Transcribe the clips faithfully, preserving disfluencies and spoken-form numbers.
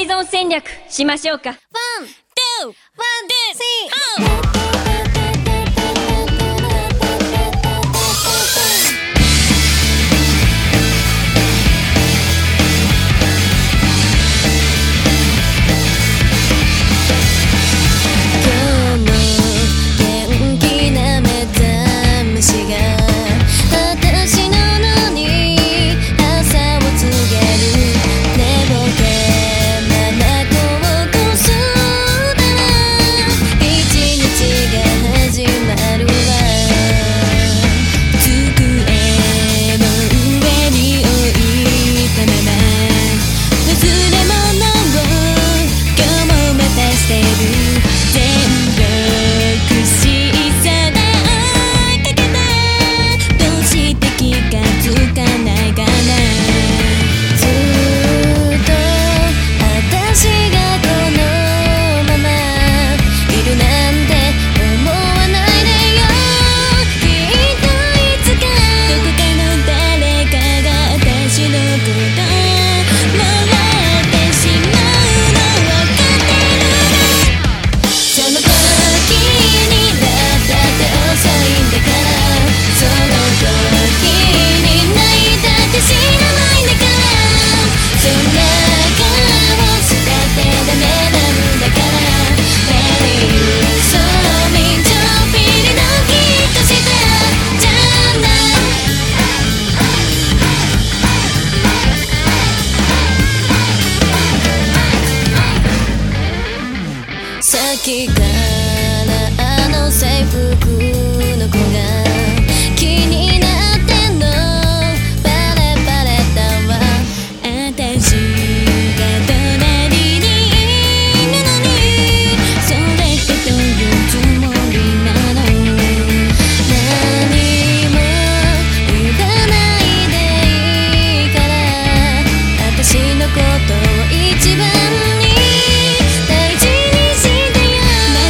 生存戦略しましょうか。ワン、ツー、ワン、ツー、スリー、さっきからあの制服の子が気になってんの。バレバレだわ、あたしが隣にいるのに、それってどういうつもりなの。何も言わないでいいから、あたしのことを一番に大事にしてよ。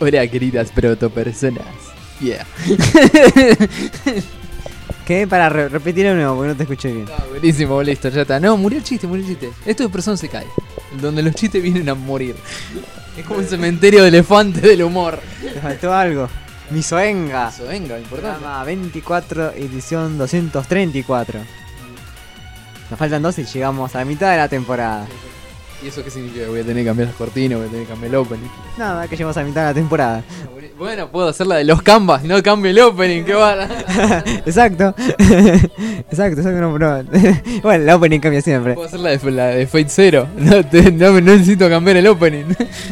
Hola, queridas protopersonas. Yeah. ¿Qué? Para re- repetir de nuevo, porque no te escuché bien. Ah, buenísimo, listo, ya está. No, murió el chiste, murió el chiste. Esto de persona se cae. Donde los chistes vienen a morir. Es como un cementerio de elefantes del humor. Te faltó algo. Misoenga. Eso, venga, importante. Programa veinticuatro, edición doscientos treinta y cuatro. Nos faltan dos y llegamos a la mitad de la temporada. ¿Y eso qué significa? Voy a tener que cambiar las cortinas, voy a tener que cambiar el opening. Nada, que llegamos a la mitad de la temporada. Bueno, puedo hacer la de los canvas, no cambio el opening, qué va. Exacto. Exacto, exacto. No, no. Bueno, el opening cambia siempre. Puedo hacer la de, la de Fate Zero. No, te- no, no necesito cambiar el opening.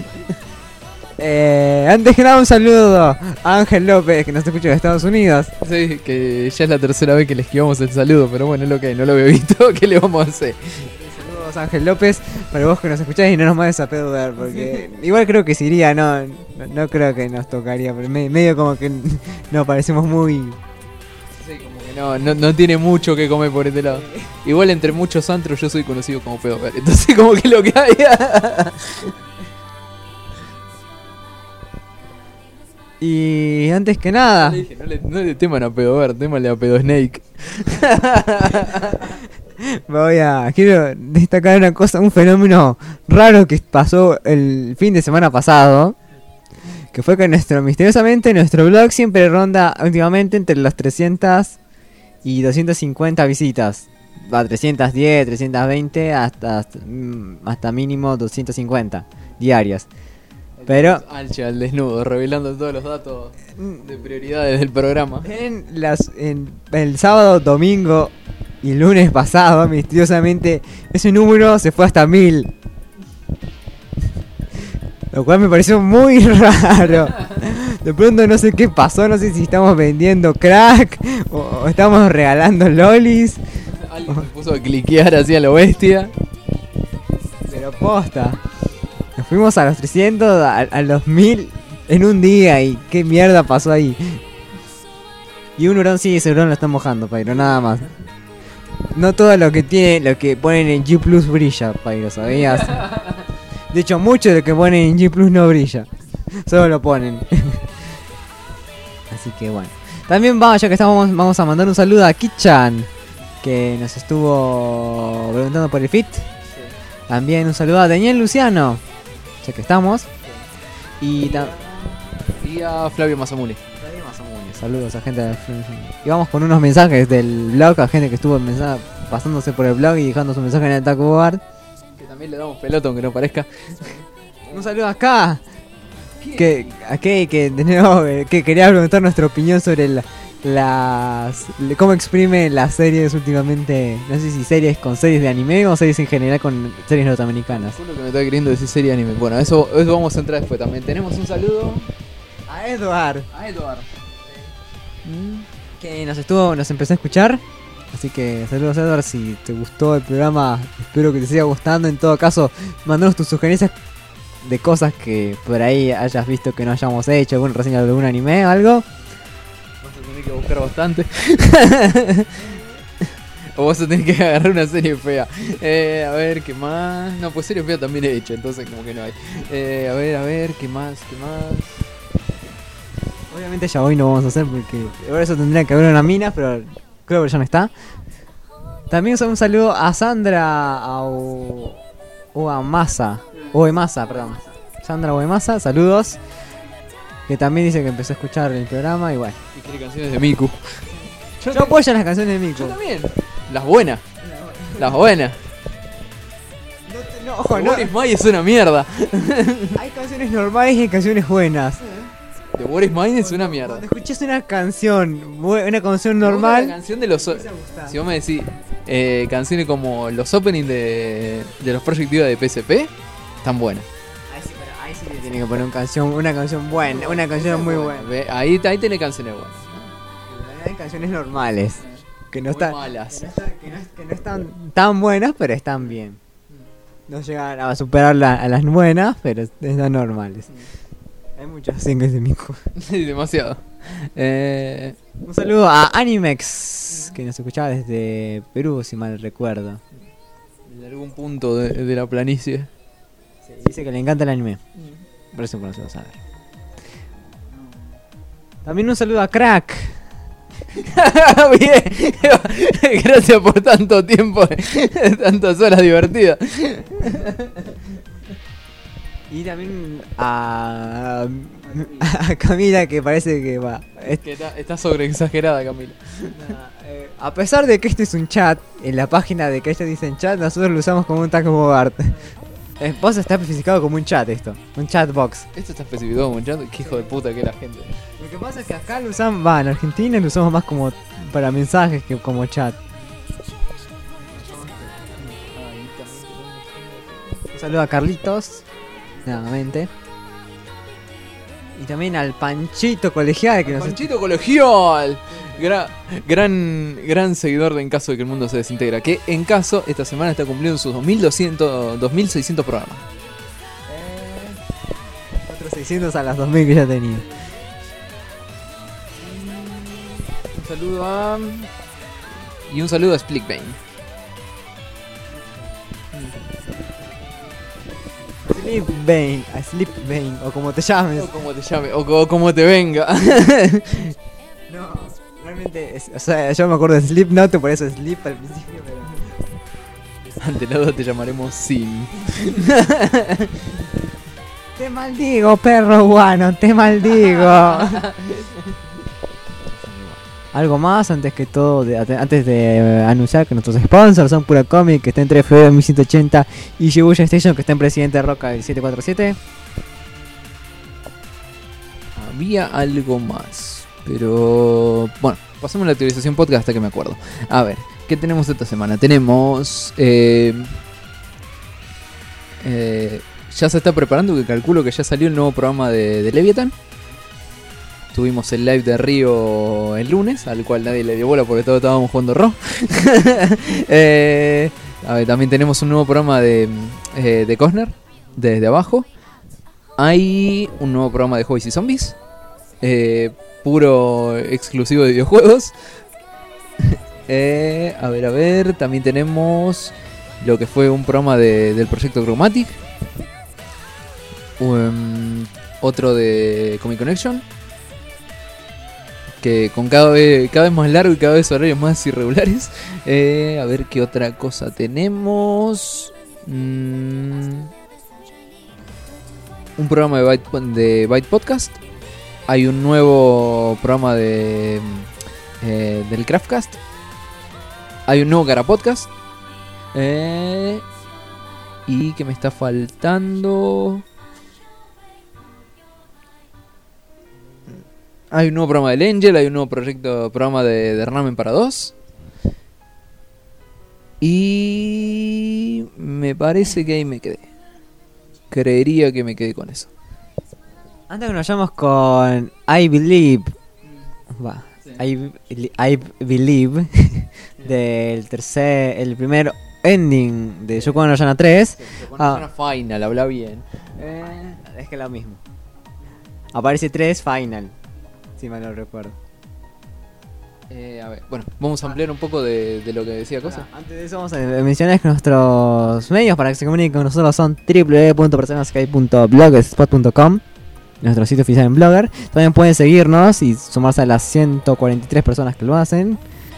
Eh, antes que nada, un saludo a Ángel López, que nos escucha de Estados Unidos. Sí, que ya es la tercera vez que le esquivamos el saludo, pero bueno, es lo que hay, no lo había visto, ¿qué le vamos a hacer? Saludos Ángel López, para vos que nos escucháis y no nos mandes a pedo ver, porque igual creo que se iría, no, no, no creo que nos tocaría, pero me- medio como que nos parecemos muy... Sí, como que no, no, no tiene mucho que comer por este lado. Igual entre muchos antros yo soy conocido como pedo ver, entonces como que lo que hay... Y antes que nada, Le dije, no le, no le teman a pedo ver, témale a pedo Snake. voy a quiero destacar una cosa, un fenómeno raro que pasó el fin de semana pasado, que fue que nuestro misteriosamente nuestro blog siempre ronda últimamente entre las trescientas y doscientas cincuenta visitas. Va trescientas diez, trescientas veinte hasta hasta, mm, hasta mínimo doscientas cincuenta diarias. Pero Alcha al desnudo, revelando todos los datos de prioridades del programa. en las en el sábado, domingo y lunes pasado, misteriosamente ese número se fue hasta mil. Lo cual me pareció muy raro. De pronto no sé qué pasó, no sé si estamos vendiendo crack o, o estamos regalando lolis. Alguien se puso a cliquear así a lo bestia. Pero posta. Nos fuimos a los trescientos, a, a los mil en un día y qué mierda pasó ahí. Y un hurón, sí, ese hurón lo está mojando, Pairo, nada más. No todo lo que tiene, lo que ponen en G Plus brilla, Pairo, ¿sabías? De hecho, mucho de lo que ponen en G Plus no brilla. Solo lo ponen. Así que bueno. También vamos, ya que estamos, vamos a mandar un saludo a Kichan, que nos estuvo preguntando por el fit. También un saludo a Daniel Luciano, ya que estamos. Y también Y a Flavio Masamuli. saludos a gente de... Y vamos con unos mensajes del blog, a gente que estuvo en mensaje, pasándose por el blog y dejando su mensaje en el Taco Bar. Que también le damos pelota aunque no parezca. Un saludo acá. Que, a que, que, de nuevo, eh, que quería preguntar nuestra opinión sobre la- las... le- cómo exprime las series últimamente. No sé si series con series de anime o series en general con series norteamericanas. Fue lo que me está queriendo decir serie anime. Bueno, eso, eso vamos a entrar después también. Tenemos un saludo A Edward, a Eduard. que nos estuvo, nos empezó a escuchar. Así que saludos Edward, si te gustó el programa, espero que te siga gustando. En todo caso, mandanos tus sugerencias de cosas que por ahí hayas visto que no hayamos hecho, alguna reseña de algún anime o algo. Vas a tener que buscar bastante. O vas a tener que agarrar una serie fea. Eh, a ver, ¿qué más? No, pues serie fea también he hecho, entonces como que no hay. Eh, a ver, a ver, ¿qué más? ¿Qué más? Obviamente ya hoy no vamos a hacer porque por eso tendría que haber una mina, pero creo que ya no está. También un saludo a Sandra o, o a Masa, Oemasa, perdón. Sandra Oemasa, saludos. Que también dice que empezó a escuchar el programa y bueno. Y quiere canciones de Miku. Yo apoyo las canciones de Miku. Yo también. Las buenas. Las buenas. No, te- no, ojo, no. Boris May es una mierda. Hay canciones normales y hay canciones buenas. De Boris May es una mierda. Cuando escuchas una canción, bu- una canción La normal, canción de los. o- empieza a gustar. Si vos me decís eh, canciones como los openings de, de los Project Diva de P S P, están buenas. Ahí sí, pero ahí sí le tiene que poner una canción, una canción buena, una canción muy buena. Ve, Ahí, ahí tenés canciones buenas. Hay canciones normales que no Muy están, malas. que no están, que no es- que no están tan buenas, pero están bien. No llegan a superar la- a las buenas, pero están normales. Hay muchos singles de Miku. Sí, demasiado. Eh, Un saludo a Animex, que nos escuchaba desde Perú, si mal recuerdo. de algún punto de, de la planicie. Sí, dice que le encanta el anime. Por eso conocemos a ver. También un saludo a Crack. Bien. Gracias por tanto tiempo, tantas horas divertidas. Y también a, a Camila, que parece que va. es- Que está, está sobre exagerada, Camila. eh, a pesar de que este es un chat, en la página de que ellos dicen chat, nosotros lo usamos como un tag board. Eh, Vos está especificado como un chat esto, un chat box. Esto está especificado como un chat. Qué hijo de puta que es la gente. Lo que pasa es que acá lo usamos, va, en Argentina lo usamos más como para mensajes que como chat. Un saludo a Carlitos, nuevamente. Y también al Panchito Colegial que nos Panchito Colegial. Gran, gran, gran seguidor de En Caso de que el Mundo se Desintegra. Que En Caso esta semana está cumpliendo sus dos mil doscientos, dos mil seiscientos programas. Otros seiscientos a las dos mil que ya tenía. Un saludo a... Y un saludo a Splickbane. Sleep Bane, a Sleep Bane, o como te llames. O como te llame, o co- como te venga. No, realmente, es- o sea, yo me acuerdo de Slipknot, por eso Sleep al principio, pero... Ante la duda te llamaremos Sim. Te maldigo, perro guano, te maldigo. Algo más antes que todo, de- antes de eh, anunciar que nuestros sponsors son Pura Comic, que está entre Florida mil ciento ochenta y Shibuya Station, que está en Presidente Roca el siete cuatro siete. Había algo más, pero bueno, pasamos la actualización podcast hasta que me acuerdo. A ver, ¿qué tenemos esta semana? Tenemos... Eh, eh, ya se está preparando, que calculo que ya salió el nuevo programa de, de Leviathan. Tuvimos el live de Río el lunes, al cual nadie le dio bola porque todos estábamos jugando Raw. eh, a ver, también tenemos un nuevo programa de, eh, de Cosner, desde abajo. Hay un nuevo programa de Hobbies y Zombies, eh, puro exclusivo de videojuegos. eh, a ver, a ver, también tenemos lo que fue un programa de, del proyecto Chromatic. Um, otro de Comic Connection, que con cada vez, cada vez más largo y cada vez horarios más irregulares. Eh, a ver qué otra cosa tenemos. Mm, un programa de Byte, de Byte Podcast. Hay un nuevo programa de eh, del Craftcast. Hay un nuevo Cara Podcast. Eh, y que me está faltando. Hay un nuevo programa del Angel, hay un nuevo proyecto, programa de, de Ramen para dos. Y me parece que ahí me quedé. Creería que me quedé con eso. Antes que nos vayamos con I Believe, va, I, I Believe, del tercer, el primer ending de Yoko no Yana tres. Ah. Final, habla bien. Eh, es que es lo mismo. Aparece tres Final, si mal no recuerdo. Eh, a ver, bueno, vamos a ampliar un poco de, de lo que decía Cosa. Antes de eso vamos a mencionar que nuestros medios para que se comuniquen con nosotros son w w w punto personasky punto blogspot punto com, nuestro sitio oficial en Blogger. También pueden seguirnos y sumarse a las ciento cuarenta y tres personas que lo hacen.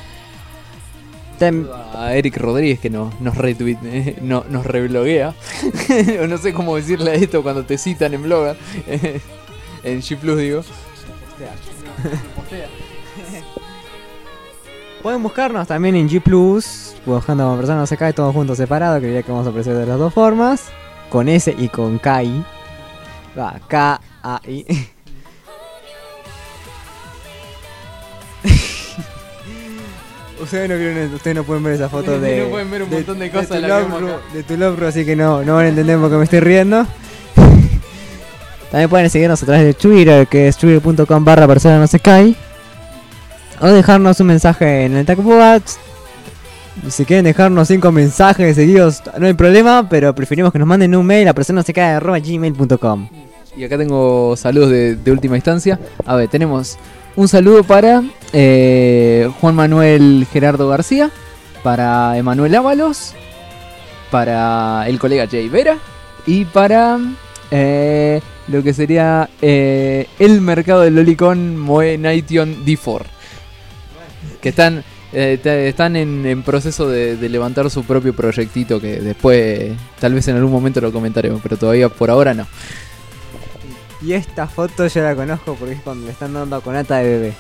Tem- A Eric Rodríguez que nos, nos retweet, eh, no, nos rebloguea. O no sé cómo decirle a esto cuando te citan en Blogger. En G Plus digo. Pueden buscarnos también en G Plus, buscando como persona no se cae, todos juntos separados, que diría que vamos a aparecer de las dos formas, con S y con K I. Va, K A I. Ustedes no, vieron, ustedes no pueden ver esa foto de. No pueden ver un montón de cosas tu de la que love vemos ru- acá. de tu love ru, así que no, no van a entender porque me estoy riendo. También pueden seguirnos a través de Twitter, que es twitter punto com barra persona no se cae. O dejarnos un mensaje en el Tagbox. Si quieren dejarnos cinco mensajes seguidos, no hay problema, pero preferimos que nos manden un mail a persona no se cae arroba gmail punto com. Y acá tengo saludos de, de última instancia. A ver, tenemos un saludo para eh, Juan Manuel Gerardo García, para Emanuel Ábalos, para el colega Jay Vera y para eh, lo que sería eh, el mercado del Lolicon Moe Nation D cuatro. Que están eh, te- están en, en proceso de, de levantar su propio proyectito que después tal vez en algún momento lo comentaremos, pero todavía por ahora no. Y esta foto yo la conozco porque es cuando le están dando con ata de bebé.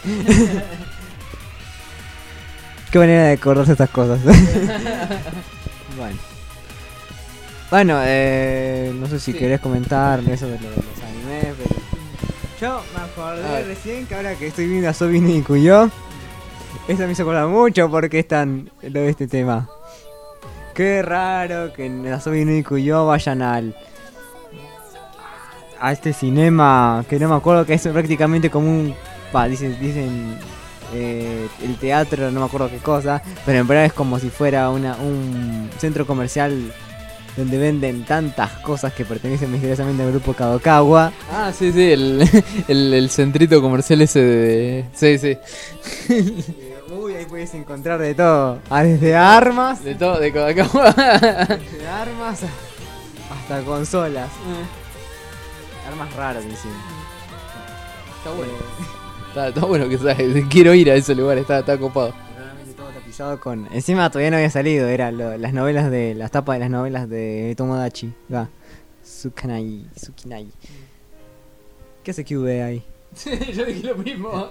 Qué manera de acordarse estas cosas. Bueno. Bueno, eh, no sé si Sí. querés comentar eso de, lo- de los animes, pero... Yo me A acordé ver. recién que ahora que estoy viendo a Sobi y Kuyo, eso me hizo acordar mucho porque es tan lo de este tema. Qué raro que en a Sobi y Kuyo vayan al... a este cinema que no me acuerdo, que es prácticamente como un... Pa, dicen... dicen eh, el teatro, no me acuerdo qué cosa, pero en verdad es como si fuera una, un centro comercial donde venden tantas cosas que pertenecen misteriosamente al grupo Kadokawa. Ah, sí, sí, el, el, el centrito comercial ese de... Sí, sí. Uy, ahí puedes encontrar de todo. Ah, desde armas, De todo, de Kodakawa. desde armas hasta consolas. Armas raras encima. Está bueno. Está, está bueno que sabes. Quiero ir a ese lugar, está, está copado. Realmente todo tapizado con... Encima todavía no había salido, era lo- las novelas de... Las tapas de las novelas de Tomodachi. Va. Sukanai, Sukinai. ¿Qué hace Q B ahí? Yo dije lo mismo.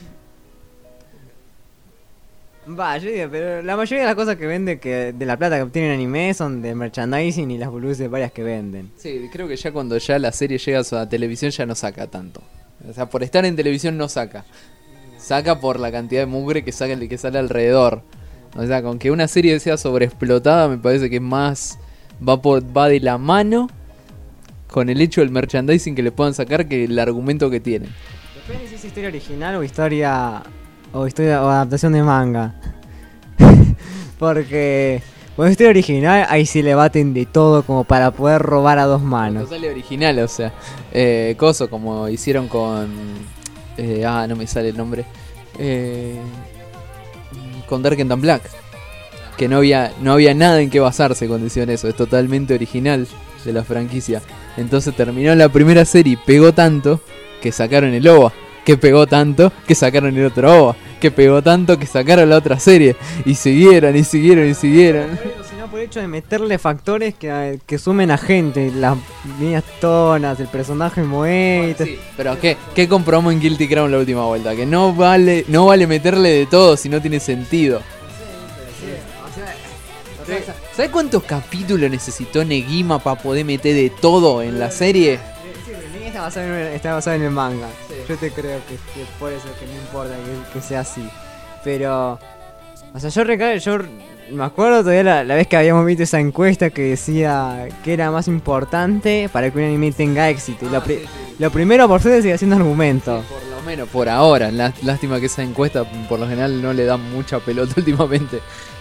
Va, yo digo, pero la mayoría de las cosas que venden que de la plata que obtienen anime son de merchandising y las boludeces varias que venden. Sí, creo que ya cuando ya la serie llega a la televisión ya no saca tanto. O sea, por estar en televisión no saca. Saca por la cantidad de mugre que saca que sale alrededor. O sea, con que una serie sea sobreexplotada me parece que es más va por va de la mano con el hecho del merchandising que le puedan sacar que el argumento que tienen. Depende si es historia original o historia o historia o adaptación de manga. Porque con historia original ahí sí le baten de todo como para poder robar a dos No manos. sale original, o sea, eh, coso como hicieron con eh, ah, no me sale el nombre. Eh, con Dark and Black. Que no había no había nada en qué basarse cuando hicieron eso, es totalmente original de la franquicia. Entonces terminó la primera serie y pegó tanto que sacaron el O V A, que pegó tanto que sacaron el otro O V A, que pegó tanto que sacaron la otra serie y siguieron y siguieron y siguieron. Sino por el hecho de meterle factores que, que sumen a gente, las líneas tonas, el personaje Moe y todo. Sí, pero ¿qué, ¿qué comprobamos en Guilty Crown la última vuelta? Que no vale no vale meterle de todo si no tiene sentido. ¿Sabes cuántos capítulos necesitó Negima para poder meter de todo en la serie? Sí, el anime está basado en, está basado en el manga. Sí. Yo te creo que, que por eso que no importa que, que sea así. Pero, o sea, yo recuerdo, yo me acuerdo todavía la, la vez que habíamos visto esa encuesta que decía que era más importante para que un anime tenga éxito. Y lo, pri- lo primero, por suerte, sigue siendo argumento. Por lo menos por ahora. Lá- Lástima que esa encuesta por lo general no le da mucha pelota últimamente.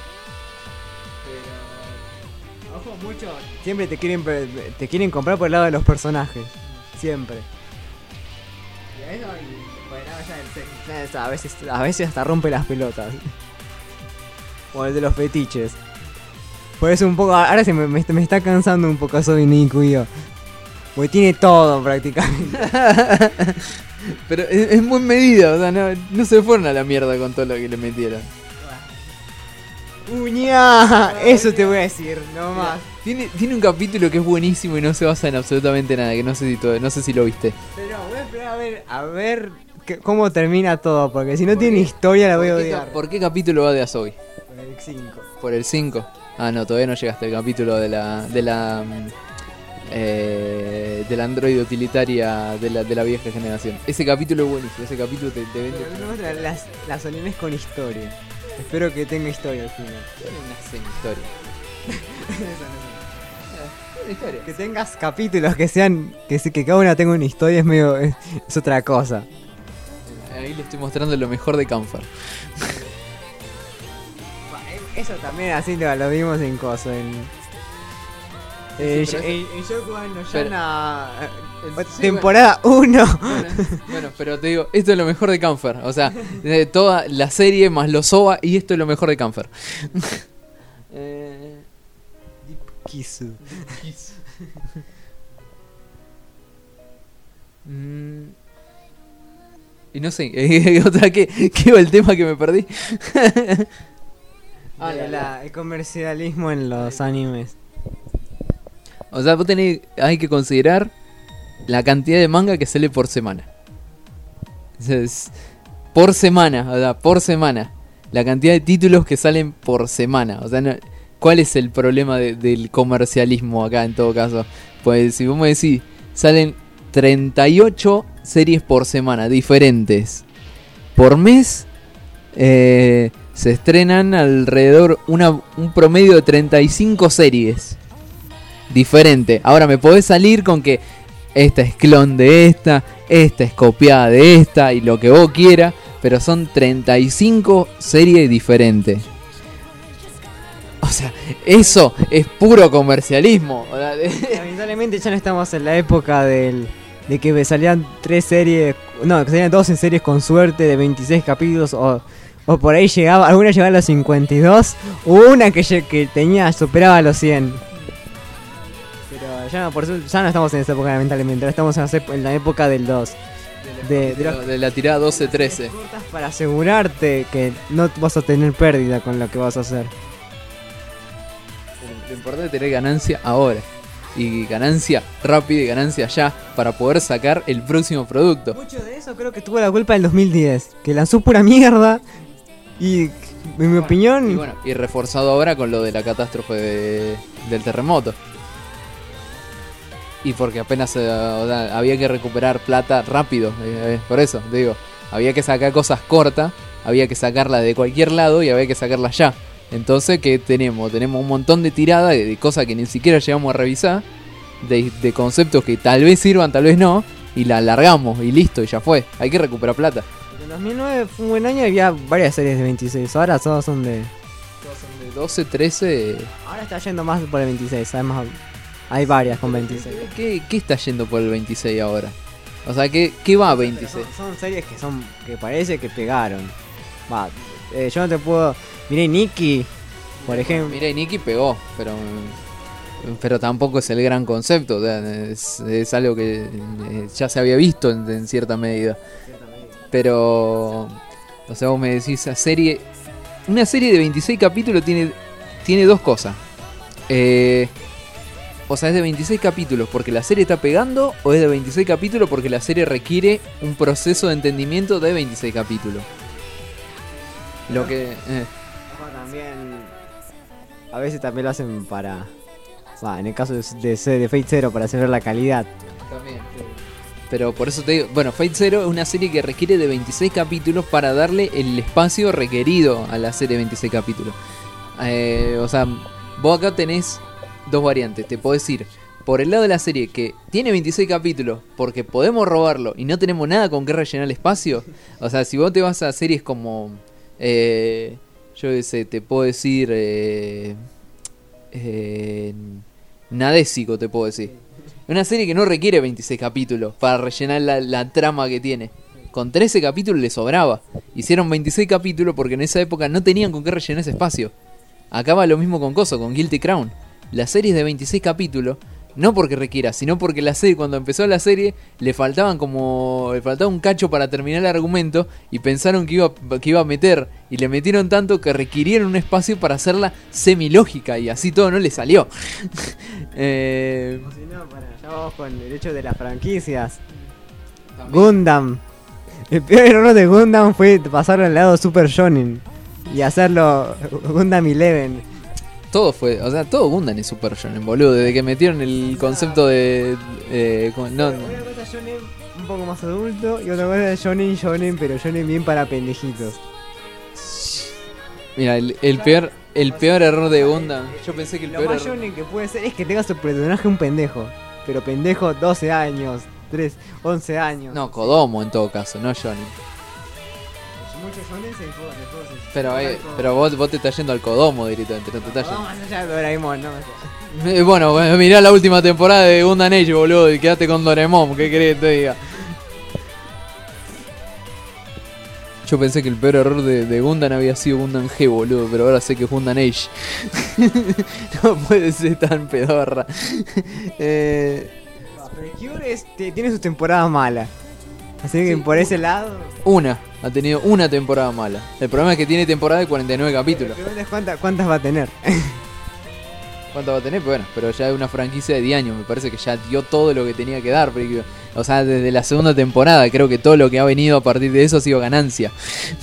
Ojo, mucho. Siempre te quieren pe- te quieren comprar por el lado de los personajes. Siempre. Y eso, y por el lado ya del sexo. Eso A veces, a veces hasta rompe las pelotas. O el de los fetiches. Por eso un poco. Ahora se me, me, me está cansando un poco eso de Nico y yo. Porque tiene todo prácticamente. Pero es, es muy medida, o sea, no, no se fueron a la mierda con todo lo que le metieron. ¡Uña! Eso te voy a decir, no más. Tiene, tiene un capítulo que es buenísimo y no se basa en absolutamente nada, que no sé si todo, no sé si lo viste. Pero voy a esperar a ver, a ver que- cómo termina todo. Porque si no tiene historia la voy a ¿Por qué, odiar. ca- ¿Por qué capítulo va de Asobi? Por el cinco. ¿Por el cinco? Ah, no, todavía no llegaste al capítulo de la. de la. mm, Eh, de la Android utilitaria de la, de la vieja generación. Ese capítulo es buenísimo, ese capítulo te, te vende. Pero me gusta las, las animes con historia. Espero que tenga historia al final. Una semi-historia. Una historia. Que tengas capítulos que sean. Que, se- que cada una tenga una historia es medio. Es, es otra cosa. Ahí le estoy mostrando lo mejor de Canfar. Eso también así lo, lo vimos en Coso. En. Eh, Sí, pero en, en Shokugan no pero- Yana, eh, Sí, temporada uno. Bueno, bueno, pero te digo, esto es lo mejor de Canfer. O sea, de toda la serie más los O V A y esto es lo mejor de Canfer. eh, Kisu. Mm. Y no sé, otra que, ¿qué iba el tema que me perdí? Ah, De la- el comercialismo en los animes. O sea, vos tenés, hay que considerar la cantidad de manga que sale por semana. O sea, es por semana, o sea, por semana. La cantidad de títulos que salen por semana. O sea, no- ¿cuál es el problema de- del comercialismo acá en todo caso? Pues si vos me decís, salen treinta y ocho series por semana, diferentes. Por mes eh, se estrenan alrededor una, un promedio de treinta y cinco series. Diferente. Ahora me podés salir con que esta es clon de esta, esta es copiada de esta y lo que vos quieras, pero son treinta y cinco series diferentes. O sea, eso es puro comercialismo. O sea, Lamentablemente ya no estamos en la época del, de que salían tres series, no, que salían dos en series con suerte de veintiséis capítulos o, o por ahí llegaba, alguna llegaba a los cincuenta y dos, o una que, lle- que tenía, superaba los cien. Pero ya no, por eso ya no estamos en esa época lamentablemente, ahora estamos en la, ep- en la época del dos. De, de los- de la tirada doce trece. cortas para asegurarte que no vas a tener pérdida con lo que vas a hacer. Lo importante es tener ganancia ahora. Y ganancia rápida y ganancia ya para poder sacar el próximo producto. Mucho de eso creo que tuvo la culpa el dos mil diez, que lanzó pura mierda y en mi opinión... Y bueno, y reforzado ahora con lo de la catástrofe de- del terremoto. Y porque apenas eh, o sea, había que recuperar plata rápido. eh, eh, por eso, digo, había que sacar cosas cortas, había que sacarla de cualquier lado y había que sacarla ya. Entonces, ¿qué tenemos? Tenemos un montón de tiradas de, de cosas que ni siquiera llegamos a revisar, de, de conceptos que tal vez sirvan, tal vez no, y la alargamos y listo, y ya fue. Hay que recuperar plata. En dos mil nueve fue un buen año y había varias series de veintiséis, ahora todas son de... De doce, trece... Ahora está yendo más por el veintiséis, además hay varias con veintiséis. ¿Qué, qué está yendo por el veintiséis ahora? O sea, ¿qué, qué va a veintiséis? Son, son series que son que parece que pegaron. Va, eh, yo no te puedo... Miré Nikki, por ejemplo. Mira, y Nicky pegó, pero pero tampoco es el gran concepto. O sea, es, es algo que eh, ya se había visto en, en cierta medida. Pero, o sea, vos me decís, esa serie, una serie de veintiséis capítulos tiene, tiene dos cosas. Eh, o sea, es de veintiséis capítulos porque la serie está pegando, o es de veintiséis capítulos porque la serie requiere un proceso de entendimiento de veintiséis capítulos. Lo que... eh, También a veces también lo hacen para, va, en el caso de, de, de Fate Zero, para hacer la calidad. También, sí. Pero por eso te digo, bueno, Fate Zero es una serie que requiere de veintiséis capítulos para darle el espacio requerido a la serie de veintiséis capítulos. Eh, o sea, vos acá tenés dos variantes. Te podés ir por el lado de la serie que tiene veintiséis capítulos porque podemos robarlo y no tenemos nada con que rellenar el espacio. O sea, si vos te vas a series como... Eh, yo qué sé, te puedo decir... Eh, eh, Nadésico te puedo decir. Una serie que no requiere veintiséis capítulos para rellenar la, la trama que tiene. Con trece capítulos le sobraba. Hicieron veintiséis capítulos porque en esa época no tenían con qué rellenar ese espacio. Acaba lo mismo con Coso, con Guilty Crown. La serie es de veintiséis capítulos, no porque requiera, sino porque la serie, cuando empezó la serie, le faltaban como. Le faltaba un cacho para terminar el argumento. Y pensaron que iba, que iba a meter. Y le metieron tanto que requirieron un espacio para hacerla semilógica. Y así todo no le salió. eh, Si no, para, ya vamos con el hecho de las franquicias. Gundam. El peor error de Gundam fue pasarlo al lado Super Shonen y hacerlo Gundam Eleven. Todo fue, o sea, todo Gundam es Super Shonen, boludo. Desde que metieron el concepto de. Eh, como- no, Una cosa es Shonen un poco más adulto y otra cosa es Shonen Shonen, pero Shonen bien para pendejitos. mira, el, el peor el peor error de Gundam. Yo pensé que el Lo peor más error. Shonen que puede ser es que tenga su personaje un pendejo. Pero pendejo doce años, tres, once años. No, Kodomo en todo caso, no Shonen. Muchos Shonen se enfocan en cosas. Pero, eh, pero vos, vos te estás yendo al Kodomo directamente, no te estás No, yendo. más allá de Doraemon, no me sé. Eh, Bueno, bueno, mirá la última temporada de Gundam Age, boludo, y quedaste con Doraemon, ¿qué querés que te diga? Yo pensé que el peor error de, de Gundam había sido Gundam G, boludo, pero ahora sé que es Gundam Age. No puede ser tan pedorra. eh, The Cure es- te- tiene sus temporadas malas. Así que Sí. por ese lado. Una, ha tenido una temporada mala. El problema es que tiene temporada de cuarenta y nueve capítulos. La pregunta es cuántas, cuántas va a tener. ¿Cuánto va a tener? Bueno, pero ya es una franquicia de diez años. Me parece que ya dio todo lo que tenía que dar. Porque, o sea, desde la segunda temporada, creo que todo lo que ha venido a partir de eso ha sido ganancia.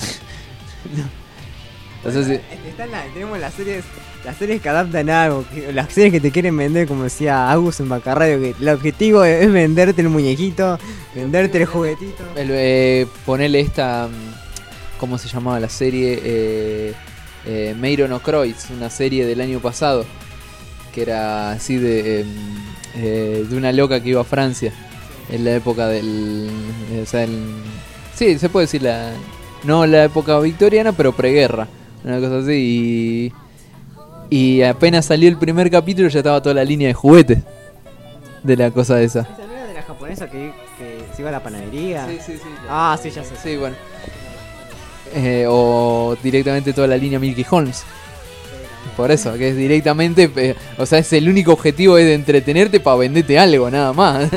Entonces, sí. Este, están la- tenemos las series, las series que adaptan algo, que- las series que te quieren vender, como decía Agus en Bacarradio, que el objetivo es, es venderte el muñequito, venderte el juguetito. el, eh, ponerle esta. mm, ¿Cómo se llamaba la serie? Eh, eh, Meiron o Kreuz, una serie del año pasado. Que era así de. eh, eh, de una loca que iba a Francia. En la época del. eh, o sea, el- sí, se puede decir la. No la época victoriana, pero preguerra. Una cosa así. Y, y apenas salió el primer capítulo, ya estaba toda la línea de juguetes. De la cosa esa. ¿Esa no era de la japonesa que, que se iba a la panadería? sí, sí. Ah, sí, ya sé. Sí, bueno. Eh, o directamente toda la línea Milky Holmes. Por eso, que es directamente. eh, o sea, es el único objetivo es de entretenerte para venderte algo, nada más.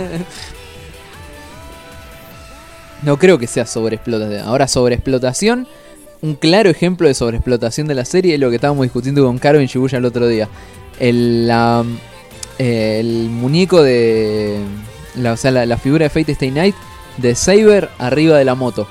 No creo que sea sobreexplotación. Ahora, sobreexplotación. Un claro ejemplo de sobreexplotación de la serie es lo que estábamos discutiendo con Caro en Shibuya el otro día. El, la, eh, el muñeco de. La, o sea, la, la figura de Fate Stay Night de Saber arriba de la moto.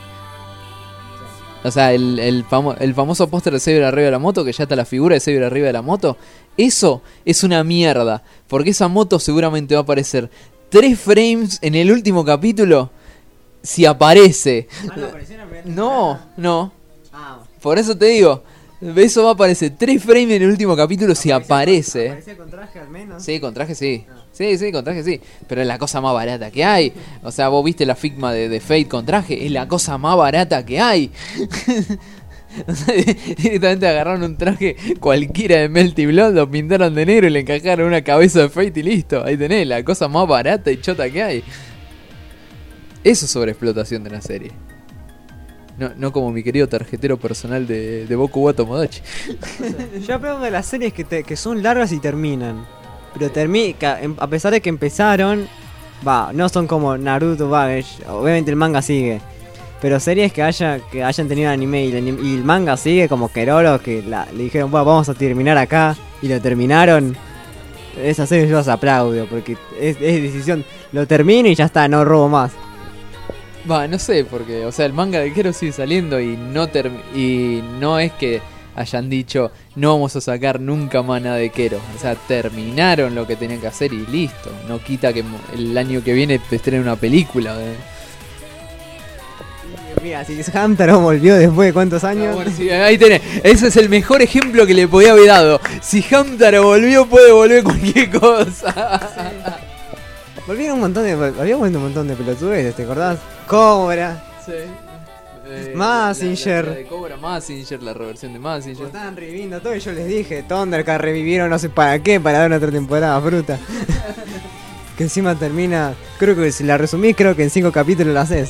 O sea, el, el, famo- el famoso póster de Saber arriba de la moto, que ya está la figura de Saber arriba de la moto. Eso es una mierda. Porque esa moto seguramente va a aparecer tres frames en el último capítulo. Si aparece. No, no. Ah, Por eso te digo. Eso va a aparecer tres frames en el último capítulo si aparece. ¿Aparecía con traje al menos? Sí, con traje sí. Sí, sí, con traje sí. Pero es la cosa más barata que hay. O sea, vos viste la Figma de, de Fate con traje. Es la cosa más barata que hay. O sea, directamente agarraron un traje cualquiera de Melty Blood, lo pintaron de negro y le encajaron una cabeza de Fate y listo. Ahí tenés, la cosa más barata y chota que hay. Eso es sobreexplotación de la serie. No, no como mi querido tarjetero personal de, de Boku wa Tomodachi. Yo aprendo de las series que, te- que son largas y terminan. Pero termi ca- em- a pesar de que empezaron, va, no son como Naruto, va, es- obviamente el manga sigue. Pero series que haya que hayan tenido anime y el, anim- y el manga sigue, como Keroro, que la- le dijeron, bueno, vamos a terminar acá, y lo terminaron. Esas series yo las aplaudo, porque es, es decisión, lo termino y ya está, no robo más. Va, no sé, porque, o sea, el manga de Kero sigue saliendo y no term- y no es que hayan dicho no vamos a sacar nunca más nada de Kero. O sea, terminaron lo que tenían que hacer y listo. No quita que mo- el año que viene estrenen una película. ¿eh? Mira, si Hamtaro volvió después de cuántos años. Ah, bueno, sí, ahí tenés. Ese es el mejor ejemplo que le podía haber dado. Si Hamtaro volvió, puede volver cualquier cosa. Volvieron un montón de. Había vuelto un montón de pelotudes, ¿te acordás? Cobra. Sí. Eh, Mazinger. la- la- la de Cobra Mazinger, la reversión de Lo Mazinger. estaban reviviendo todo y yo les dije, Thundercat revivieron no sé para qué, para dar una otra temporada, fruta. Que encima termina, creo que si la resumís, creo que en cinco capítulos la haces.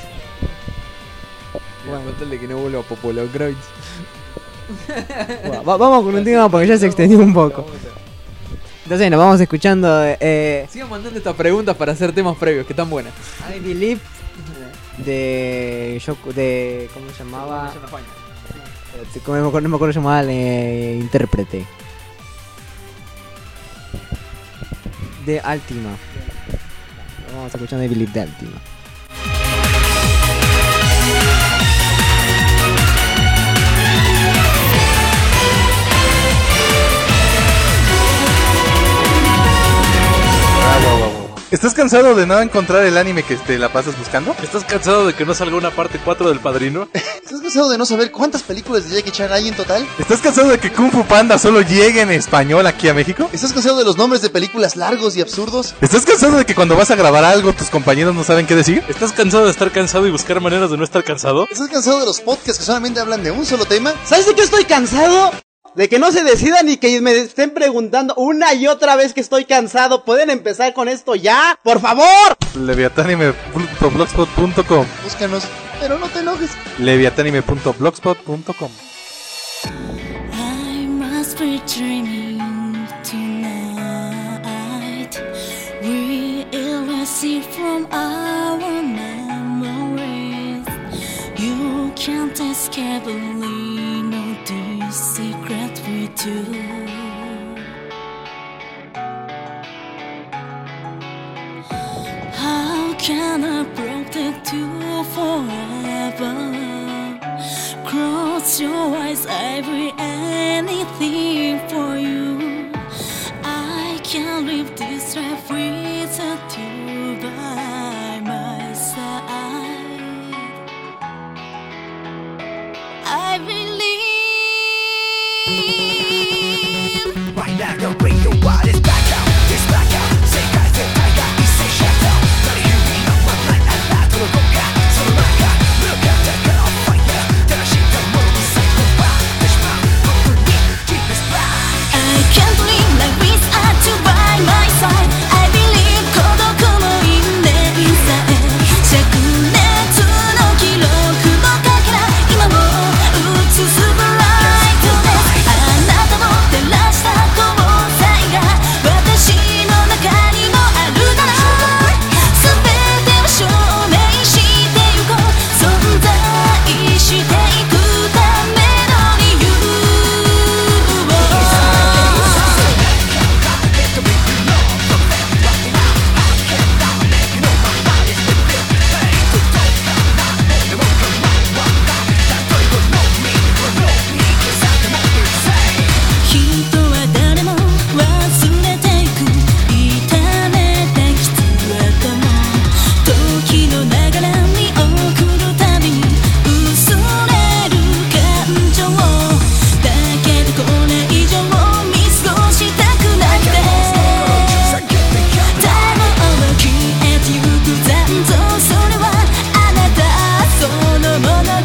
Bueno, con tal de que no vuelva Popolo Kreuz. Bueno, va- vamos con un tema porque ya se extendió un poco. Entonces nos vamos escuchando eh, Sigan mandando estas preguntas para hacer temas previos, que están buenas. I Believe de, Yoko- de ¿cómo se llamaba? Como no me acuerdo, no me acuerdo cómo se llamaba el eh, intérprete. De Altima. Vamos escuchando I Believe de Altima. ¿Estás cansado de no encontrar el anime que te la pasas buscando? ¿Estás cansado de que no salga una parte cuatro del Padrino? ¿Estás cansado de no saber cuántas películas de Jackie Chan hay en total? ¿Estás cansado de que Kung Fu Panda solo llegue en español aquí a México? ¿Estás cansado de los nombres de películas largos y absurdos? ¿Estás cansado de que cuando vas a grabar algo tus compañeros no saben qué decir? ¿Estás cansado de estar cansado y buscar maneras de no estar cansado? ¿Estás cansado de los podcasts que solamente hablan de un solo tema? ¿Sabes de qué estoy cansado? De que no se decidan y que me estén preguntando una y otra vez que estoy cansado. ¿Pueden empezar con esto ya? ¡Por favor! leviatanime punto blogspot punto com Búscanos, pero no te enojes. leviatanime punto blogspot punto com I must be dreaming tonight. We see from our memories. You can't escape only know the secret we do. How can I protect you forever? Close your eyes, I'll do anything for you. I can't live this life without you by my side. I believe. Right now the radio what is back out, it's back out. 世界全体が一斉シャットダウン。鳴り響きのままないあなたの動画。その中 Look at the girl on fire。照らしたものに最後はってしまう。本当に Keep it bright。 I can't live like without you by my side. I believe 孤独も因縁さえ灼熱の記録のかけら今も映すブライトネス。あなたの照らした光彩が私の中にもあるなら全てを証明してゆこう。存在していくための理由を。人は誰も忘れていく痛めたきつ頭。時の流れに送るたびに薄れる感情。だけどこれ以上見過ごしたくなくて。でも消えてゆく残像、それはあなたそのものだから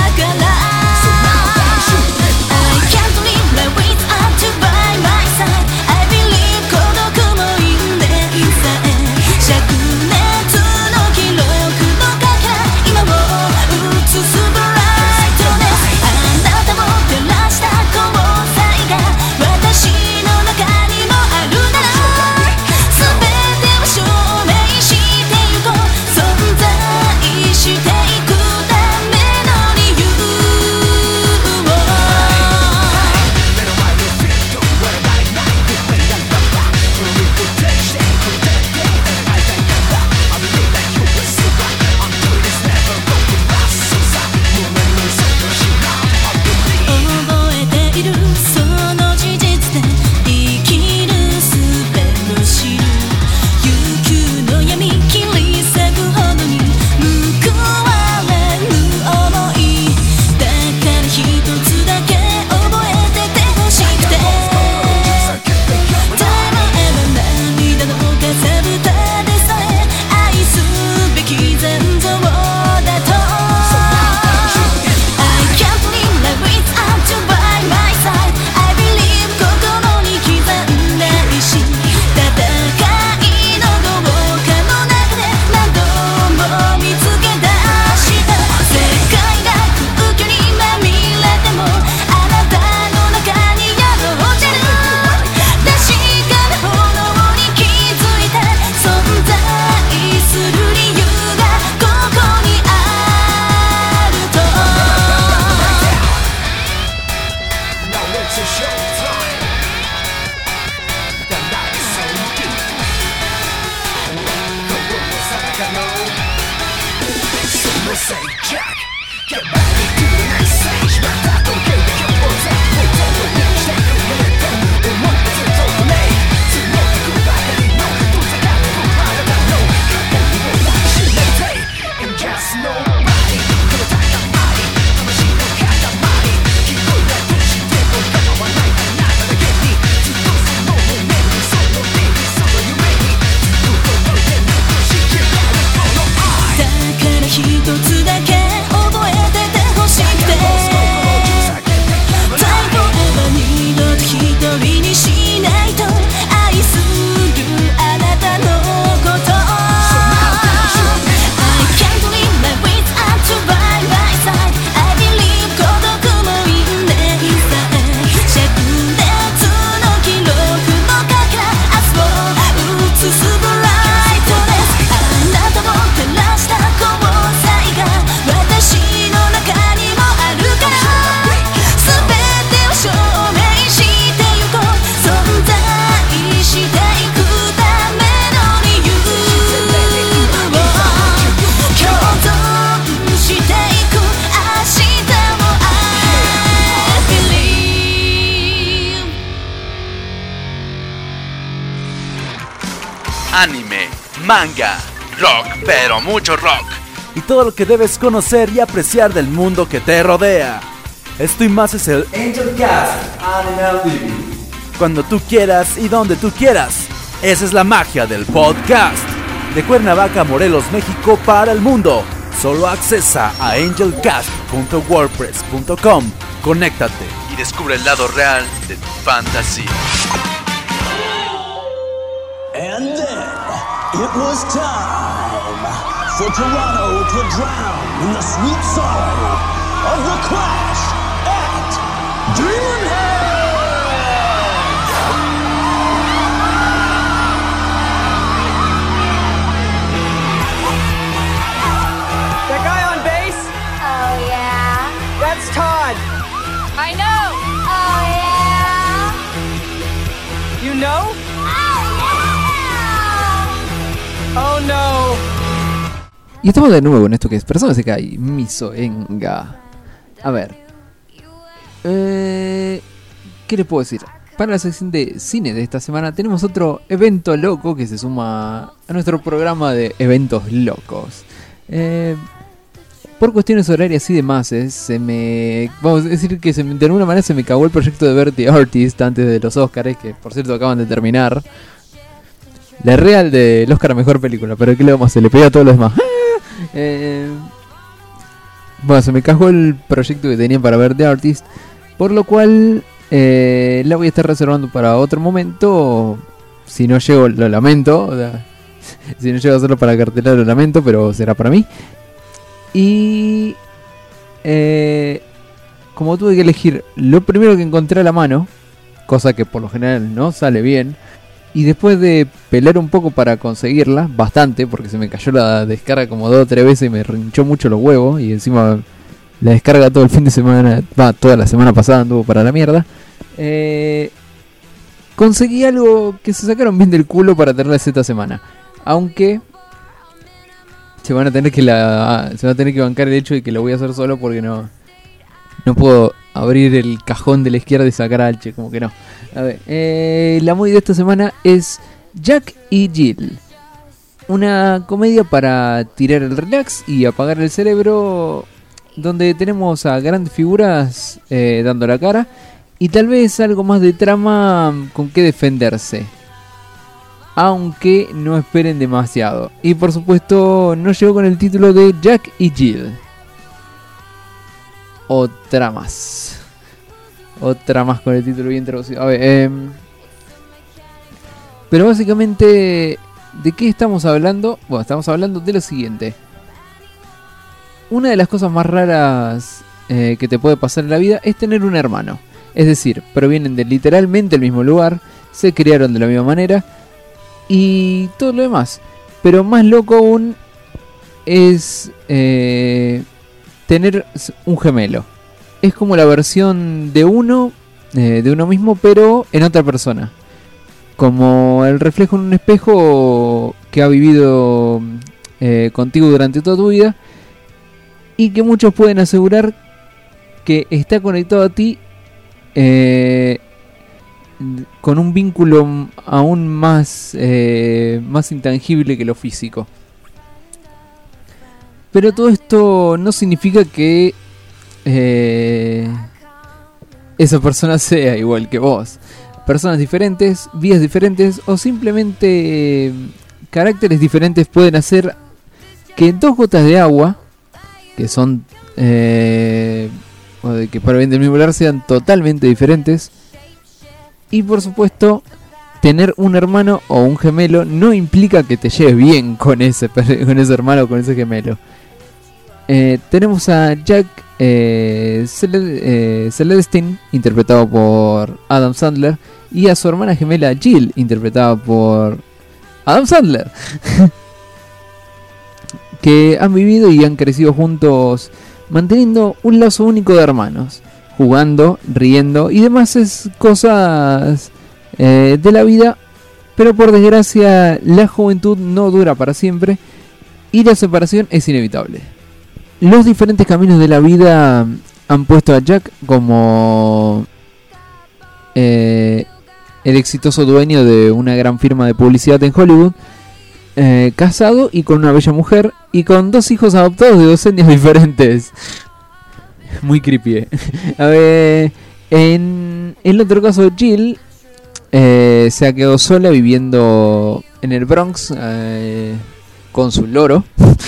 。I can't live like without you by my side. I believe 孤独も因縁さえ灼熱の記録のかけら今も映すブライトネス。あなたも照らした光彩が私の中にもあるなら全てを証明してゆこう。存在していくための理由を。 目の前のフィット割れないない不便なラッパー。このリポーテーションこの徹底戦いたいんだ。I believe that you will survive. I'm doing this never broken glass. So sad もう何も嘘としない。I believe。 覚えているその事実で生きる術を知る。悠久の闇切り裂くほどに報われぬ想い。だから一つだけ覚えててほしくて。でもエヴァ涙のかさぶたでさえ愛すべき残像だと。I can't live like without you by my side. I believe 心に刻んだ石。戦いのどこかの中で何度も見つけ出した。世界が空虚にまみれてもあなたの中に宿ってる。確かな炎に気づいて存在する理由がここにあると。 Now it's a show time. The night is so deep. 心の定かの Someone say Jack. Get back into the next stage. また時計が今日を全部どこにしてくれても思い出すとね。強くばかりのどうせかのあなたの勝手にも抱きしめて And just nobody この高まり魂の塊聞こえないとしても構わないあなただけにずっとその胸にその手にその夢にずっと届いて残しきれるこの愛。 だから一つだけ覚えててほしくて。 anime, manga, rock, pero mucho rock. Y todo lo que debes conocer y apreciar del mundo que te rodea. Esto y más es el Angelcast Anime T V. Cuando tú quieras y donde tú quieras. Esa es la magia del podcast. De Cuernavaca, Morelos, México para el mundo. Solo accesa a angelcast punto wordpress punto com. Conéctate y descubre el lado real de tu fantasía. And then it was time for Toronto to drown in the sweet sorrow of the clash at Demon Head. That guy on bass? Oh yeah. That's Todd. I know. Oh yeah. You know? Oh Oh no. Y estamos de nuevo en esto que es Persona Isekai Misoenga. A ver. Eh, ¿Qué les puedo decir? Para la sección de cine de esta semana tenemos otro evento loco que se suma a nuestro programa de eventos locos. Eh, por cuestiones horarias y demás, eh, se me... Vamos a decir que se me, de alguna manera se me cagó el proyecto de ver The Artist antes de los Oscars, que por cierto acaban de terminar. La real del Oscar a Mejor Película, pero ¿qué le vamos a hacer? Le pega a todos los demás. eh, bueno, se me cagó el proyecto que tenía para ver The Artist, por lo cual eh, la voy a estar reservando para otro momento. Si no llego, lo lamento. O sea, si no llego a hacerlo para cartelera, lo lamento, pero será para mí. Y eh, como tuve que elegir lo primero que encontré a la mano, cosa que por lo general no sale bien, y después de pelear un poco para conseguirla, bastante, porque se me cayó la descarga como dos o tres veces y me rinchó mucho los huevos, y encima la descarga todo el fin de semana, va, toda la semana pasada anduvo para la mierda, eh, conseguí algo que se sacaron bien del culo para tenerles esta semana. Aunque se van a tener que la se va a tener que bancar el hecho de que lo voy a hacer solo, porque no no puedo abrir el cajón de la izquierda y sacar a Alche, como que no. A ver, eh, la movie de esta semana es Jack y Jill, una comedia para tirar el relax y apagar el cerebro, donde tenemos a grandes figuras eh, dando la cara y tal vez algo más de trama con que defenderse, aunque no esperen demasiado. Y por supuesto no llegó con el título de Jack y Jill. Otra más. Otra más con el título bien traducido. A ver, eh, pero básicamente, ¿de qué estamos hablando? Bueno, estamos hablando de lo siguiente. Una de las cosas más raras eh, que te puede pasar en la vida es tener un hermano. Es decir, provienen de literalmente el mismo lugar, se criaron de la misma manera y todo lo demás. Pero más loco aún es eh, tener un gemelo. Es como la versión de uno, eh, de uno mismo, pero en otra persona. Como el reflejo en un espejo que ha vivido eh, contigo durante toda tu vida. Y que muchos pueden asegurar que está conectado a ti eh, con un vínculo aún más, eh, más intangible que lo físico. Pero todo esto no significa que eh, esa persona sea igual que vos. Personas diferentes, vidas diferentes o simplemente eh, caracteres diferentes pueden hacer que dos gotas de agua, que son eh, o de que provienen del mismo lugar, sean totalmente diferentes. Y por supuesto, tener un hermano o un gemelo no implica que te lleves bien con ese, con ese hermano o con ese gemelo. Eh, tenemos a Jack eh, Celestine, interpretado por Adam Sandler, y a su hermana gemela Jill, interpretada por Adam Sandler, que han vivido y han crecido juntos, manteniendo un lazo único de hermanos, jugando, riendo y demás es cosas eh, de la vida. Pero por desgracia la juventud no dura para siempre y la separación es inevitable. Los diferentes caminos de la vida han puesto a Jack como eh, el exitoso dueño de una gran firma de publicidad en Hollywood, eh, casado y con una bella mujer y con dos hijos adoptados de dos etnias diferentes. Muy creepy. eh. A ver, en el otro caso, Jill eh, se ha quedado sola viviendo en el Bronx eh, con su loro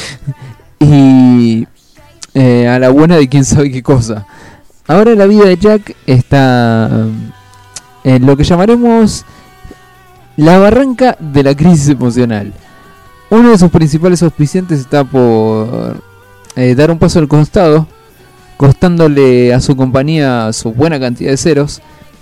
y eh, a la buena de quién sabe qué cosa. Ahora la vida de Jack está en lo que llamaremos la barranca de la crisis emocional. Uno de sus principales auspiciantes está por eh, dar un paso al costado, costándole a su compañía su buena cantidad de ceros.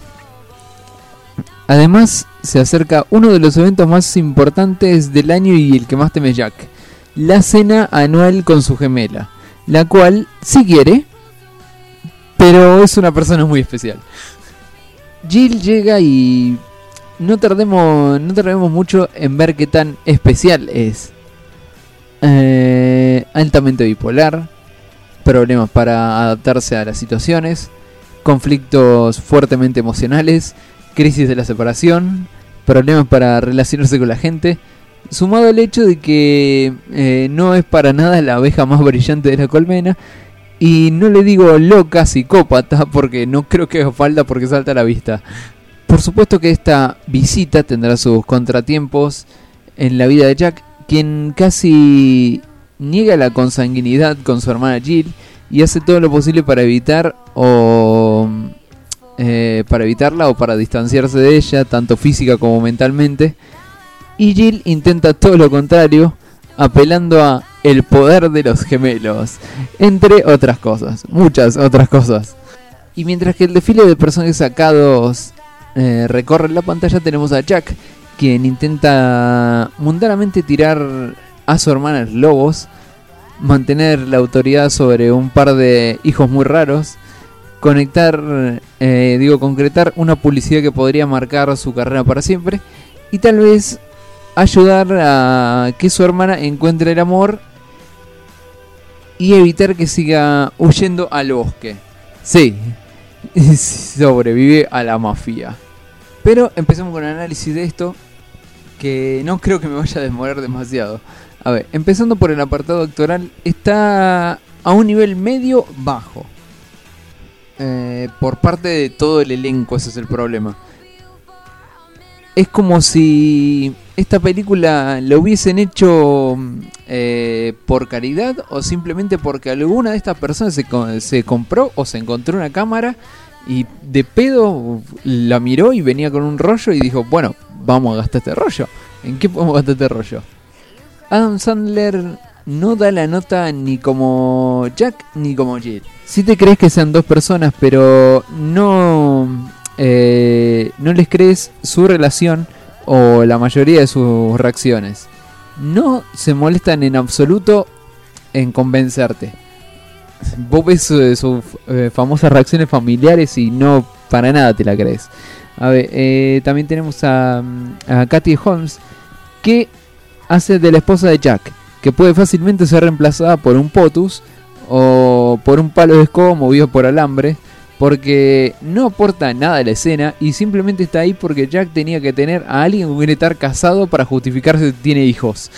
Además, se acerca uno de los eventos más importantes del año y el que más teme Jack: la cena anual con su gemela, la cual sí quiere, pero es una persona muy especial. Jill llega y no tardemos, no tardemos mucho en ver qué tan especial es. Eh, altamente bipolar, problemas para adaptarse a las situaciones, conflictos fuertemente emocionales, crisis de la separación, problemas para relacionarse con la gente, sumado al hecho de que eh, no es para nada la abeja más brillante de la colmena. Y no le digo loca, psicópata, porque no creo que haga falta porque salta a la vista. Por supuesto que esta visita tendrá sus contratiempos en la vida de Jack, quien casi niega la consanguinidad con su hermana Jill y hace todo lo posible para evitar o eh, para evitarla o para distanciarse de ella, tanto física como mentalmente. Y Jill intenta todo lo contrario, apelando a el poder de los gemelos, entre otras cosas, muchas otras cosas. Y mientras que el desfile de personajes sacados eh, recorre la pantalla, tenemos a Jack, quien intenta mundanamente tirar a su hermana los lobos, mantener la autoridad sobre un par de hijos muy raros, conectar, eh, digo, concretar una publicidad que podría marcar su carrera para siempre, y tal vez ayudar a que su hermana encuentre el amor y evitar que siga huyendo al bosque. Sí, sobrevive a la mafia. Pero empecemos con el análisis de esto, que no creo que me vaya a demorar demasiado. A ver, empezando por el apartado actoral, está a un nivel medio bajo. Eh, por parte de todo el elenco, ese es el problema. Es como si esta película la hubiesen hecho eh, por caridad o simplemente porque alguna de estas personas se, se compró o se encontró una cámara y de pedo la miró y venía con un rollo y dijo, bueno, vamos a gastar este rollo. ¿En qué podemos gastar este rollo? Adam Sandler no da la nota ni como Jack ni como Jill. Si te crees que sean dos personas, pero no... Eh, no les crees su relación o la mayoría de sus reacciones. No se molestan en absoluto en convencerte. Vos ves sus su, eh, famosas reacciones familiares y no para nada te la crees. A ver, eh, también tenemos a, a Katie Holmes, que hace de la esposa de Jack, que puede fácilmente ser reemplazada por un potus o por un palo de escoba movido por alambre, porque no aporta nada a la escena y simplemente está ahí porque Jack tenía que tener a alguien con quien estar casado para justificarse que tiene hijos.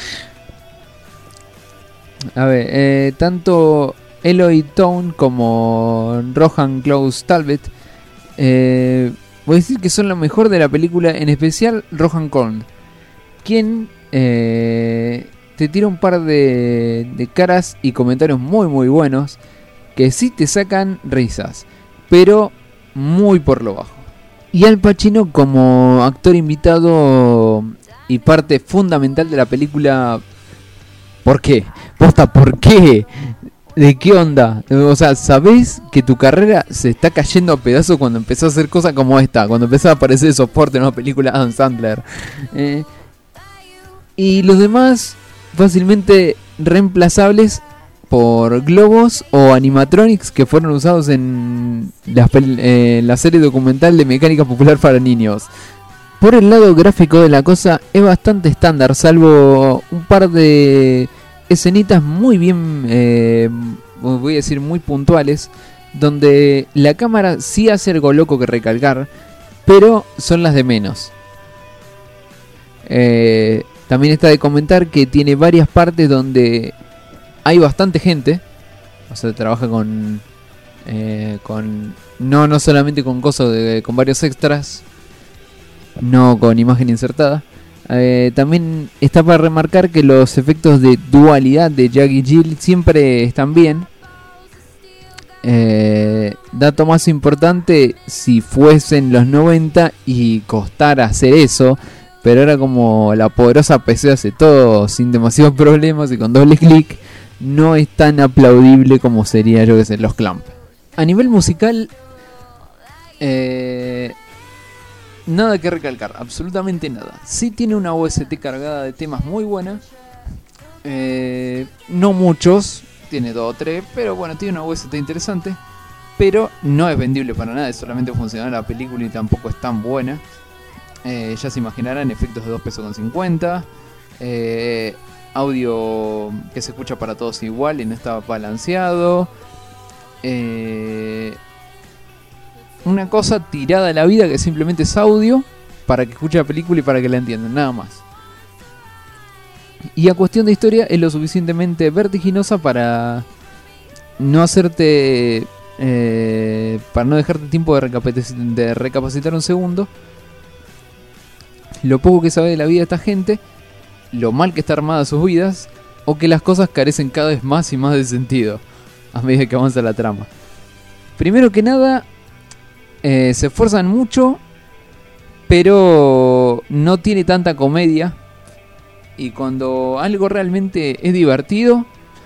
A ver, eh, tanto Eloy Town como Rohan Klaus Talbot, eh, voy a decir que son lo mejor de la película, en especial Rohan Korn, quien eh, te tira un par de, de caras y comentarios muy muy buenos que sí te sacan risas, pero muy por lo bajo. Y Al Pacino como actor invitado y parte fundamental de la película. ¿Por qué? Posta, ¿por qué? ¿De qué onda? O sea, ¿sabés que tu carrera se está cayendo a pedazos cuando empezás a hacer cosas como esta? Cuando empezás a aparecer de soporte en una película de Adam Sandler. Eh, y los demás fácilmente reemplazables por globos o animatronics que fueron usados en la, eh, la serie documental de Mecánica Popular para Niños. Por el lado gráfico de la cosa es bastante estándar, salvo un par de escenitas muy bien, eh, voy a decir muy puntuales, donde la cámara sí hace algo loco que recalcar, pero son las de menos. Eh, También está de comentar que tiene varias partes donde hay bastante gente. O sea, trabaja con... Eh, con no, no solamente con cosas de, con varios extras. No con imagen insertada. Eh, también está para remarcar que los efectos de dualidad de Jack y Jill siempre están bien. Eh, dato más importante, si fuesen los noventa y costara hacer eso, pero ahora como la poderosa P C hace todo sin demasiados problemas y con doble clic, no es tan aplaudible como sería, yo que sé, los Clamp. A nivel musical, eh, nada que recalcar, absolutamente nada. Sí tiene una O S T cargada de temas muy buena, eh, no muchos, tiene dos o tres, pero bueno, tiene una O S T interesante. Pero no es vendible para nada, es solamente funcional la película y tampoco es tan buena. Eh, ya se imaginarán, efectos de dos pesos con cincuenta. Eh, audio que se escucha para todos igual y no está balanceado. Eh, una cosa tirada a la vida que simplemente es audio para que escuche la película y para que la entiendan, nada más. Y a cuestión de historia es lo suficientemente vertiginosa para no hacerte... Eh, para no dejarte tiempo de, recapacitar, de recapacitar un segundo lo poco que sabe de la vida de esta gente, lo mal que está armada sus vidas, o que las cosas carecen cada vez más y más de sentido a medida que avanza la trama. Primero que nada, eh, se esfuerzan mucho, pero no tiene tanta comedia. Y cuando algo realmente es divertido,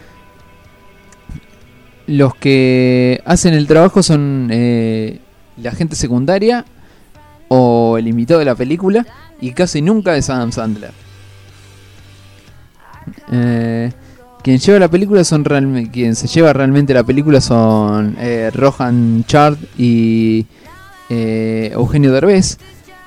los que hacen el trabajo son eh, la gente secundaria o el invitado de la película, y casi nunca es Adam Sandler. Eh, quien lleva la película son realmente, quien se lleva realmente la película son eh, Rohan Chard y eh, Eugenio Derbez.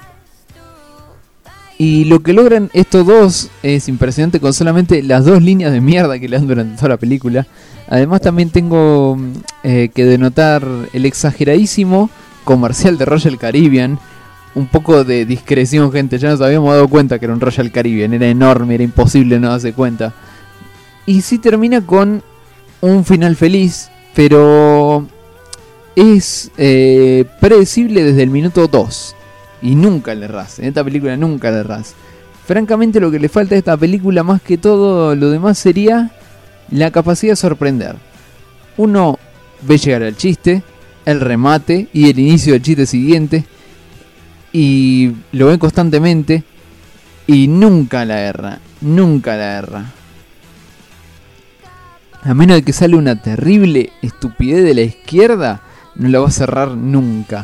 Y lo que logran estos dos es impresionante con solamente las dos líneas de mierda que le dan durante toda la película. Además también tengo eh, que denotar el exageradísimo comercial de Royal Caribbean. Un poco de discreción, gente, ya nos habíamos dado cuenta que era un Royal Caribbean. Era enorme, era imposible no darse cuenta. Y sí termina con un final feliz, pero es eh, predecible desde el minuto dos. Y nunca le errás, en esta película nunca le errás. Francamente lo que le falta a esta película más que todo lo demás sería la capacidad de sorprender. Uno ve llegar al chiste, el remate y el inicio del chiste siguiente, y lo ven constantemente y nunca la erra, nunca la erra. A menos de que sale una terrible estupidez de la izquierda, no la va a cerrar nunca.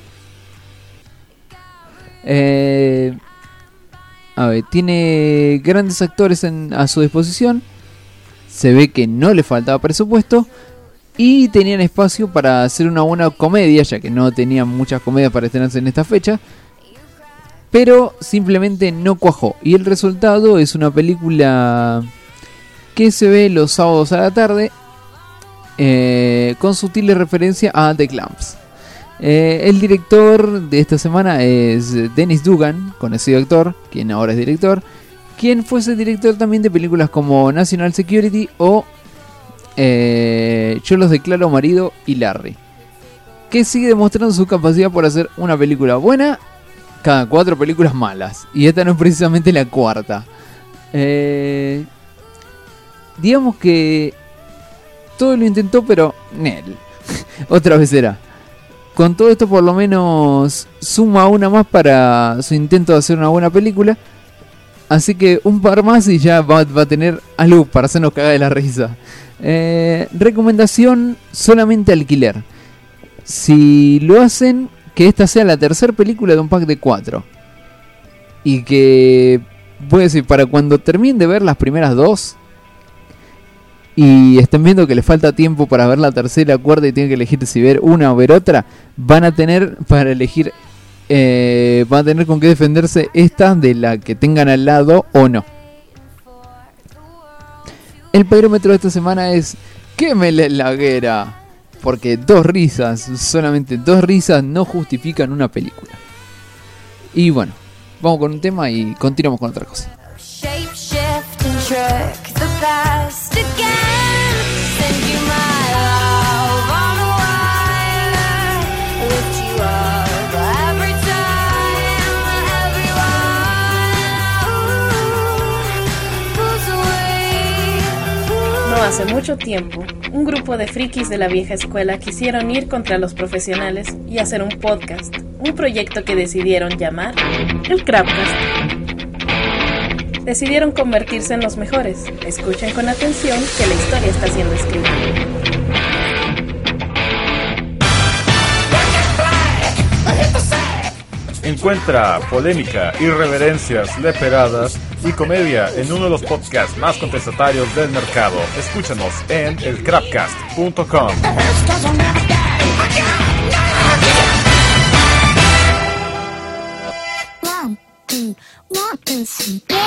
Eh, a ver, tiene grandes actores en, a su disposición. Se ve que no le faltaba presupuesto y tenían espacio para hacer una buena comedia, ya que no tenían muchas comedias para estrenarse en esta fecha. Pero simplemente no cuajó. Y el resultado es una película que se ve los sábados a la tarde, eh, con sutiles referencia a The Clamps. Eh, el director de esta semana es Dennis Dugan, conocido actor, quien ahora es director, quien fuese director también de películas como National Security o eh, Yo los declaro marido y Larry, que sigue demostrando su capacidad por hacer una película buena cada cuatro películas malas, y esta no es precisamente la cuarta. Eh, digamos que todo lo intentó, pero Nel otra vez será. Con todo esto por lo menos suma una más para su intento de hacer una buena película. Así que un par más y ya va, va a tener algo para hacernos cagar de la risa. Eh, recomendación, solamente alquiler. Si lo hacen, que esta sea la tercera película de un pack de cuatro. Y que, voy a decir, para cuando terminen de ver las primeras dos y estén viendo que les falta tiempo para ver la tercera, cuarta y tienen que elegir si ver una o ver otra, van a tener para elegir, eh, van a tener con qué defenderse esta de la que tengan al lado o no. El parómetro de esta semana es quémele la hoguera, porque dos risas, solamente dos risas no justifican una película. Y bueno, vamos con un tema y continuamos con otra cosa. Shake trick the past again. Send you my love on a wire, lift you up every time, everyone pulls away. No hace mucho tiempo, un grupo de frikis de la vieja escuela quisieron ir contra los profesionales y hacer un podcast, un proyecto que decidieron llamar el Crapcast. Decidieron convertirse en los mejores. Escuchen con atención que la historia está siendo escrita. Encuentra polémica, irreverencias, leperadas y comedia en uno de los podcasts más contestatarios del mercado. Escúchanos en el crapcast punto com. One, two, one, two, three, yeah.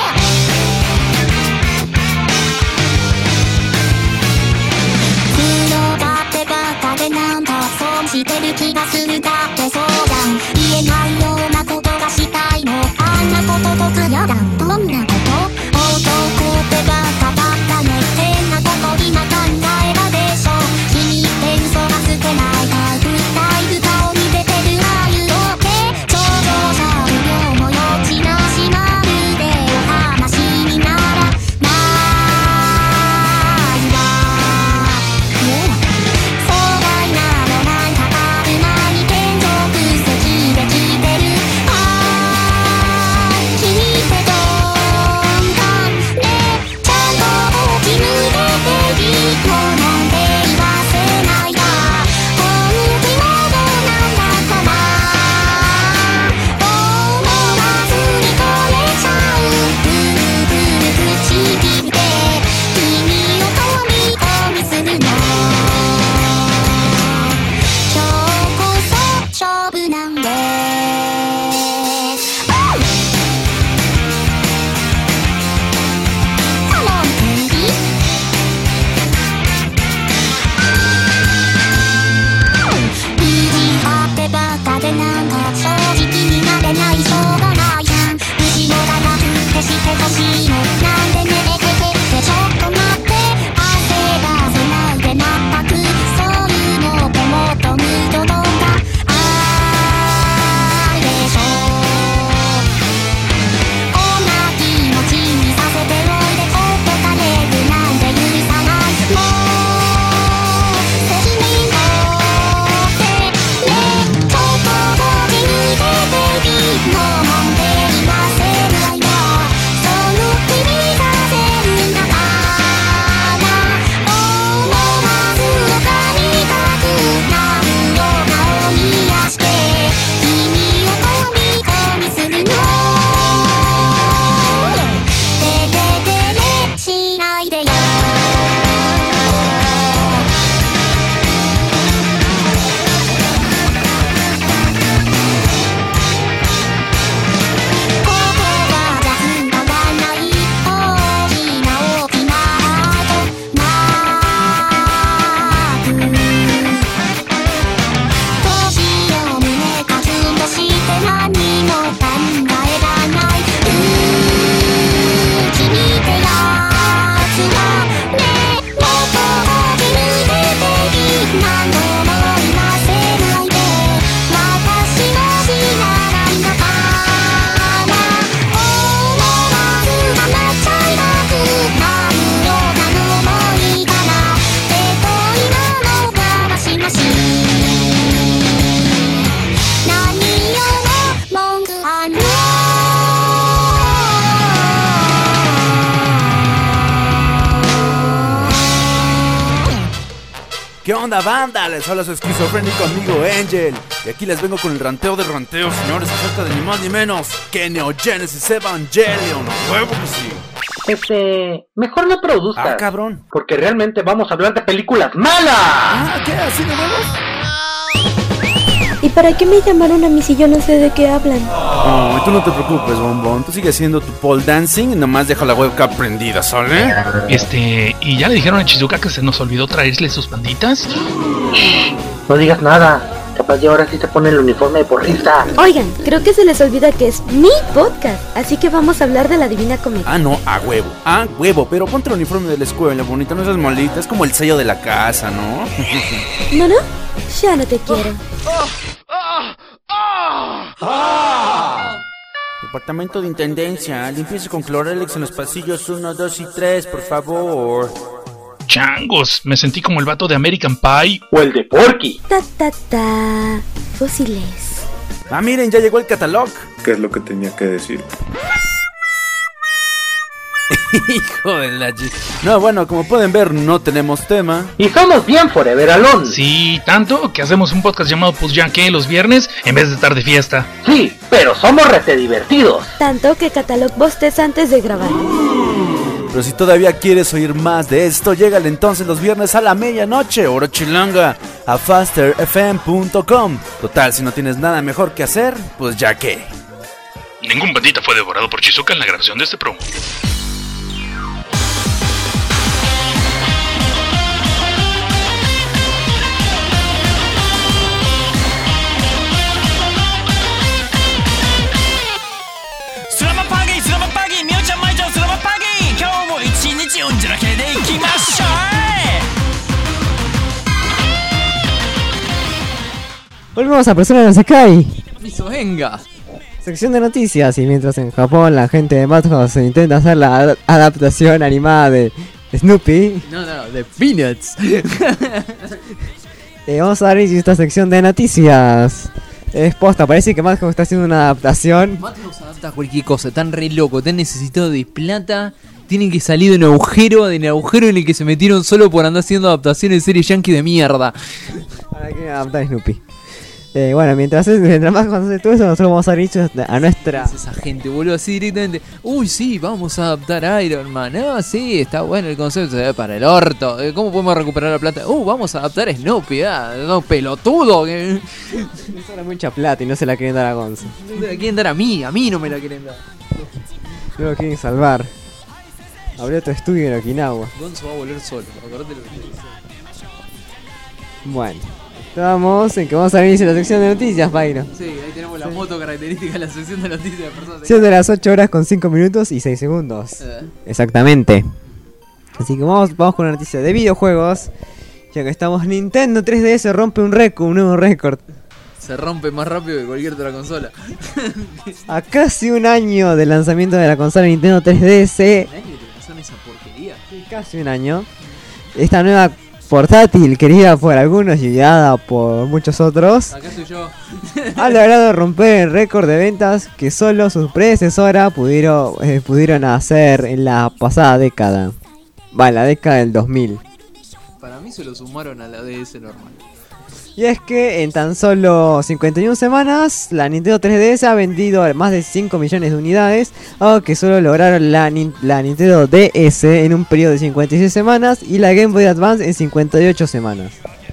¿Qué onda, banda? Les habla su esquizofrénico amigo Angel. Y aquí les vengo con el ranteo de ranteos, señores, acerca de ni más ni menos que Neo Genesis Evangelion. ¡Huevo que sí! Este... Mejor no produzcas. Ah, cabrón. Porque realmente vamos a hablar de películas malas. Ah, ¿qué? ¿Así de huevos? ¿Y para qué me llamaron a mí si yo no sé de qué hablan? Oh, tú no te preocupes, bombón. Tú sigue haciendo tu pole dancing y nomás deja la webcam prendida, ¿sale? Este... ¿Y ya le dijeron a Shizuka que se nos olvidó traerle sus panditas? No digas nada. Capaz de ahora sí se pone el uniforme de porrista. Oigan, creo que se les olvida que es mi podcast, así que vamos a hablar de la Divina Comedia. Ah, no, a huevo, a huevo, pero ponte el uniforme de la escuela, bonita, no seas malita, es como el sello de la casa, ¿no? ¿No, no? Ya no te quiero. Departamento de Intendencia, limpieza con Clorelex en los pasillos uno, dos y tres, por favor. Changos, me sentí como el vato de American Pie. O el de Porky. Ta, ta, ta. Fósiles. Ah, miren, ya llegó el catálogo. ¿Qué es lo que tenía que decir? Hijo de la ch... No, bueno, como pueden ver, no tenemos tema. Y somos bien Forever Alone. Sí, tanto que hacemos un podcast llamado Pues ya que los viernes en vez de estar de fiesta. Sí, pero somos rete divertidos. Tanto que Catalog bosteza antes de grabar. Pero si todavía quieres oír más de esto, llégale entonces los viernes a la medianoche, hora chilanga, a faster f m punto com. Total, si no tienes nada mejor que hacer, pues ya que. Ningún bandita fue devorado por Shizuka en la grabación de este promo. Volvemos a Persona no Sekai. Miso, venga. Sección de noticias. Y mientras en Japón la gente de Madhouse intenta hacer la ad- adaptación animada de Snoopy, No, no, no, de Peanuts. eh, vamos a dar inicio a esta sección de noticias. Es posta, parece que Madhouse está haciendo una adaptación. Madhouse adapta cualquier cosa, tan re loco, tan necesitado de plata. Tienen que salir de un agujero, de un agujero en el que se metieron solo por andar haciendo adaptaciones de series yankee de mierda. Para que adaptar Snoopy. Eh, bueno, mientras, mientras más cuando hace todo eso, nosotros vamos a dar inicio a nuestra... Es esa gente, boludo, así directamente. Uy, sí, vamos a adaptar a Iron Man. Ah, sí, está bueno el concepto, se ve para el orto. Eh, ¿Cómo podemos recuperar la plata? Uh, vamos a adaptar a Snoopy, ah, no, pelotudo. Que... Les sobra mucha plata y no se la quieren dar a Gonzo. No me la quieren dar a mí, a mí no me la quieren dar. No lo quieren salvar. Abrió otro estudio en Okinawa. Gonzo va a volver solo, acordate lo que te dice. Bueno, estamos en que vamos a dar inicio a la sección de noticias, Pairo. Sí, ahí tenemos la moto característica de la sección de noticias de personas. Siendo las ocho horas con cinco minutos y seis segundos. Eh. Exactamente. Así que vamos, vamos con una noticia de videojuegos. Ya que estamos, Nintendo tres D S rompe un récord, un nuevo récord. Se rompe más rápido que cualquier otra consola. A casi un año del lanzamiento de la consola Nintendo tres D S. ¿Un año te lanzaron esa porquería? Sí, casi un año. Esta nueva portátil, querida por algunos y odiada por muchos otros, Acá estoy yo. ha logrado romper el récord de ventas que solo sus predecesoras pudieron, eh, pudieron hacer en la pasada década. Va, en la década del dos mil. Para mí se lo sumaron a la D S normal. Y es que en tan solo cincuenta y una semanas, la Nintendo tres D S ha vendido más de cinco millones de unidades, algo que solo lograron la, nin- la Nintendo D S en un periodo de cincuenta y seis semanas y la Game Boy Advance en cincuenta y ocho semanas.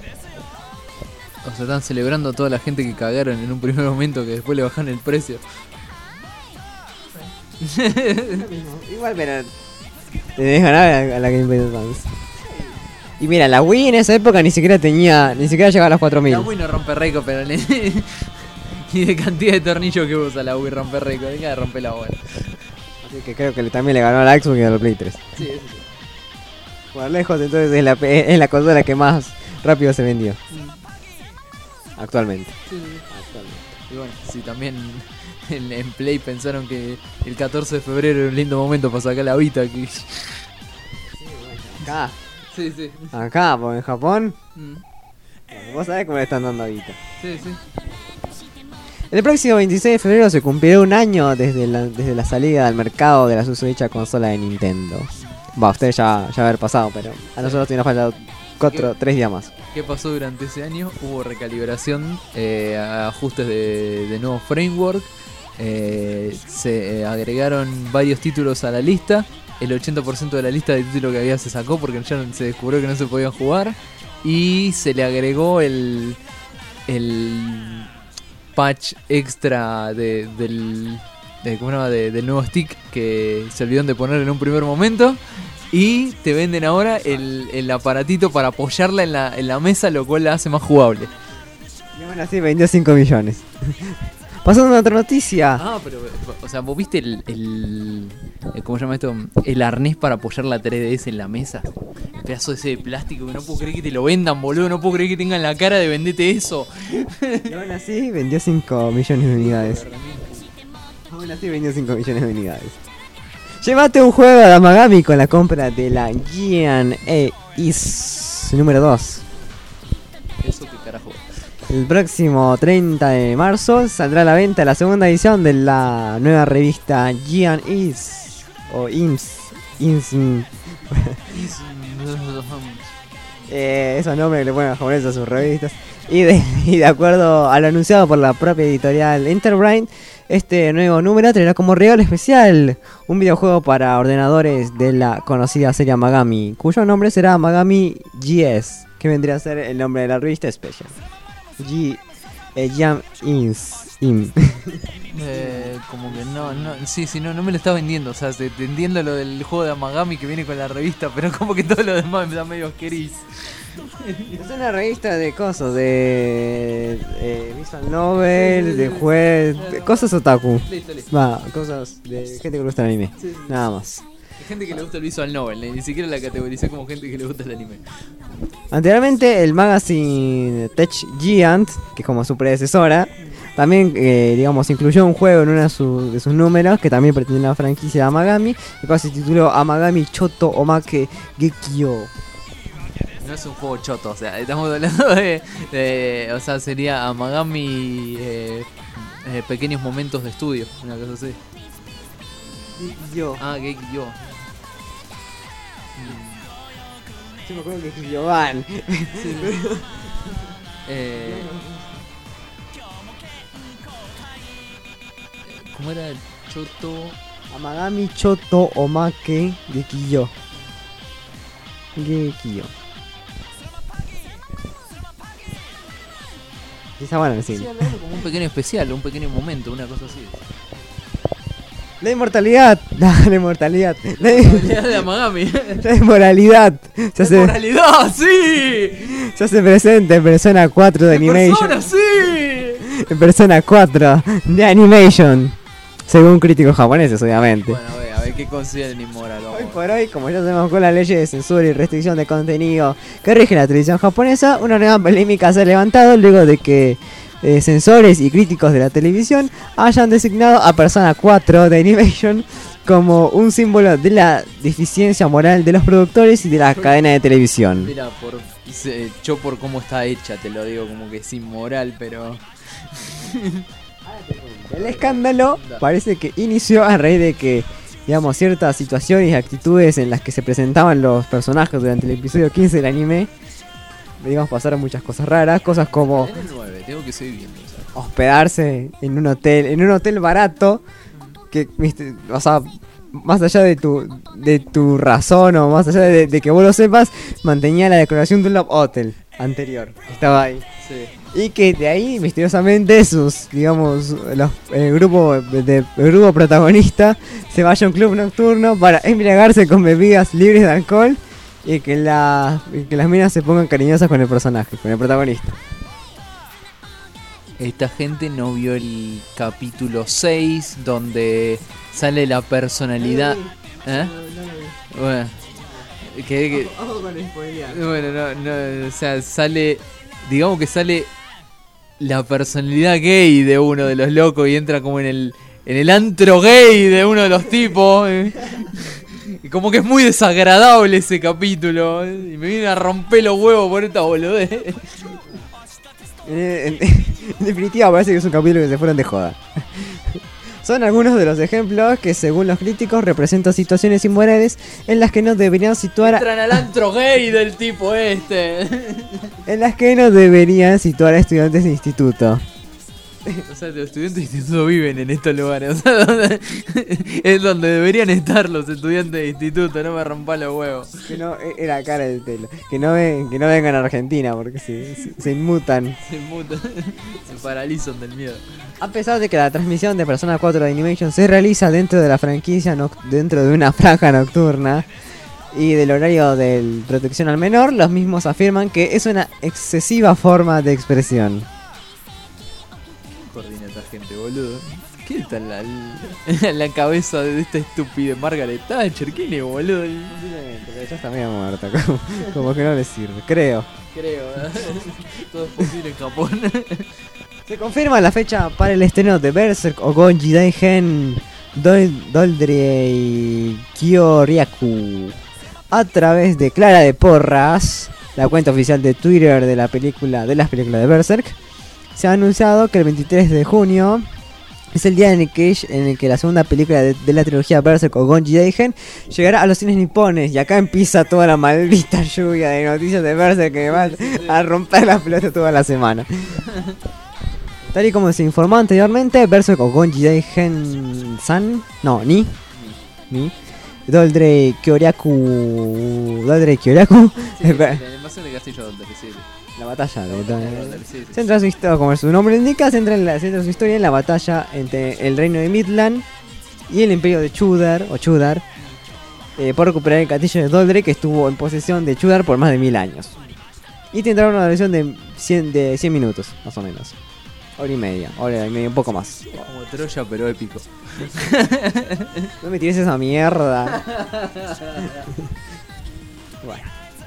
O sea, están celebrando a toda la gente que cagaron en un primer momento que después le bajan el precio. Igual, pero te dejas ganar a la, a la Game Boy Advance. Y mira, la Wii en esa época ni siquiera tenía, ni siquiera llegaba a los cuatro mil. La Wii no rompe récord, pero le... y de cantidad de tornillos que usa la Wii rompe récord. Venga de romper la bola. Así que creo que le- también le ganó a la Xbox y a la Play tres. Sí, eso sí. Por lejos, entonces es la, es la consola que más rápido se vendió. Actualmente. Sí, sí. Y bueno, si también en, en Play pensaron que el catorce de febrero era un lindo momento para sacar la Vita. Que... Acá. Sí, sí. Acá, porque en Japón. Mm. Bueno, vos sabés cómo le están dando ahorita. Sí, sí. El próximo veintiséis de febrero se cumplirá un año desde la, desde la salida al mercado de la susodicha consola de Nintendo. Va, a ustedes ya, ya haber pasado, pero a nosotros tiene falta cuatro, tres días más. ¿Qué pasó durante ese año? Hubo recalibración, eh, ajustes de, de nuevo framework, eh, se eh, agregaron varios títulos a la lista. El ochenta por ciento de la lista de títulos que había se sacó porque ya se descubrió que no se podían jugar. Y se le agregó el, el patch extra de, del, de, ¿cómo se llama? De, del nuevo stick que se olvidaron de poner en un primer momento. Y te venden ahora el, el aparatito para apoyarla en la, en la mesa, lo cual la hace más jugable. Y aún así vendió cinco millones. Pasando a otra noticia. Ah, pero, o sea, ¿vos viste el, el, el- ¿cómo se llama esto? El arnés para apoyar la tres D S en la mesa. El pedazo ese de plástico que no puedo creer que te lo vendan, boludo. No puedo creer que tengan la cara de venderte eso. Y aún así vendió cinco millones de unidades. Aún así vendió cinco millones de unidades. Llévate un juego de Amagami con la compra de la Gian E-Is número dos. Eso qué carajo. El próximo treinta de marzo saldrá a la venta la segunda edición de la nueva revista Gian Is o Ims. Ims. eh, esos nombres que le ponen a los japoneses a sus revistas. Y de, y de acuerdo a lo anunciado por la propia editorial Enterbrain, este nuevo número traerá como regalo especial un videojuego para ordenadores de la conocida serie Amagami, cuyo nombre será Amagami G S, que vendría a ser el nombre de la revista Special. G eh, Jam Ins Im. Eh, como que no, no, sí, sí, no, no me lo está vendiendo. O sea, te, te entiendo lo del juego de Amagami que viene con la revista, pero como que todo lo demás me da medio asqueris. Es una revista de cosas, de eh, visual novel, de juez, de cosas otaku. Listo, listo. Va, cosas de gente que le gusta el anime. Sí, sí. Nada más. Hay gente que le gusta el visual novel, ni siquiera la categoricé como gente que le gusta el anime. Anteriormente el magazine Tech Giant, que es como su predecesora, también eh, digamos incluyó un juego en uno de, su- de sus números que también pertenece a la franquicia de Amagami, el cual se tituló Amagami Choto Omake Gekyo. No es un juego choto, o sea, estamos hablando de, de o sea, sería Amagami eh, eh, pequeños momentos de estudio, una cosa así. Gekyo. Ah, Gekyo. Yo me acuerdo que es Giovanni. Eh, ¿Cómo era el choto? Amagami Choto Omake Gekyo. Gekyo. Esa buena en Sí, cine. hablando como un pequeño especial, un pequeño momento, una cosa así. La inmortalidad. La, la inmortalidad. La, La de Amagami. la inmoralidad. Se hace, ¡Moralidad, sí! se hace presente en Persona cuatro de Animation. ¡Persona, sí! En Persona cuatro de Animation. Según críticos japoneses, obviamente. Bueno, a ver, a ver qué consideran inmoral. vamos. Hoy por hoy, como ya sabemos con las leyes de censura y restricción de contenido que rige la televisión japonesa, una nueva polémica se ha levantado luego de que eh, censores y críticos de la televisión hayan designado a Persona cuatro de Animation como un símbolo de la deficiencia moral de los productores y de la cadena de televisión. Mira, por, se- yo por cómo está hecha te lo digo, como que es inmoral, pero... El escándalo parece que inició a raíz de que, digamos, ciertas situaciones y actitudes en las que se presentaban los personajes durante el episodio quince del anime, digamos, pasaron muchas cosas raras, cosas como En el nueve, tengo que seguir viendo, ¿sabes? hospedarse en un hotel, en un hotel barato, que, viste, o sea, más allá de tu, de tu razón o más allá de, de que vos lo sepas, mantenía la decoración de un Love Hotel anterior, que estaba ahí. Sí. Y que de ahí, misteriosamente, sus, digamos, los, el grupo de, de- el grupo protagonista se vaya a un club nocturno para embriagarse con bebidas libres de alcohol y que, la, y que las minas se pongan cariñosas con el personaje, con el protagonista. Esta gente no vio el capítulo seis donde sale la personalidad... ¿Eh? Bueno, que, que- bueno, no, no, o sea, sale, digamos que sale la personalidad gay de uno de los locos y entra como en el en el antro gay de uno de los tipos. eh. Y como que es muy desagradable ese capítulo. eh, Y me viene a romper los huevos por esta boludez. En, en- en definitiva, parece que es un capítulo que se fueron de joda. Son algunos de los ejemplos que, según los críticos, representan situaciones inmorales en las que no deberían situar a, Entran al antro gay del tipo este. en las que no deberían situar a estudiantes de instituto. O sea, los estudiantes de instituto viven en estos lugares. O sea, donde- es donde deberían estar los estudiantes de instituto. No me rompa los huevos. Que no e- era cara del pelo. Que no ven, que no vengan a Argentina porque se, se, se inmutan. Se mutan. Se paralizan del miedo. A pesar de que la transmisión de Persona cuatro de Animation se realiza dentro de la franquicia, noc- dentro de una franja nocturna y del horario de protección al menor, los mismos afirman que es una excesiva forma de expresión. gente, boludo. ¿Quién está en la, en la cabeza de esta estúpida Margaret Thatcher? ¿Quién es, boludo? Pero ya está medio muerta, como, como que no le sirve, creo. Creo, ¿eh? Todo es posible en Japón. Se confirma la fecha para el estreno de Berserk o Gonji Daigen Dol Doldrei Kyoryaku a través de Clara de Porras, la cuenta oficial de Twitter de la película de las películas de Berserk. Se ha anunciado que el veintitrés de junio es el día en el que, en el que la segunda película de, de la trilogía Berserk o Gonji Daigen llegará a los cines nipones. Y acá empieza toda la maldita lluvia de noticias de Berserk que va a romper la pelota toda la semana. Tal y como se informó anteriormente, Berserk o Gonji Daigen-san, no, ni, ni, Doldrei Kyoryaku, Doldrei Kyoryaku, sí, la animación de Castillo Doldrei, sí. La batalla de Doldrei, sí, sí. Centra su historia, como su nombre indica, centra, en la, centra su historia en la batalla entre el reino de Midland y el imperio de Chudar, o Chudar, eh, por recuperar el castillo de Doldrei que estuvo en posesión de Chudar por más de mil años. Y tendrá una duración de cien, de cien minutos, más o menos. Hora y media, hora y media, un poco más. Como Troya, pero épico. No me tires esa mierda. Bueno.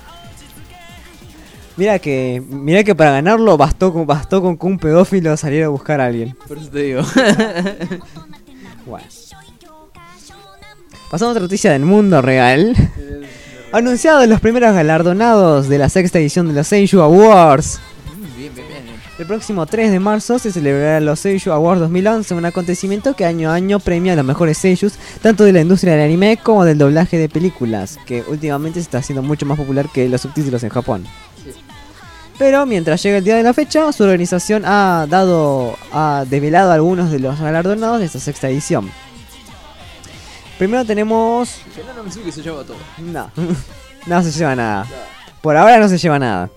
Mira que, mira que para ganarlo bastó con, bastó con que un pedófilo saliera a buscar a alguien. Por eso te digo. Bueno. Pasamos a otra noticia del mundo real. Anunciados los primeros galardonados de la sexta edición de los Seiyuu Awards. Bien, bien, bien. El próximo tres de marzo se celebrará los Seiyuu Awards dos mil once, un acontecimiento que año a año premia a los mejores seiyus, tanto de la industria del anime como del doblaje de películas, que últimamente se está haciendo mucho más popular que los subtítulos en Japón. Sí. Pero mientras llega el día de la fecha, su organización ha dado, ha develado algunos de los galardonados de esta sexta edición. Primero tenemos... Que no, no me sube que se lleva todo. No, no se lleva nada. Por ahora no se lleva nada.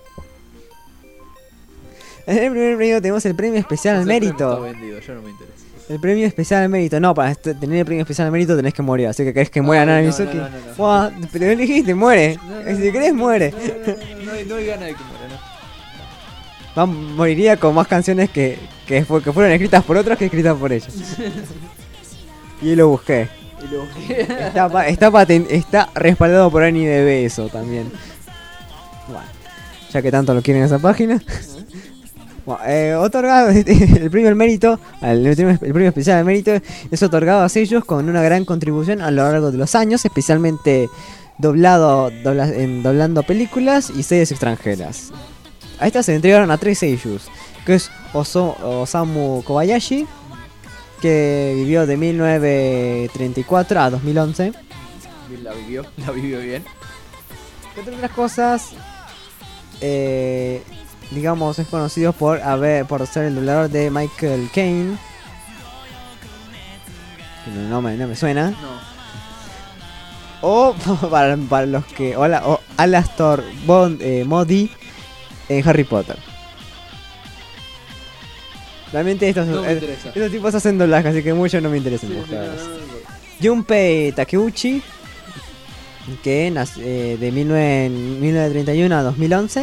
En el primer premio tenemos el premio especial al mérito. Está vendido, yo no me interesa. El premio especial al mérito. No, para tener el premio especial al mérito tenés que morir. Así que querés que muera Nana Mizuki. No, no, no, no. Wow, pero elegiste, muere. No, no, si querés, muere. No, no, no, no, hay, no hay gana de que muera, no. Va, moriría con más canciones que, que, fue, que fueron escritas por otros que escritas por ellos. Y lo busqué. Y lo busqué. Está, está, patent, está respaldado por Ani D B eso también. Bueno, ya que tanto lo quieren esa página. Bueno, eh, otorgado el premio al mérito, el, el premio especial al mérito es otorgado a sellos con una gran contribución a lo largo de los años, especialmente doblado, dobla, en, doblando películas y series extranjeras. A estas se le entregaron a tres seiyus, que es Oso, Osamu Kobayashi, que vivió de mil novecientos treinta y cuatro a dos mil once. La vivió, la vivió bien. Entre otras cosas, eh... digamos, es conocido por haber por ser el doblador de Michael Caine. Que no, no, me, no me suena. No. O para, para los que. O, la, o Alastor Bond, eh, Modi en Harry Potter. Realmente estos, no me eh, estos tipos hacen doblaje, así que mucho no me interesan. Sí, sí, no, no, no. Junpei Takeuchi, que nace, eh, de mil novecientos treinta y uno a dos mil once.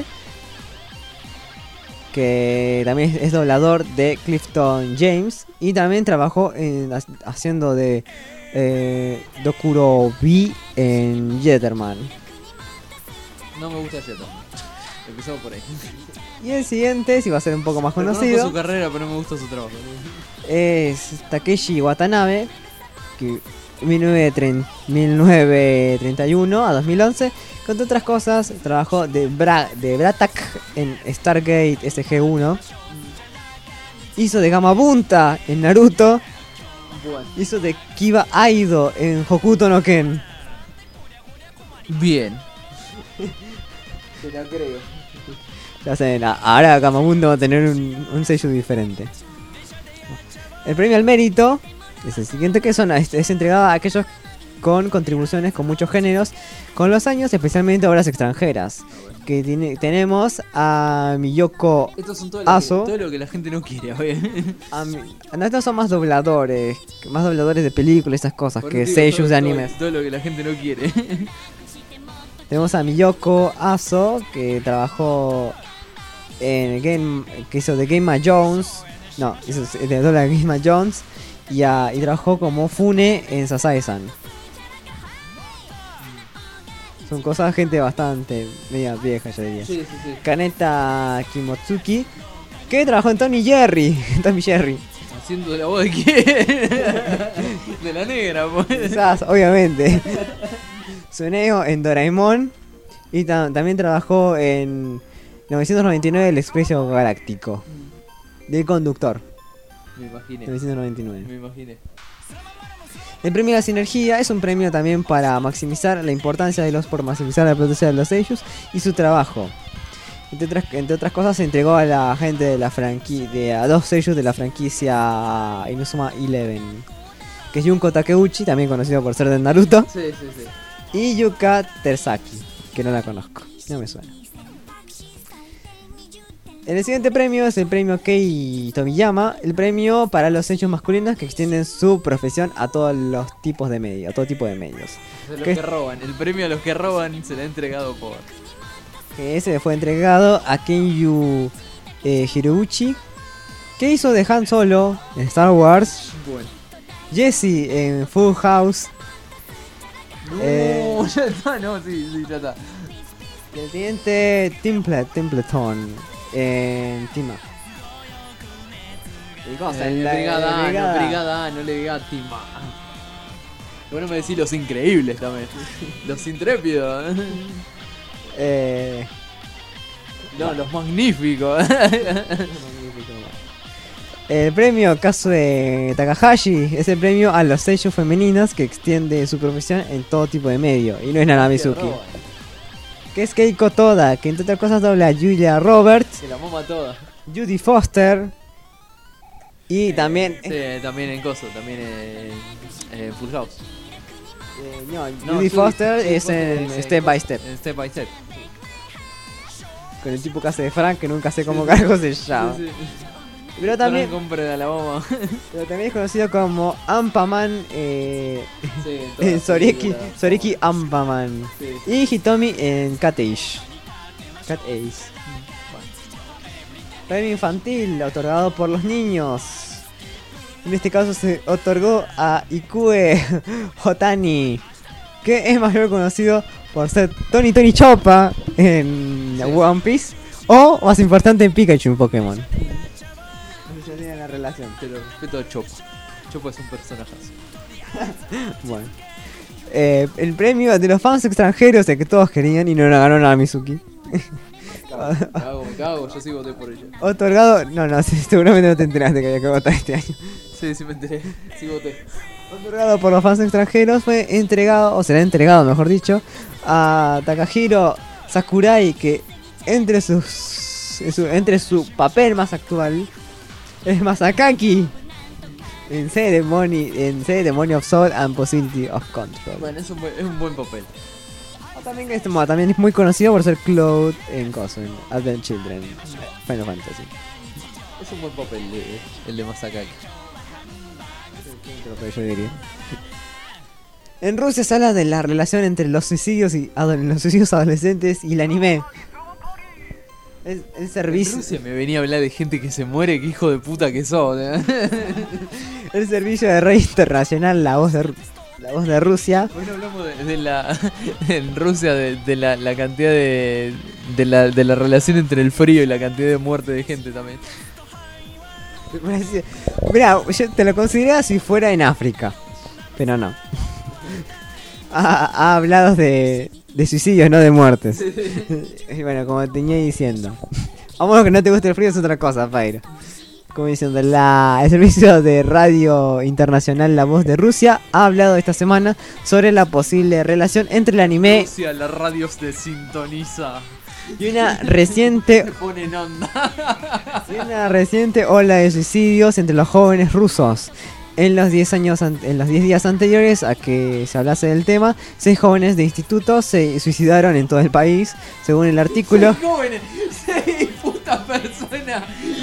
Que también es doblador de Clifton James. Y también trabajó en, haciendo de eh, Dokuro B en Jetterman. No me gusta Jetterman. Empezamos por ahí. Y el siguiente, si va a ser un poco más pero conocido, conozco su carrera, pero no me gusta su trabajo. es Takeshi Watanabe, que mil novecientos treinta y uno a dos mil once. Entre otras cosas, trabajó de, Bra de Bratak en Stargate S G uno. Hizo de Gamabunta en Naruto. Bueno. Hizo de Kiba Aido en Hokuto no Ken. Bien. Te la creo. Ya saben, ahora Gamabunta va a tener un, un sello diferente. El premio al mérito es el siguiente, que son, es, es entregado a aquellos con contribuciones con muchos géneros con los años, especialmente obras extranjeras. Que tiene, tenemos a Miyoko Estos son todo lo, Aso. Que, todo lo que la gente no quiere, a mi, no, estos son más dobladores, más dobladores de películas, esas cosas, por que seiyus de animes. Todo, todo lo que la gente no quiere. Tenemos a Miyoko Aso, que trabajó en el game, que hizo de Game of Jones No, hizo de dobla a Gizma Jones y, a, y trabajó como Fune en Sasae-san. Son cosas gente bastante media vieja, yo diría. Sí, sí, sí. Kaneta Kimotsuki, que trabajó en Tommy Jerry. Tommy Jerry. Haciendo de la voz de quién. De la negra, pues. Quizás, obviamente. Tsuneo en Doraemon. Y ta- también trabajó en novecientos noventa y nueve El Expreso Galáctico. Del conductor. Me imaginé. novecientos noventa y nueve. Me imaginé. El premio de la sinergia es un premio también para maximizar la importancia de los por maximizar la potencia de los sellos y su trabajo. Entre otras, entre otras cosas se entregó a la gente de la franquicia, a dos sellos de la franquicia Inazuma Eleven, que es Junko Takeuchi, también conocido por ser de Naruto, Sí, sí, sí. y Yuka Tersaki, que no la conozco, no me suena. El siguiente premio es el premio Kei Tomiyama, el premio para los sellos masculinos que extienden su profesión a todos los tipos de medios, a todo tipo de medios. De los Que- que roban. El premio a los que roban se le ha entregado por. que ese fue entregado a Kenyu eh, Hirouchi, que hizo de Han Solo en Star Wars, Bueno. Jesse en Full House, No, Eh. ya está, no, sí, sí, ya está. el teniente Templet, Templeton en Team Up. ¿Y cómo se Eh, la- brigada, A, brigada? no, brigada A, no le diga Tima. Bueno, me decís los increíbles también. Los intrépidos. Eh, No, los magníficos. El premio Kazue Takahashi es el premio a los sellos femeninos que extiende su profesión en todo tipo de medio. Y no es Nana Mizuki. Que es Keiko Toda, que entre otras cosas dobla a Julia Roberts, Se la mama toda. Judy Foster. Y también. Sí, también en Coso, también en, en Full House. eh, no, No, Judy Judy- Foster Judy es Foster en es en Step by Coso, Step. En Step by Step. Con el tipo que hace de Frank, que nunca sé cómo carajo se llama. Sí, sí. Pero también, Compren a la bomba. pero también es conocido como Ampaman. Eh, Sí, en todas en las Soriki, películas. Soriki Ampaman. Sí. Y Hitomi en Cat Ace. Cat Ace. Premio infantil otorgado por los niños. En este caso se otorgó a Ikue Hotani, que es mayor conocido por ser Tony Tony Choppa en One Piece, o más importante en Pikachu en Pokémon. Ya tienen la relación. Pero respeto a Chopo. Chopo es un personaje. Bueno. Eh, el premio de los fans extranjeros de que todos querían y no lo ganó nada Mizuki. Me cago, me cago, yo sí voté por ella. Otorgado, no, no, sí, seguramente no te enteraste que había que votar este año. Sí, sí me enteré. Sí voté. Otorgado por los fans extranjeros, fue entregado, o será entregado mejor dicho, a Takahiro Sakurai, que entre sus, en su, entre su papel más actual es Masakaki en Ceremony, en Ceremony of Soul and Possibility of Control. Bueno, es un buen, es un buen papel. También, este, bueno, también es muy conocido por ser Cloud en Coso, en Advent Children, Final Fantasy. Es un buen papel de- el de Masakaki. Lo que yo diría. En Rusia se habla de la relación entre los suicidios y ado- los suicidios adolescentes y el anime. El, el En servicio Rusia me venía a hablar de gente que se muere, que hijo de puta que sos. ¿eh? el servicio de red internacional La Voz de Ru- La Voz de Rusia. Bueno, hablamos de, de la en Rusia de, de la, la cantidad de de la, de la relación entre el frío y la cantidad de muerte de gente también. Mira, yo te lo consideraba si fuera en África, pero no. Ha, ha hablado de, de suicidios, no de muertes. Y bueno, como tenía diciendo, vamos, que no te guste el frío es otra cosa, Pairo. Como diciendo, la, el servicio de radio internacional La Voz de Rusia ha hablado esta semana sobre la posible relación entre el anime Rusia, las radios de sintoniza. y una reciente Se pone en onda. y una reciente ola de suicidios entre los jóvenes rusos. En los diez años an- en los diez días anteriores a que se hablase del tema, seis jóvenes de instituto se suicidaron en todo el país, según el artículo. Seis jóvenes, seis putas personas.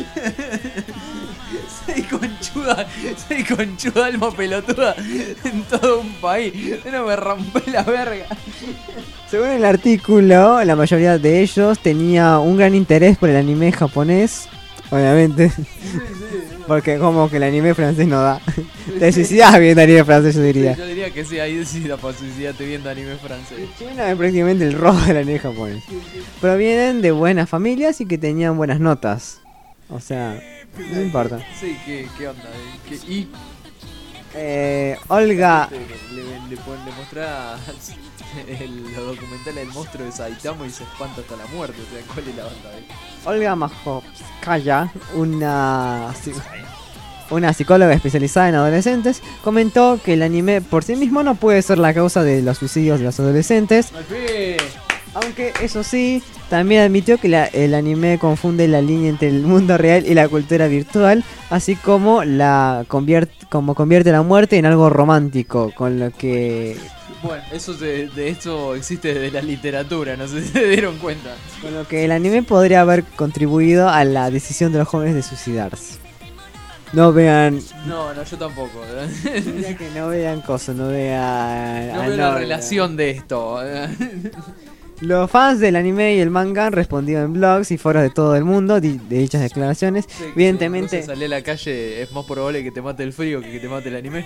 Seis conchuda, seis conchuda alma pelotuda en todo un país. No me rompe la verga. Según el artículo, la mayoría de ellos tenía un gran interés por el anime japonés, obviamente. Sí, sí. Porque como que el anime francés no da. Te suicidas viendo anime francés, yo diría. Sí, yo diría que sí, ahí sí la posibilidad te viendo anime francés. China es prácticamente el robo del anime japonés. Provienen de buenas familias y que tenían buenas notas. O sea, no importa. Sí, ¿qué, qué onda? ¿Qué, y Eh, Olga... Le, le, le, pon- le mostrás el, los documentales del monstruo de Saitama y se espanta hasta la muerte. O sea, ¿cuál es la onda ahí? Olga Majovskaya, una, psi- una psicóloga especializada en adolescentes, comentó que el anime por sí mismo no puede ser la causa de los suicidios de los adolescentes. Aunque eso sí, también admitió que la- el anime confunde la línea entre el mundo real y la cultura virtual, así como la convierte, como convierte la muerte en algo romántico, con lo que Bueno, eso de, de esto existe desde la literatura, no sé si se dieron cuenta. con lo que el anime podría haber contribuido a la decisión de los jóvenes de suicidarse. No vean, No, no, yo tampoco. diría que no vean cosas, no vean. No ah, veo la no, relación de esto. Los fans del anime y el manga han respondido en blogs y foros de todo el mundo di- de dichas declaraciones. Evidentemente, Si salir a la calle es más probable que te mate el frío que que te mate el anime.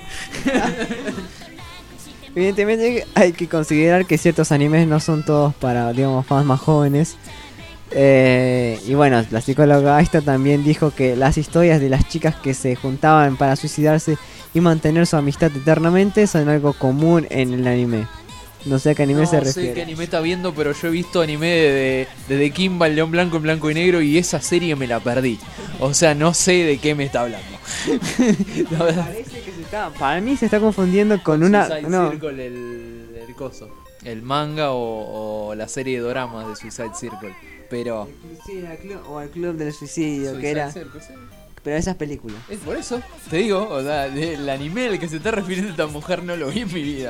evidentemente hay que considerar que ciertos animes no son todos para, digamos, fans más jóvenes. Eh, y bueno, la psicóloga esta también dijo que las historias de las chicas que se juntaban para suicidarse y mantener su amistad eternamente son algo común en el anime. No sé a qué anime No se sé refiere. qué anime está viendo, pero yo he visto anime de, de, de Kimba, el León Blanco en blanco y negro, y esa serie me la perdí. O sea, no sé de qué me está hablando. La verdad. Parece que se está, para mí se está confundiendo con una... Suicide No, Circle, el, el coso. El manga o, o la serie de doramas de Suicide Circle. Pero... sí, el club, o el club del suicidio, Suicide que era... Circle, sí. Pero esas películas. Es por eso, te digo, o sea, el anime al que se está refiriendo esta mujer no lo vi en mi vida.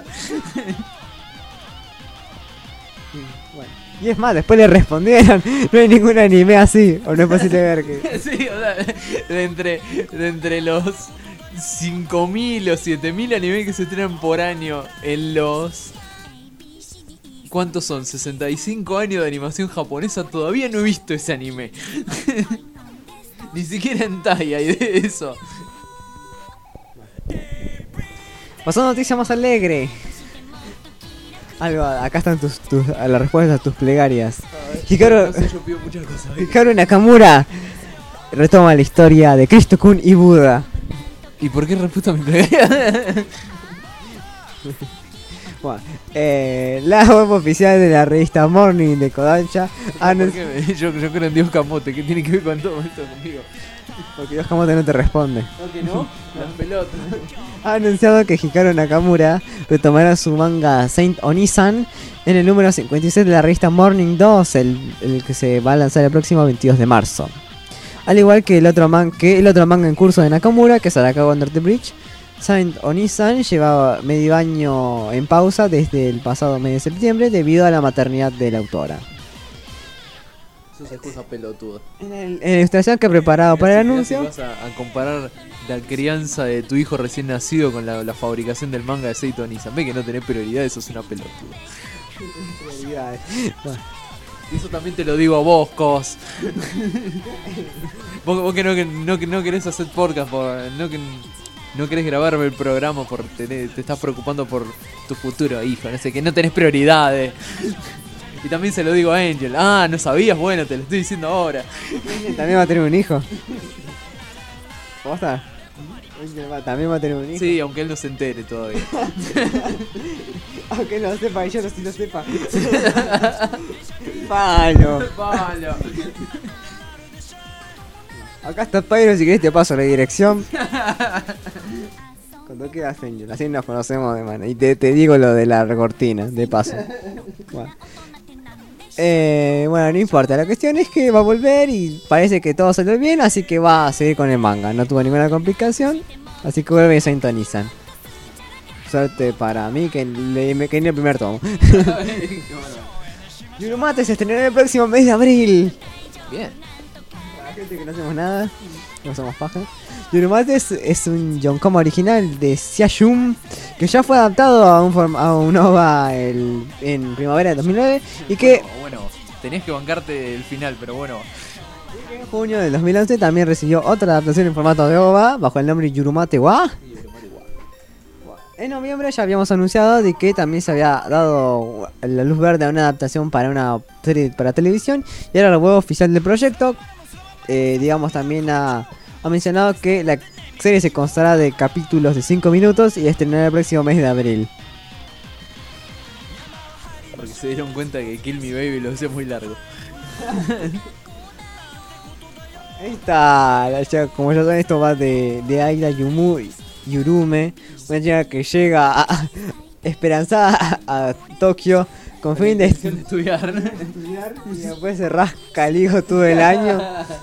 Bueno. Y es más, después le respondieron, no hay ningún anime así, o no es posible ver que... Sí, o sea, de entre, de entre los cinco mil o siete mil animes que se estrenan por año en los... ¿Cuántos son? sesenta y cinco años de animación japonesa, todavía no he visto ese anime. Ni siquiera en Tai hay de eso. Pasó una noticia más alegre. Algo, acá están tus, tus, a las respuestas a tus plegarias. Hikaru, No sé, yo pido muchas cosas. Hikaru Nakamura retoma la historia de Cristo-kun y Buda. ¿Y por qué respuesta mi plegaria? Bueno, eh, la web oficial de la revista Morning de Kodansha ¿Por qué me- yo, yo creo en Dios Camote, ¿qué tiene que ver con todo esto conmigo? Porque Dios Camote no te responde. ¿No que no? Las pelotas. Ha anunciado que Hikaru Nakamura retomará su manga Saint Onisan en el número cincuenta y seis de la revista Morning dos, el, el que se va a lanzar el próximo veintidós de marzo. Al igual que el otro, man, que el otro manga en curso de Nakamura, que es Arakawa Under the Bridge, Saint Onisan llevaba medio año en pausa desde el pasado mes de septiembre debido a la maternidad de la autora. Eso es excusa pelotuda. En, el, en la ilustración que ha preparado para el Mirá anuncio... Si vas a, a comparar la crianza de tu hijo recién nacido con la, la fabricación del manga de Seito Onisan. Ve que no tenés prioridad, eso es una pelotuda. Bueno. Y eso también te lo digo a vos, Cos. vos, vos que, no, que, no, que no querés hacer podcast, por, no, que, no querés grabarme el programa, por tener, te estás preocupando por tu futuro hijo, no sé, que no tenés prioridades. Y también se lo digo a Angel. Ah, ¿no sabías? Bueno, te lo estoy diciendo ahora. También va a tener un hijo. ¿Cómo está? También va a tener un hijo. Sí, aunque él no se entere todavía. Aunque no lo sepa y yo no sí lo sepa. Palo. Palo. Acá está Pyro, si querés te paso la dirección. Cuando quieras, Angel. Así nos conocemos de mano. Y te, te digo lo de la cortina, de paso. Bueno. Eh, bueno, no importa. La cuestión es que va a volver y parece que todo salió bien, así que va a seguir con el manga. No tuvo ninguna complicación, así que vuelve y se sintonizan. Suerte para mí que le me caí en el primer tomo. Yurumate se estrenará el próximo mes de abril. Bien. Para la gente que no hacemos nada, no somos pajas. Yurumate es, es un yonkoma original de Xiaxun que ya fue adaptado a un, form, a un O V A el, en primavera de dos mil nueve y que... Bueno, bueno, tenés que bancarte el final, pero bueno. En junio del dos mil once también recibió otra adaptación en formato de O V A bajo el nombre Yurumate wa. En noviembre ya habíamos anunciado de que también se había dado la luz verde a una adaptación para una serie para televisión y era la web oficial del proyecto. Eh, digamos también ha, ha mencionado que la serie se constará de capítulos de cinco minutos y estrenará el próximo mes de abril. Porque se dieron cuenta que Kill Me Baby lo hacía muy largo. Ahí está, la chica, como ya saben, esto va de, de Aida Yumu, Yurume, una chica que llega a, a, esperanzada a, a Tokio con fin de estudiar. estudiar y después se rasca el hijo todo el año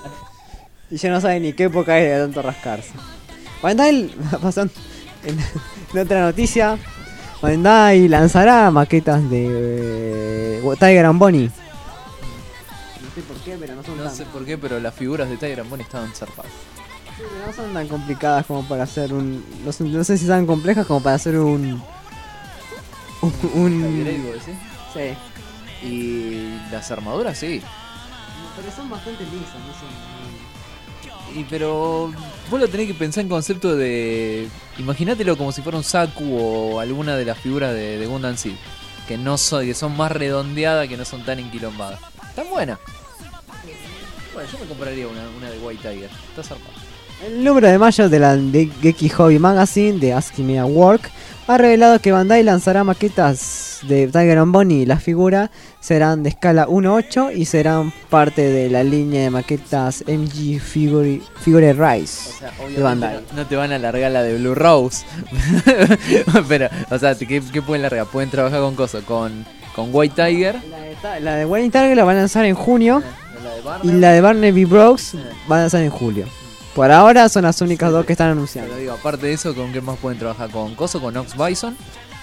y ya no sabe ni qué época es de tanto rascarse. Bandai, pasando en, en otra noticia, Bandai lanzará maquetas de eh, Tiger and Bonnie. No sé por qué, pero no son No tan... sé por qué, pero las figuras de Tiger and Bonnie estaban zarpadas. Sí, no son tan complicadas como para hacer un... No sé, no sé si tan complejas como para hacer un... Un... un... Tiger Aid, ¿sí? Sí. Y las armaduras, sí. Pero son bastante lisas, no son... Y pero vos lo tenés que pensar en concepto de... Imagínatelo como si fuera un Saku o alguna de las figuras de, de Gundam Seed. Que no son, que son más redondeadas, que no son tan enquilombadas. Están buenas. Bueno, yo me compraría una, una de White Tiger. Está zarpada. El número de mayo de la de Geki Hobby Magazine de Asking Me a Work ha revelado que Bandai lanzará maquetas de Tiger and Bonnie. Las figuras serán de escala uno ocho y serán parte de la línea de maquetas M G Figure, Figure Rise, O sea, de Bandai. obviamente no, no te van a largar la de Blue Rose. Pero, o sea, ¿qué, qué pueden largar? Pueden trabajar con cosas, con, con White Tiger. La de, ta- la de White Tiger la van a lanzar en junio La de y Barney. la de Barnaby Brooks van a lanzar en julio. Por ahora son las únicas dos que están anunciando. Pero digo, aparte de eso, ¿con qué más pueden trabajar? Con Coso, con Ox Bison,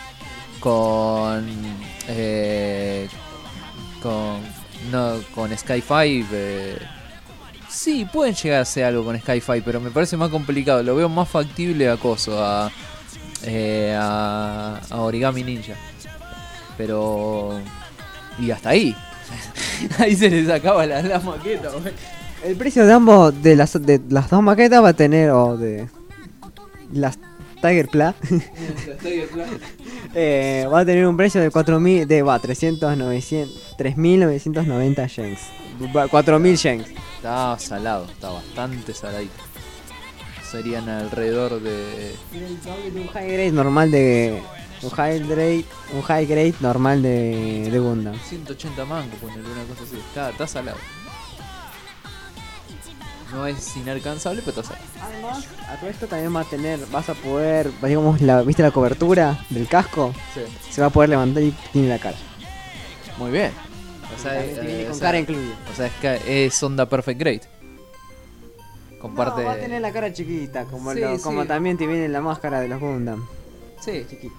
con eh, con no con Sky Five. Eh, sí, pueden llegar a hacer algo con Sky Five, pero me parece más complicado. Lo veo más factible a Coso, a eh, a, a Origami Ninja. Pero y hasta ahí. Ahí se les acaba la, la maqueta, güey. El precio de ambos, de las, de las dos maquetas va a tener, o de las Tiger Pla, eh, va a tener un precio de cuatro mil, de va, trescientos, novecientos, tres mil novecientos noventa yens, cuatro mil yens. Está salado, está bastante saladito. Serían alrededor de... Un high grade normal de... Un high grade, un high grade normal de, de Gundam. ciento ochenta mangos, ponerle una cosa así. Está, está salado. No es inalcanzable, pero está salado. Además, a todo esto también va a tener, vas a poder, digamos, la, ¿viste la cobertura del casco? Sí. Se va a poder levantar y tiene la cara. Muy bien. O sea, También eh, viene con o sea, cara incluida. O sea, es, que es onda Perfect Grade. Comparte... No, va a tener la cara chiquita, como, Sí, lo- sí. como también te viene la máscara de los Gundam. Sí. Chiquita.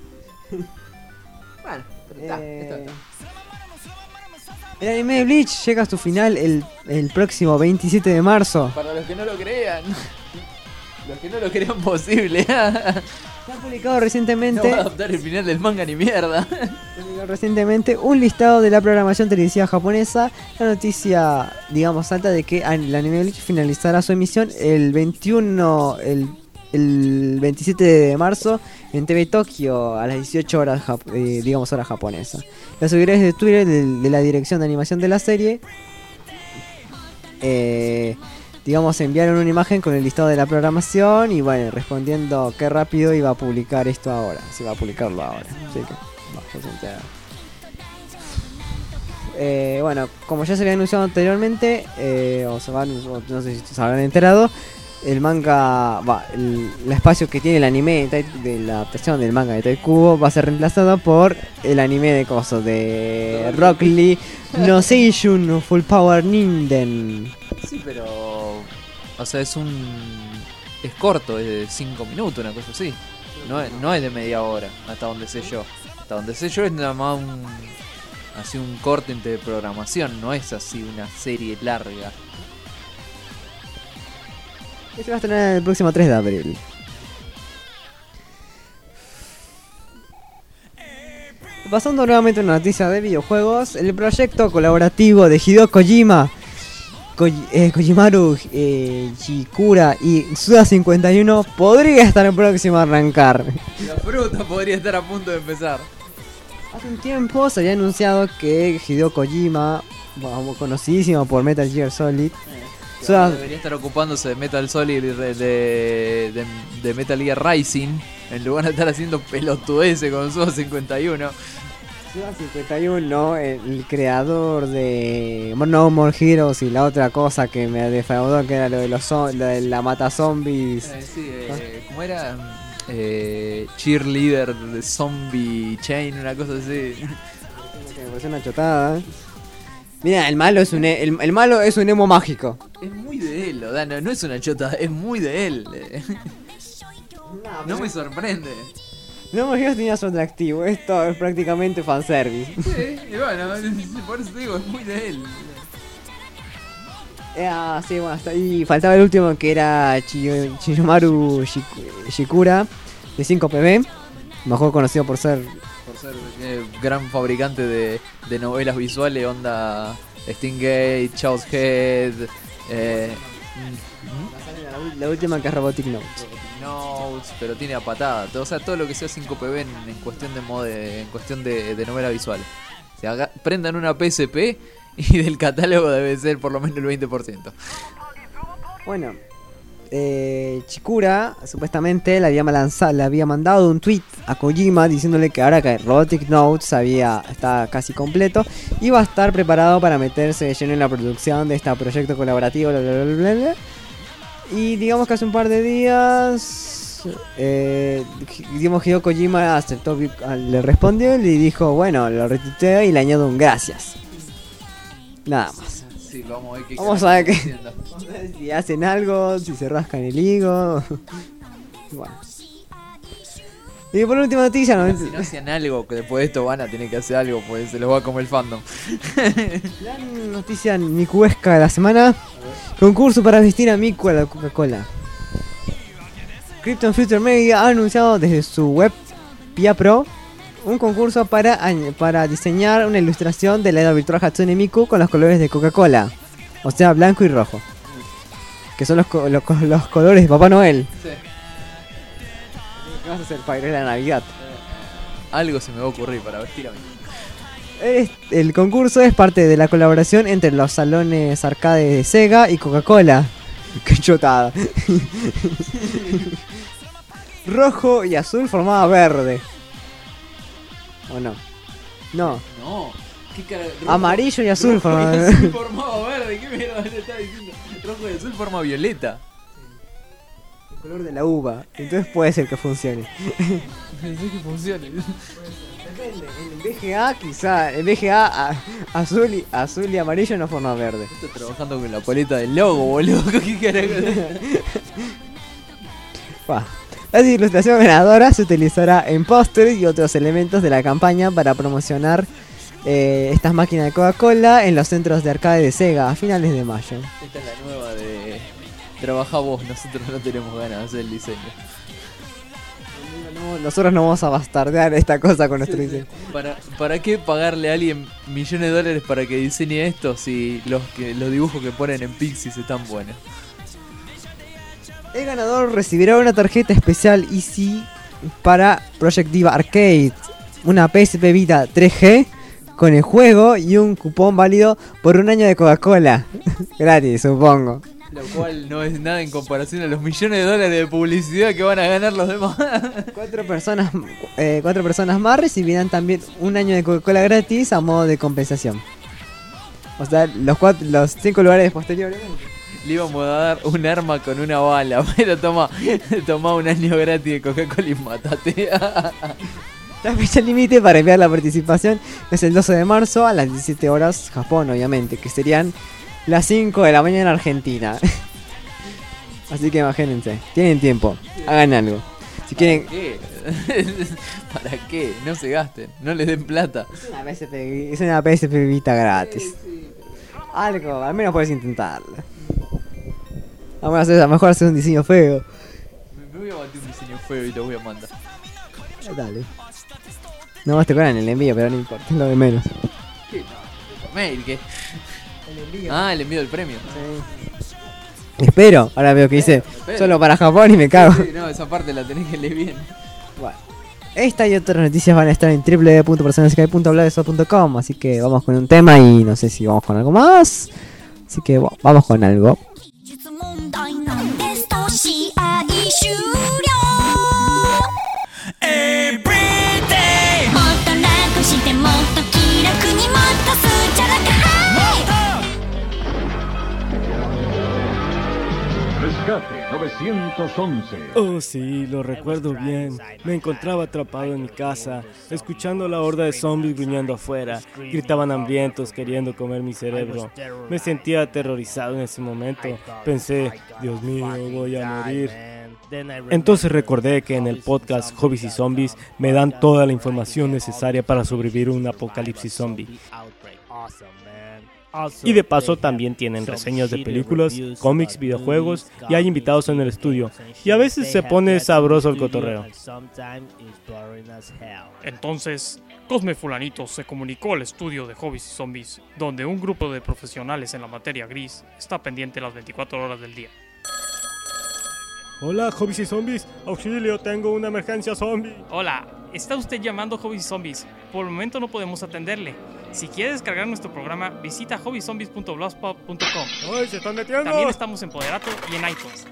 Bueno, pero está, Eh, está, está. El anime de Bleach llega a su final el, el próximo veintisiete de marzo. Para los que no lo crean. Los que no lo crean posible. Se ha publicado No recientemente, va a adaptar el final del manga ni mierda. se ha publicado recientemente un listado de la programación televisiva japonesa. La noticia, digamos, salta de que el anime de Bleach finalizará su emisión el veintiuno, el, el veintisiete de marzo en T V Tokio a las dieciocho horas, jap- eh, digamos, hora japonesa. Los seguidores de Twitter de, de la dirección de animación de la serie, eh, digamos, enviaron una imagen con el listado de la programación y bueno, respondiendo qué rápido iba a publicar esto ahora, si va a publicarlo ahora. Así que, va, ya se entera. Eh, bueno, como ya se había anunciado anteriormente, eh, o se van, o no sé si se habrán enterado, el manga, va, el, el espacio que tiene el anime de, Tai- de la adaptación del manga de Taikubo va a ser reemplazado por el anime de coso de Rock Lee no Seishun Full Power Ninden. Sí, pero... O sea, es un... Es corto, es de cinco minutos, una cosa así. No es, no es de media hora, hasta donde sé yo. Hasta donde sé yo es nada más un... Así un corte entre programación, no es así una serie larga. Este va a estrenar el próximo tres de abril. Pasando nuevamente a una noticia de videojuegos, el proyecto colaborativo de Hideo Kojima Koji- eh, Kojimaru eh, Shikura y Suda cincuenta y uno podría estar próximo a arrancar. La fruta podría estar a punto de empezar. Hace un tiempo se había anunciado que Hideo Kojima, bueno, conocidísimo por Metal Gear Solid, Suda- Debería estar ocupándose de Metal Solid y de, de, de, de Metal Gear Rising, en lugar de estar haciendo pelotudeces con Suda cincuenta y uno. Suda cincuenta y uno, el, el creador de No More Heroes y la otra cosa que me defraudó, que era lo de los zo- lo de la mata zombies. Eh, sí, eh, ¿cómo era? Eh, cheerleader de Zombie Chain, una cosa así. Me pareció una chotada. ¿eh? Mira, el malo es un e- el, el malo es un emo mágico. Es muy de él, o sea, no, no es una chota, es muy de él. No me sorprende. No More Heroes tenía su atractivo, esto es prácticamente fanservice. Sí, y bueno, por eso te digo, es muy de él. Eh, ah, sí, bueno, hasta ahí faltaba el último que era Chiyo- Chiyomaru Shik- Shikura de cinco P B, mejor conocido por ser Por ser eh, gran fabricante de, de novelas visuales, onda Stingate, Chaos Head, eh, mm, la última que es Robotic Notes. Notes, pero tiene a patada. O sea, todo lo que sea cinco P B en, en cuestión de mode, en cuestión de, de novelas visuales. O sea, haga- prendan una P S P y del catálogo debe ser por lo menos el veinte por ciento. Bueno, eh, Chikura supuestamente le había, lanzado, le había mandado un tweet a Kojima diciéndole que ahora que Robotic Notes había, está casi completo, iba a estar preparado para meterse de lleno en la producción de este proyecto colaborativo, bla, bla, bla, bla, bla. Y digamos que hace un par de días, eh, digamos que Hideo Kojima aceptó, le respondió y le dijo, bueno, lo retuiteo y le añado un gracias. Nada más. Sí, vamos a ver qué Vamos a ver qué, vamos a ver si hacen algo, si se rascan el higo. Bueno. Y por última noticia, no, Si no hacían algo, que después de esto van a tener que hacer algo, pues se los va a comer el fandom. la noticia micuesca de la semana. Concurso para vestir a Miku a la Coca-Cola. Krypton Future Media ha anunciado desde su web Pia Pro un concurso para, añ- para diseñar una ilustración de la edad virtual Hatsune Miku con los colores de Coca-Cola. O sea, blanco y rojo. Que son los, co- los, co- los colores de Papá Noel. Sí. ¿Qué vas a hacer para ir a la Navidad? Algo se me va a ocurrir para vestir a mí. Es- El concurso es parte de la colaboración entre los salones arcade de Sega y Coca-Cola. Qué chotada. Rojo y azul formaba verde. ¿O no? No. No. ¿Qué cara? Amarillo y azul rojo formaba y verde. azul formaba verde. ¿Qué mierda le está diciendo? Rojo y azul forma violeta. El color de la uva. Entonces puede ser que funcione. Pensé que funcione. Depende. En el V G A quizá. En V G A a- azul, y, azul y amarillo no forma verde. Estoy trabajando con la paleta del logo, boludo. ¿Qué carajo? Pa. La ilustración ganadora se utilizará en pósteres y otros elementos de la campaña para promocionar eh, estas máquinas de Coca-Cola en los centros de arcade de Sega a finales de mayo. Esta es la nueva de trabaja vos, nosotros no tenemos ganas de hacer el diseño. No, nosotros no vamos a bastardear esta cosa con nuestro Sí, sí. diseño. ¿Para, ¿Para qué pagarle a alguien millones de dólares para que diseñe esto si los que los dibujos que ponen en Pixies están buenos? El ganador recibirá una tarjeta especial Easy para Project Diva Arcade, una P S P Vita tres G con el juego y un cupón válido por un año de Coca-Cola. Gratis, supongo. Lo cual no es nada en comparación a los millones de dólares de publicidad que van a ganar los demás. Cuatro personas, eh, cuatro personas más recibirán también un año de Coca-Cola gratis a modo de compensación. O sea, los, cuatro, los cinco lugares posteriores. Le íbamos a dar un arma con una bala, pero toma, toma un año gratis de Coca-Cola y matate. La fecha límite para enviar la participación es el doce de marzo a las diecisiete horas Japón, obviamente, que serían las cinco de la mañana en Argentina. Así que imagínense, tienen tiempo, hagan algo. Si quieren... ¿Para qué? ¿Para qué? No se gasten, no les den plata. Es una P S P, es una P S P Vita gratis. Algo, al menos puedes intentarlo. Vamos a hacer, a lo mejor hacer un diseño feo. Me, me voy a batir un diseño feo y lo voy a mandar. Dale. No más te cobran el envío, pero no importa, es lo de menos. ¿Qué? No, por mail, ¿qué? Ah, el envío del premio. Espero. Ahora veo que dice espero. solo para Japón y me cago. Sí, no, esa parte la tenés que leer bien. Bueno. Esta y otras noticias van a estar en w w w punto personasky punto blogspot punto com. Así que vamos con un tema y no sé si vamos con algo más. Así que bueno, vamos con algo. Rescate novecientos once. Oh sí, lo recuerdo bien. Me encontraba atrapado en mi casa, escuchando la horda de zombies gruñendo afuera. Gritaban hambrientos, queriendo comer mi cerebro. Me sentía aterrorizado en ese momento. Pensé, Dios mío, voy a morir. Entonces recordé que en el podcast Hobbies y Zombies me dan toda la información necesaria para sobrevivir a un apocalipsis zombie. Y de paso también tienen reseñas de películas, cómics, videojuegos y hay invitados en el estudio. Y a veces se pone sabroso el cotorreo. Entonces, Cosme Fulanito se comunicó al estudio de Hobbies y Zombies, donde un grupo de profesionales en la materia gris está pendiente las veinticuatro horas del día. Hola, Hobbies y Zombies. Auxilio, tengo una emergencia zombie. Hola, está usted llamando a Hobbies y Zombies. Por el momento no podemos atenderle. Si quiere descargar nuestro programa, visita hobbies zombies punto blogspot punto com. ¡Ay, se están metiendo! También estamos en Poderato y en iTunes.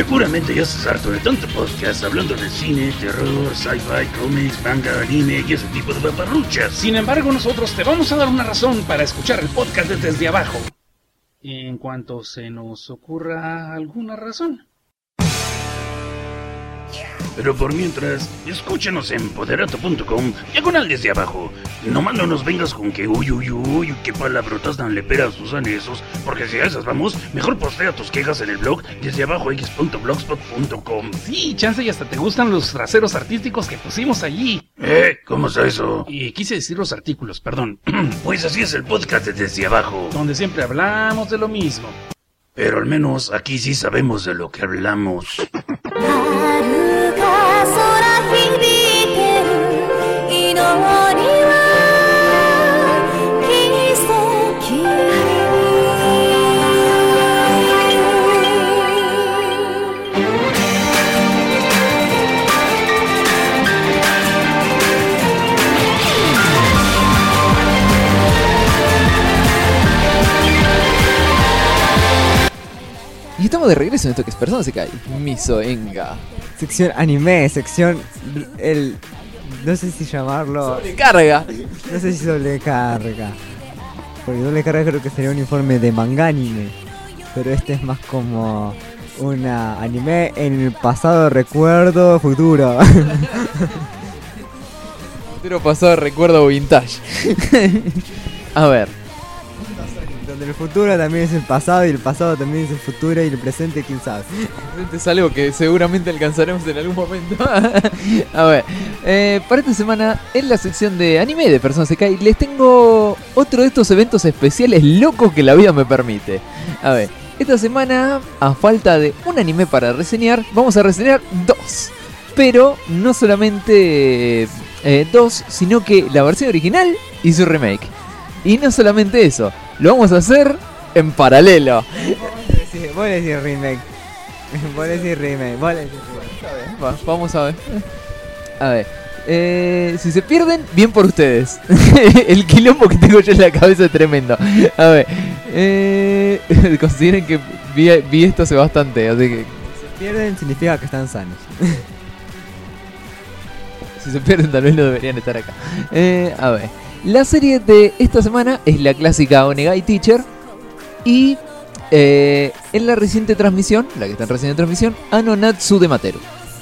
seguramente ya estás harto de tanto podcast hablando de cine, terror, sci-fi, cómics, manga, anime y ese tipo de paparruchas. Sin embargo, nosotros te vamos a dar una razón para escuchar el podcast de Desde Abajo. En cuanto se nos ocurra alguna razón. Pero por mientras, escúchanos en poderato punto com, diagonal desde abajo. Nomás no nos vengas con que uy uy uy, qué palabrotas tan leperas usan esos, porque si a esas vamos, mejor postea tus quejas en el blog desde abajo x punto blogspot punto com. Sí, chance y hasta te gustan los traseros artísticos que pusimos allí. ¿Eh? ¿Cómo está eso? Y quise decir los artículos, perdón. Pues así es el podcast de Desde Abajo, donde siempre hablamos de lo mismo. Pero al menos aquí sí sabemos de lo que hablamos. Y estamos de regreso en esto que es Persona Sekai Misoenga. Sección anime, sección el no sé si llamarlo sobrecarga. No sé si sobrecarga. Porque sobrecarga creo que sería un informe de manga anime. Pero este es más como una anime en el pasado, recuerdo, futuro. Futuro, pasado, recuerdo, vintage. A ver. Donde el futuro también es el pasado y el pasado también es el futuro y el presente, quién sabe. El presente es algo que seguramente alcanzaremos en algún momento. A ver, eh, para esta semana en la sección de anime de Persona Sekai les tengo otro de estos eventos especiales locos que la vida me permite. A ver, esta semana, a falta de un anime para reseñar, vamos a reseñar dos. Pero no solamente eh, dos, sino que la versión original y su remake. Y no solamente eso, lo vamos a hacer en paralelo. Vos le decís remake. Vos le decís remake. Vos le decís remake. Va, vamos a ver. A ver. Eh, si se pierden, bien por ustedes. El quilombo que tengo yo en la cabeza es tremendo. A ver. Eh, consideren que vi, vi esto hace bastante. Así que. Si se pierden, significa que están sanos. Si se pierden, tal vez no deberían estar acá. Eh, a ver. La serie de esta semana es la clásica Onegai Teacher. Y eh, en la reciente transmisión, la que está en reciente transmisión, Ano Natsu de Materu.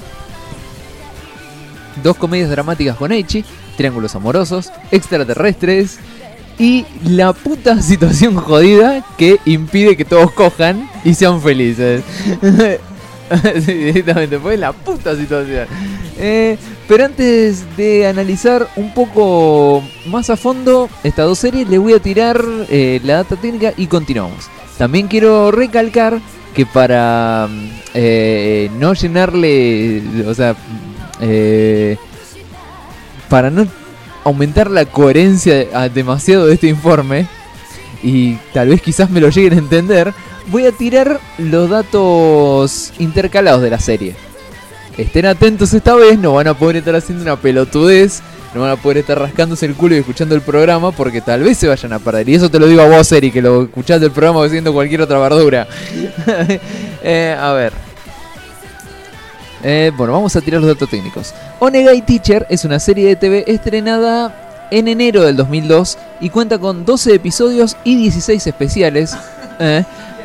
Dos comedias dramáticas con Eichi, triángulos amorosos, extraterrestres y la puta situación jodida que impide que todos cojan y sean felices. Sí, directamente, fue la puta situación. Eh, pero antes de analizar un poco más a fondo estas dos series, les voy a tirar eh, la data técnica y continuamos. También quiero recalcar que para eh, no llenarle, o sea, eh, para no aumentar la coherencia demasiado de este informe, y tal vez quizás me lo lleguen a entender, voy a tirar los datos intercalados de la serie. Estén atentos esta vez, no van a poder estar haciendo una pelotudez, no van a poder estar rascándose el culo y escuchando el programa, porque tal vez se vayan a perder. Y eso te lo digo a vos, Eri, que lo escuchás del programa haciendo cualquier otra verdura. eh, a ver. Eh, bueno, vamos a tirar los datos técnicos. Onegai Teacher es una serie de T V estrenada en enero del dos mil dos y cuenta con doce episodios y dieciséis especiales. Eh.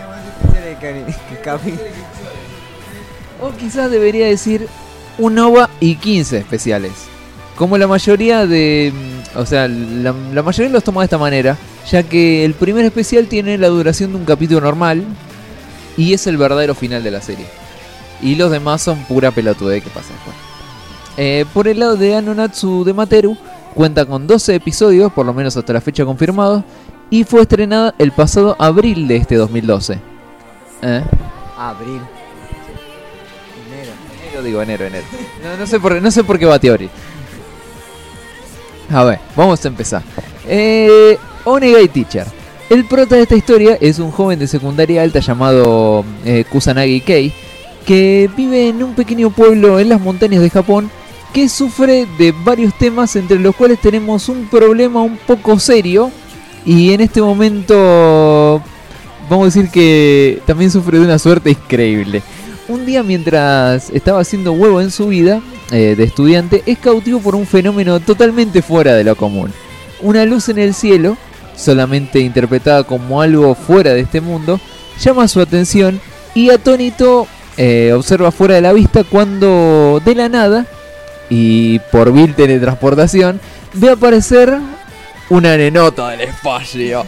O quizás debería decir un O V A y quince especiales. Como la mayoría de... O sea, la, la mayoría los toma de esta manera, ya que el primer especial tiene la duración de un capítulo normal y es el verdadero final de la serie. Y los demás son pura pelotudez que pasa después. Eh, por el lado de Ano Natsu de Materu, cuenta con doce episodios, por lo menos hasta la fecha confirmados, y fue estrenada el pasado abril de este dos mil doce. ¿Eh? Abril. Enero. Enero, digo, enero, enero. No, no sé por, no sé por qué bate ahorita. A ver, vamos a empezar. Eh, Onegai Teacher. El prota de esta historia es un joven de secundaria alta llamado eh, Kusanagi Kei, que vive en un pequeño pueblo en las montañas de Japón, que sufre de varios temas, entre los cuales tenemos un problema un poco serio, y en este momento vamos a decir que también sufre de una suerte increíble. un día mientras estaba haciendo huevo en su vida eh, de estudiante, es cautivo por un fenómeno totalmente fuera de lo común. Una luz en el cielo, solamente interpretada como algo fuera de este mundo, llama su atención y atónito eh, observa fuera de la vista cuando de la nada, y por vil teletransportación, ve aparecer una nenota del espacio.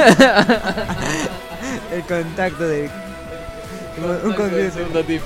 El contacto de... Un contacto del segundo tipo.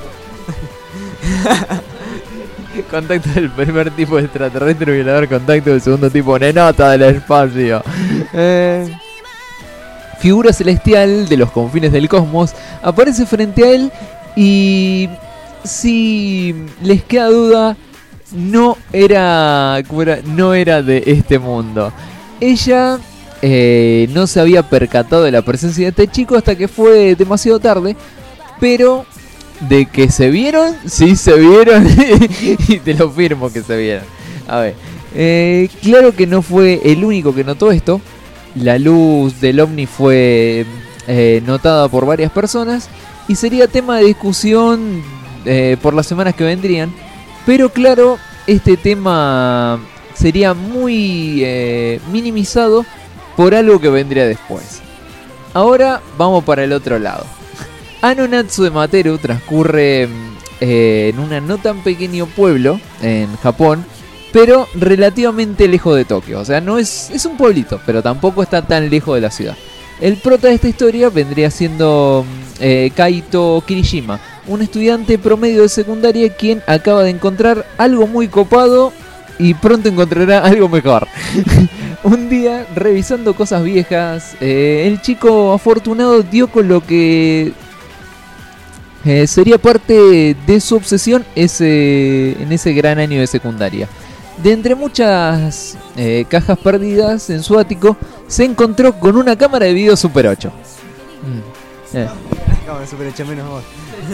Contacto del primer tipo de extraterrestre violador, contacto del segundo tipo, nenota del espacio. Eh, figura celestial de los confines del cosmos aparece frente a él y, si les queda duda, no era, ¿cómo era? No era de este mundo. Ella eh, no se había percatado de la presencia de este chico hasta que fue demasiado tarde, pero de que se vieron, sí se vieron y te lo firmo que se vieron. A ver, eh, claro que no fue el único que notó esto. La luz del ovni fue eh, notada por varias personas y sería tema de discusión eh, por las semanas que vendrían. Pero claro, este tema sería muy eh, minimizado por algo que vendría después. Ahora vamos para el otro lado. Ano Natsu de Materu transcurre eh, en un no tan pequeño pueblo en Japón, pero relativamente lejos de Tokio. O sea, no es, es un pueblito, pero tampoco está tan lejos de la ciudad. El prota de esta historia vendría siendo eh, Kaito Kirishima, un estudiante promedio de secundaria quien acaba de encontrar algo muy copado y pronto encontrará algo mejor. Un día, revisando cosas viejas, eh, el chico afortunado dio con lo que eh, sería parte de su obsesión ese, en ese gran año de secundaria. De entre muchas eh, cajas perdidas en su ático, se encontró con una cámara de video Super ocho. Mm. Eh. Cámara Super ocho menos vos.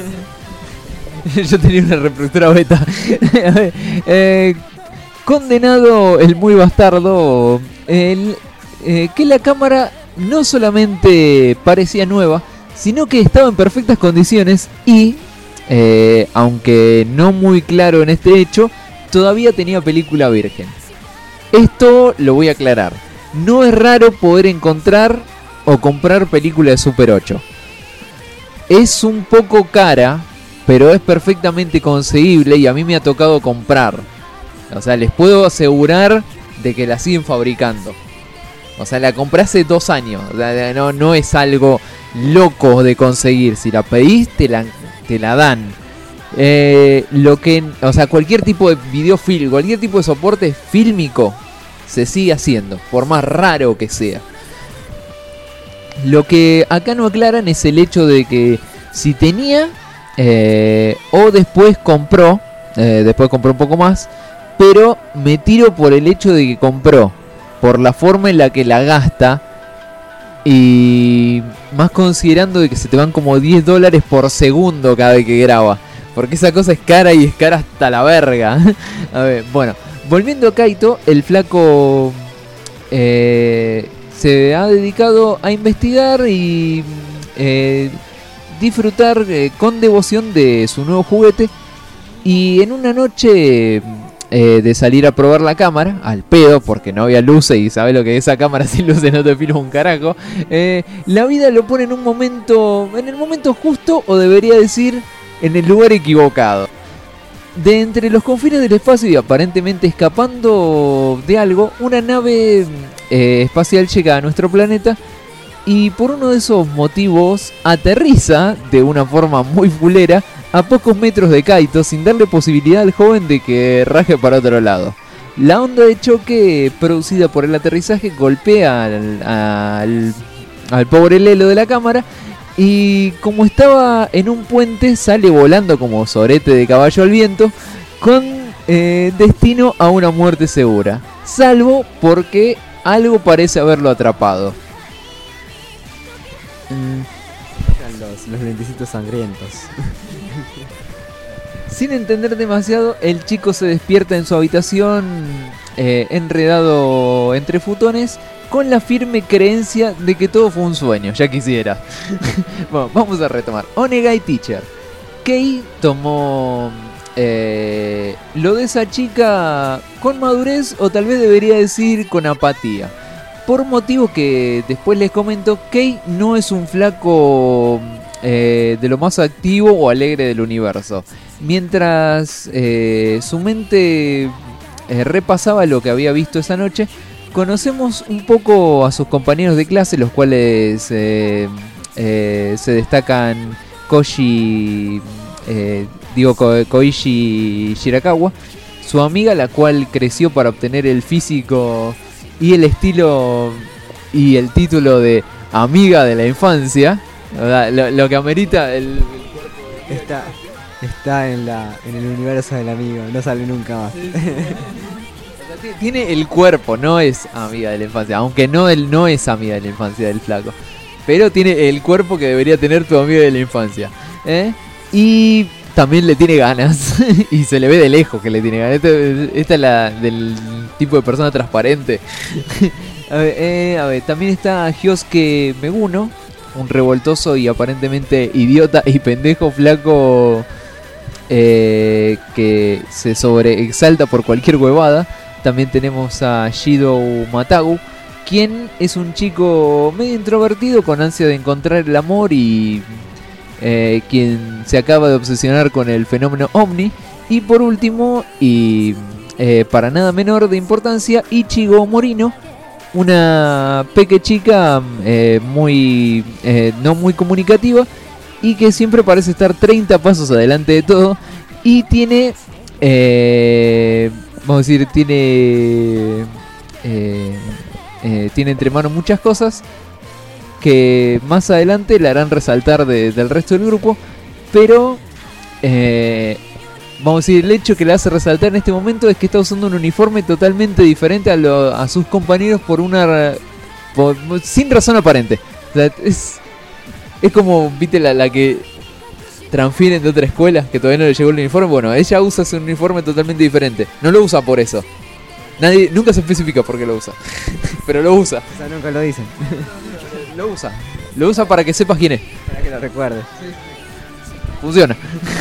Yo tenía una reproductora beta. eh, condenado el muy bastardo, el, eh, que la cámara no solamente parecía nueva, sino que estaba en perfectas condiciones y, eh, aunque no muy claro en este hecho, todavía tenía película virgen. Esto lo voy a aclarar. No es raro poder encontrar o comprar película de Super ocho. Es un poco cara, pero es perfectamente conseguible y a mí me ha tocado comprar. O sea, les puedo asegurar de que la siguen fabricando. O sea, la compré hace dos años. O sea, no, no es algo loco de conseguir. Si la pedís, te la, te la dan. Eh, lo que, o sea, cualquier tipo de videofilm, cualquier tipo de soporte fílmico se sigue haciendo, por más raro que sea. Lo que acá no aclaran es el hecho de que si tenía eh, o después compró, eh, después compró un poco más, pero me tiro por el hecho de que compró, por la forma en la que la gasta y más considerando de que se te van como diez dólares por segundo cada vez que graba. Porque esa cosa es cara y es cara hasta la verga. A ver, bueno, volviendo a Kaito, el flaco eh, se ha dedicado a investigar y eh, disfrutar eh, con devoción de su nuevo juguete. Y en una noche eh, de salir a probar la cámara, al pedo, porque no había luces y sabes lo que es esa cámara sin luces, no te filma un carajo. Eh, la vida lo pone en un momento, en el momento justo, o debería decir, en el lugar equivocado. De entre los confines del espacio y aparentemente escapando de algo, una nave eh, espacial llega a nuestro planeta y por uno de esos motivos aterriza de una forma muy fulera a pocos metros de Kaito sin darle posibilidad al joven de que raje para otro lado. La onda de choque producida por el aterrizaje golpea al, al, al pobre Lelo de la cámara. Y como estaba en un puente, sale volando como sorete de caballo al viento, con eh, destino a una muerte segura. Salvo porque algo parece haberlo atrapado. Mm. Los, los lentecitos sangrientos. Sin entender demasiado, el chico se despierta en su habitación eh, enredado entre futones, con la firme creencia de que todo fue un sueño, ya quisiera. Bueno, vamos a retomar. Onegai Teacher. Kei tomó eh, lo de esa chica con madurez, o tal vez debería decir con apatía. Por motivo que después les comento, Kei no es un flaco eh, de lo más activo o alegre del universo. Mientras eh, su mente eh, repasaba lo que había visto esa noche, conocemos un poco a sus compañeros de clase, los cuales eh, eh, se destacan Koji, eh, digo Ko- Koichi Shirakawa, su amiga, la cual creció para obtener el físico y el estilo y el título de amiga de la infancia, ¿verdad? Lo, lo que amerita el, el cuerpo de... Está, está en, la, en el universo del amigo, no sale nunca más. Tiene el cuerpo, no es amiga de la infancia, aunque no, él no es amiga de la infancia del flaco, pero tiene el cuerpo que debería tener tu amiga de la infancia, ¿eh? Y también le tiene ganas y se le ve de lejos que le tiene ganas. Esta, esta es la del tipo de persona transparente. a, ver, eh, a ver, también está Hyosuke Meguno, un revoltoso y aparentemente idiota y pendejo flaco eh, que se sobreexalta por cualquier huevada. También tenemos a Shido Matagu, quien es un chico medio introvertido con ansia de encontrar el amor y eh, quien se acaba de obsesionar con el fenómeno ovni. Y por último, y eh, para nada menor de importancia, Ichigo Morino, una peque chica eh, muy eh, no muy comunicativa y que siempre parece estar treinta pasos adelante de todo y tiene... Eh, Vamos a decir, tiene eh, eh, tiene entre manos muchas cosas que más adelante la harán resaltar de, del resto del grupo, pero eh, vamos a decir, el hecho que la hace resaltar en este momento es que está usando un uniforme totalmente diferente a, lo, a sus compañeros por una por, sin razón aparente. O sea, es, es como, viste, la, la que transfieren de otra escuela que todavía no le llegó el uniforme. Bueno, ella usa ese uniforme totalmente diferente. No lo usa por eso. Nadie, nunca se especifica por qué lo usa. Pero lo usa. O sea, nunca lo dicen. Lo usa. Lo usa para que sepas quién es. Para que lo recuerdes. Funciona.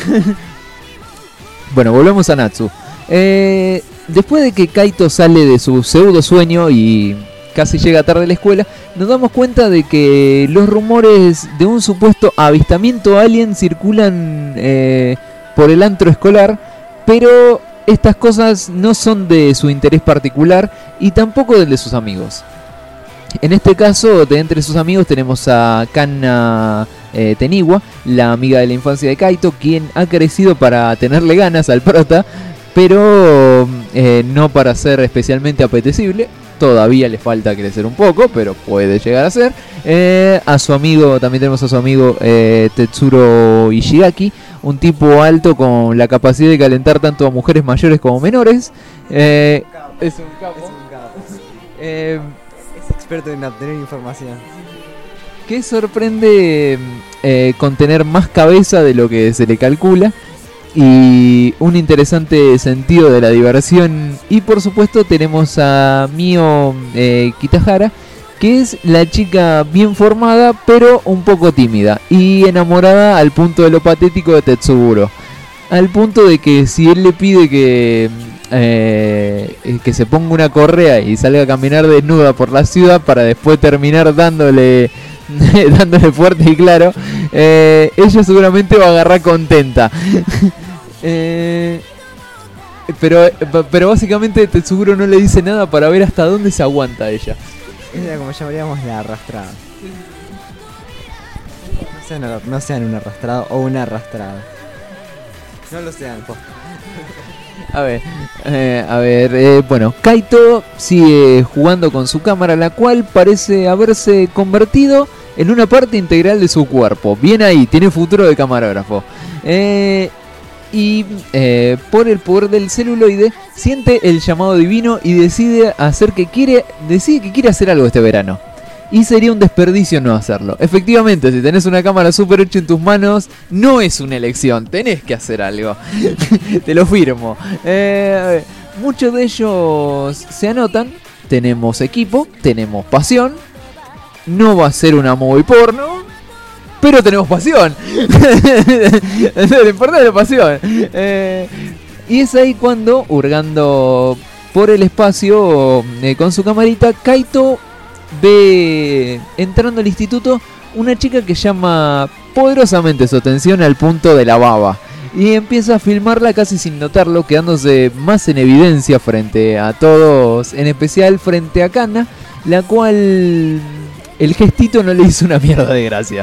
Bueno, volvemos a Natsu. Eh, después de que Kaito sale de su pseudo sueño y casi llega tarde a la escuela, nos damos cuenta de que los rumores de un supuesto avistamiento alien circulan eh, por el antro escolar, pero estas cosas no son de su interés particular y tampoco del de sus amigos. En este caso, de entre sus amigos tenemos a Kanna eh, Teniwa, la amiga de la infancia de Kaito, quien ha crecido para tenerle ganas al prota, pero eh, no para ser especialmente apetecible. Todavía le falta crecer un poco, pero puede llegar a ser. Eh, a su amigo, también tenemos a su amigo eh, Tetsuro Ishiaki, un tipo alto con la capacidad de calentar tanto a mujeres mayores como menores. Eh, es un capo. Es un capo. Eh, es experto en obtener información. Que sorprende eh, con tener más cabeza de lo que se le calcula. Y un interesante sentido de la diversión. Y por supuesto tenemos a Mio eh, Kitahara, que es la chica bien formada pero un poco tímida y enamorada al punto de lo patético de Tetsuguro, al punto de que si él le pide que eh, que se ponga una correa y salga a caminar desnuda por la ciudad para después terminar dándole dándole fuerte y claro, eh, ella seguramente va a agarrar contenta. eh, pero pero básicamente Tetsuguro no le dice nada para ver hasta dónde se aguanta ella. Es como llamaríamos la arrastrada. No sean, no sean un arrastrado o una arrastrada. No lo sean, po. A ver, eh, a ver, eh, bueno, Kaito sigue jugando con su cámara, la cual parece haberse convertido en una parte integral de su cuerpo. Bien ahí, tiene futuro de camarógrafo. Eh, y eh, por el poder del celuloide siente el llamado divino y decide hacer que quiere, decide que quiere hacer algo este verano. Y sería un desperdicio no hacerlo. Efectivamente, si tenés una cámara Super ocho en tus manos, no es una elección, tenés que hacer algo. Te lo firmo. Eh, muchos de ellos se anotan. Tenemos equipo, tenemos pasión. No va a ser una movie porno. pero tenemos pasión. Lo importante es la pasión. Eh, y es ahí cuando, hurgando por el espacio eh, con su camarita, Kaito ve entrando al instituto una chica que llama poderosamente su atención al punto de la baba. Y empieza a filmarla casi sin notarlo, quedándose más en evidencia frente a todos, en especial frente a Kana, la cual el gestito no le hizo una mierda de gracia.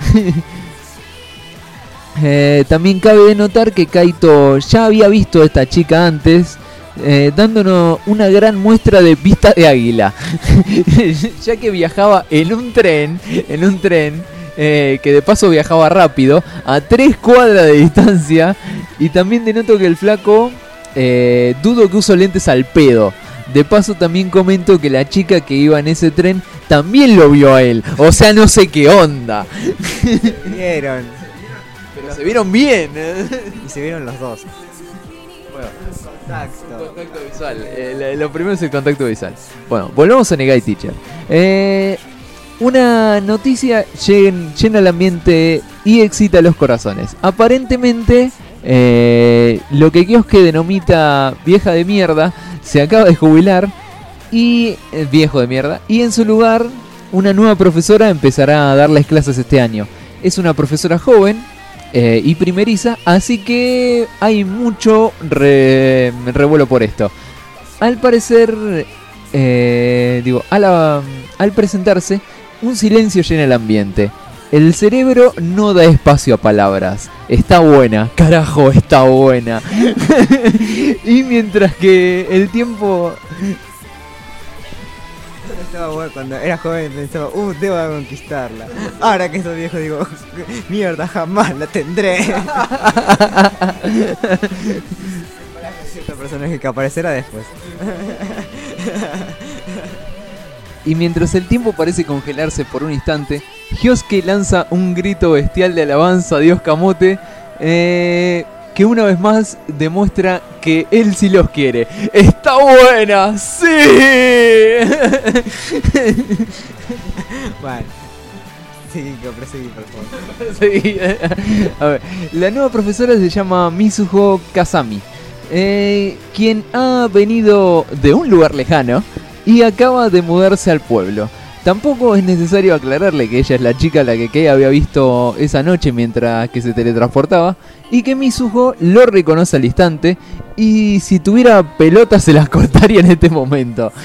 eh, también cabe de notar que Kaito ya había visto a esta chica antes, eh, dándonos una gran muestra de vista de águila, ya que viajaba en un tren, en un tren, eh, que de paso viajaba rápido, a tres cuadras de distancia, y también denoto que el flaco, eh, dudo que usó lentes al pedo. De paso también comento que la chica que iba en ese tren también lo vio a él, o sea, no sé qué onda. Vieron. Pero se vieron bien. Y se vieron los dos. Bueno, contacto. Contacto visual. Eh, lo primero es el contacto visual. Bueno, volvemos a Negai Teacher. Eh, una noticia llena, llena el ambiente y excita los corazones. Aparentemente, eh, lo que Kyosuke denomina vieja de mierda se acaba de jubilar y eh, viejo de mierda y en su lugar una nueva profesora empezará a darles clases este año. Es una profesora joven eh, y primeriza, así que hay mucho re, revuelo por esto. Al parecer, eh, digo, a la, al presentarse, un silencio llena el ambiente. El cerebro no da espacio a palabras. Está buena, carajo, está buena. Y mientras que el tiempo... Estaba bueno, cuando era joven pensaba, uh, debo conquistarla. Ahora que soy viejo digo, mierda, jamás la tendré. Cierto personaje que aparecerá después. Y mientras el tiempo parece congelarse por un instante, Kyosuke lanza un grito bestial de alabanza a Dios Camote, eh, que una vez más demuestra que él sí los quiere. ¡Está buena! ¡Sí! Bueno, sí, proseguí, por favor. Sí. A ver, la nueva profesora se llama Mizuho Kazami, eh, quien ha venido de un lugar lejano y acaba de mudarse al pueblo. Tampoco es necesario aclararle que ella es la chica a la que Kei había visto esa noche mientras que se teletransportaba, y que Mizuho lo reconoce al instante, y si tuviera pelotas se las cortaría en este momento.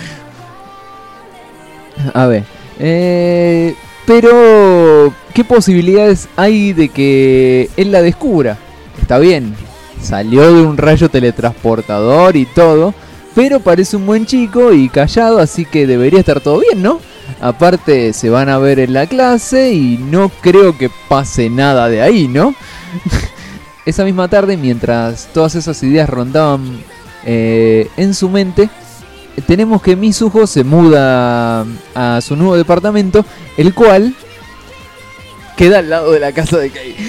A ver, eh, pero ¿qué posibilidades hay de que él la descubra? Está bien, salió de un rayo teletransportador y todo, pero parece un buen chico y callado, así que debería estar todo bien, ¿no? Aparte se van a ver en la clase y no creo que pase nada de ahí, ¿no? Esa misma tarde, mientras todas esas ideas rondaban eh, en su mente, tenemos que Mizuho se muda a su nuevo departamento, el cual queda al lado de la casa de Kei.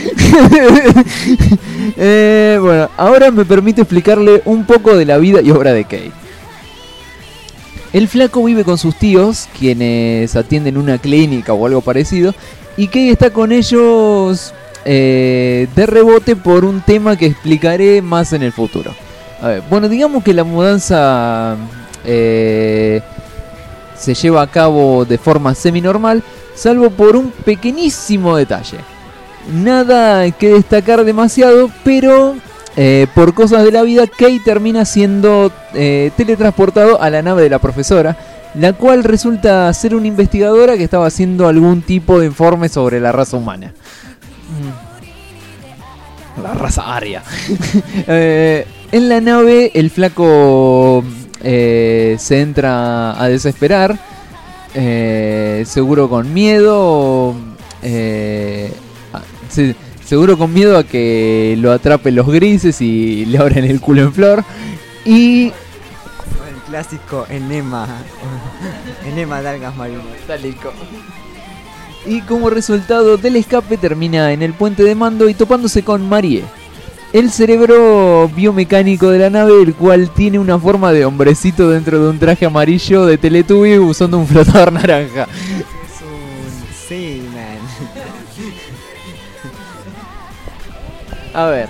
eh, bueno, ahora me permite explicarle un poco de la vida y obra de Kei. El flaco vive con sus tíos, quienes atienden una clínica o algo parecido, y Kei está con ellos eh, de rebote por un tema que explicaré más en el futuro. A ver, bueno, digamos que la mudanza eh, se lleva a cabo de forma semi-normal, salvo por un pequeñísimo detalle. Nada que destacar demasiado, pero... Eh, por cosas de la vida, Kei termina siendo eh, teletransportado a la nave de la profesora, la cual resulta ser una investigadora que estaba haciendo algún tipo de informe sobre la raza humana. La raza aria. eh, en la nave, el flaco eh, se entra a desesperar, eh, seguro con miedo. Eh, se, Seguro con miedo a que lo atrapen los grises y le abran el culo en flor. Y... el clásico enema. Enema de algas marinas. Tálico. Y como resultado del escape termina en el puente de mando y topándose con Marie, el cerebro biomecánico de la nave, el cual tiene una forma de hombrecito dentro de un traje amarillo de Teletubby usando un flotador naranja. Es un... sí, man. A ver.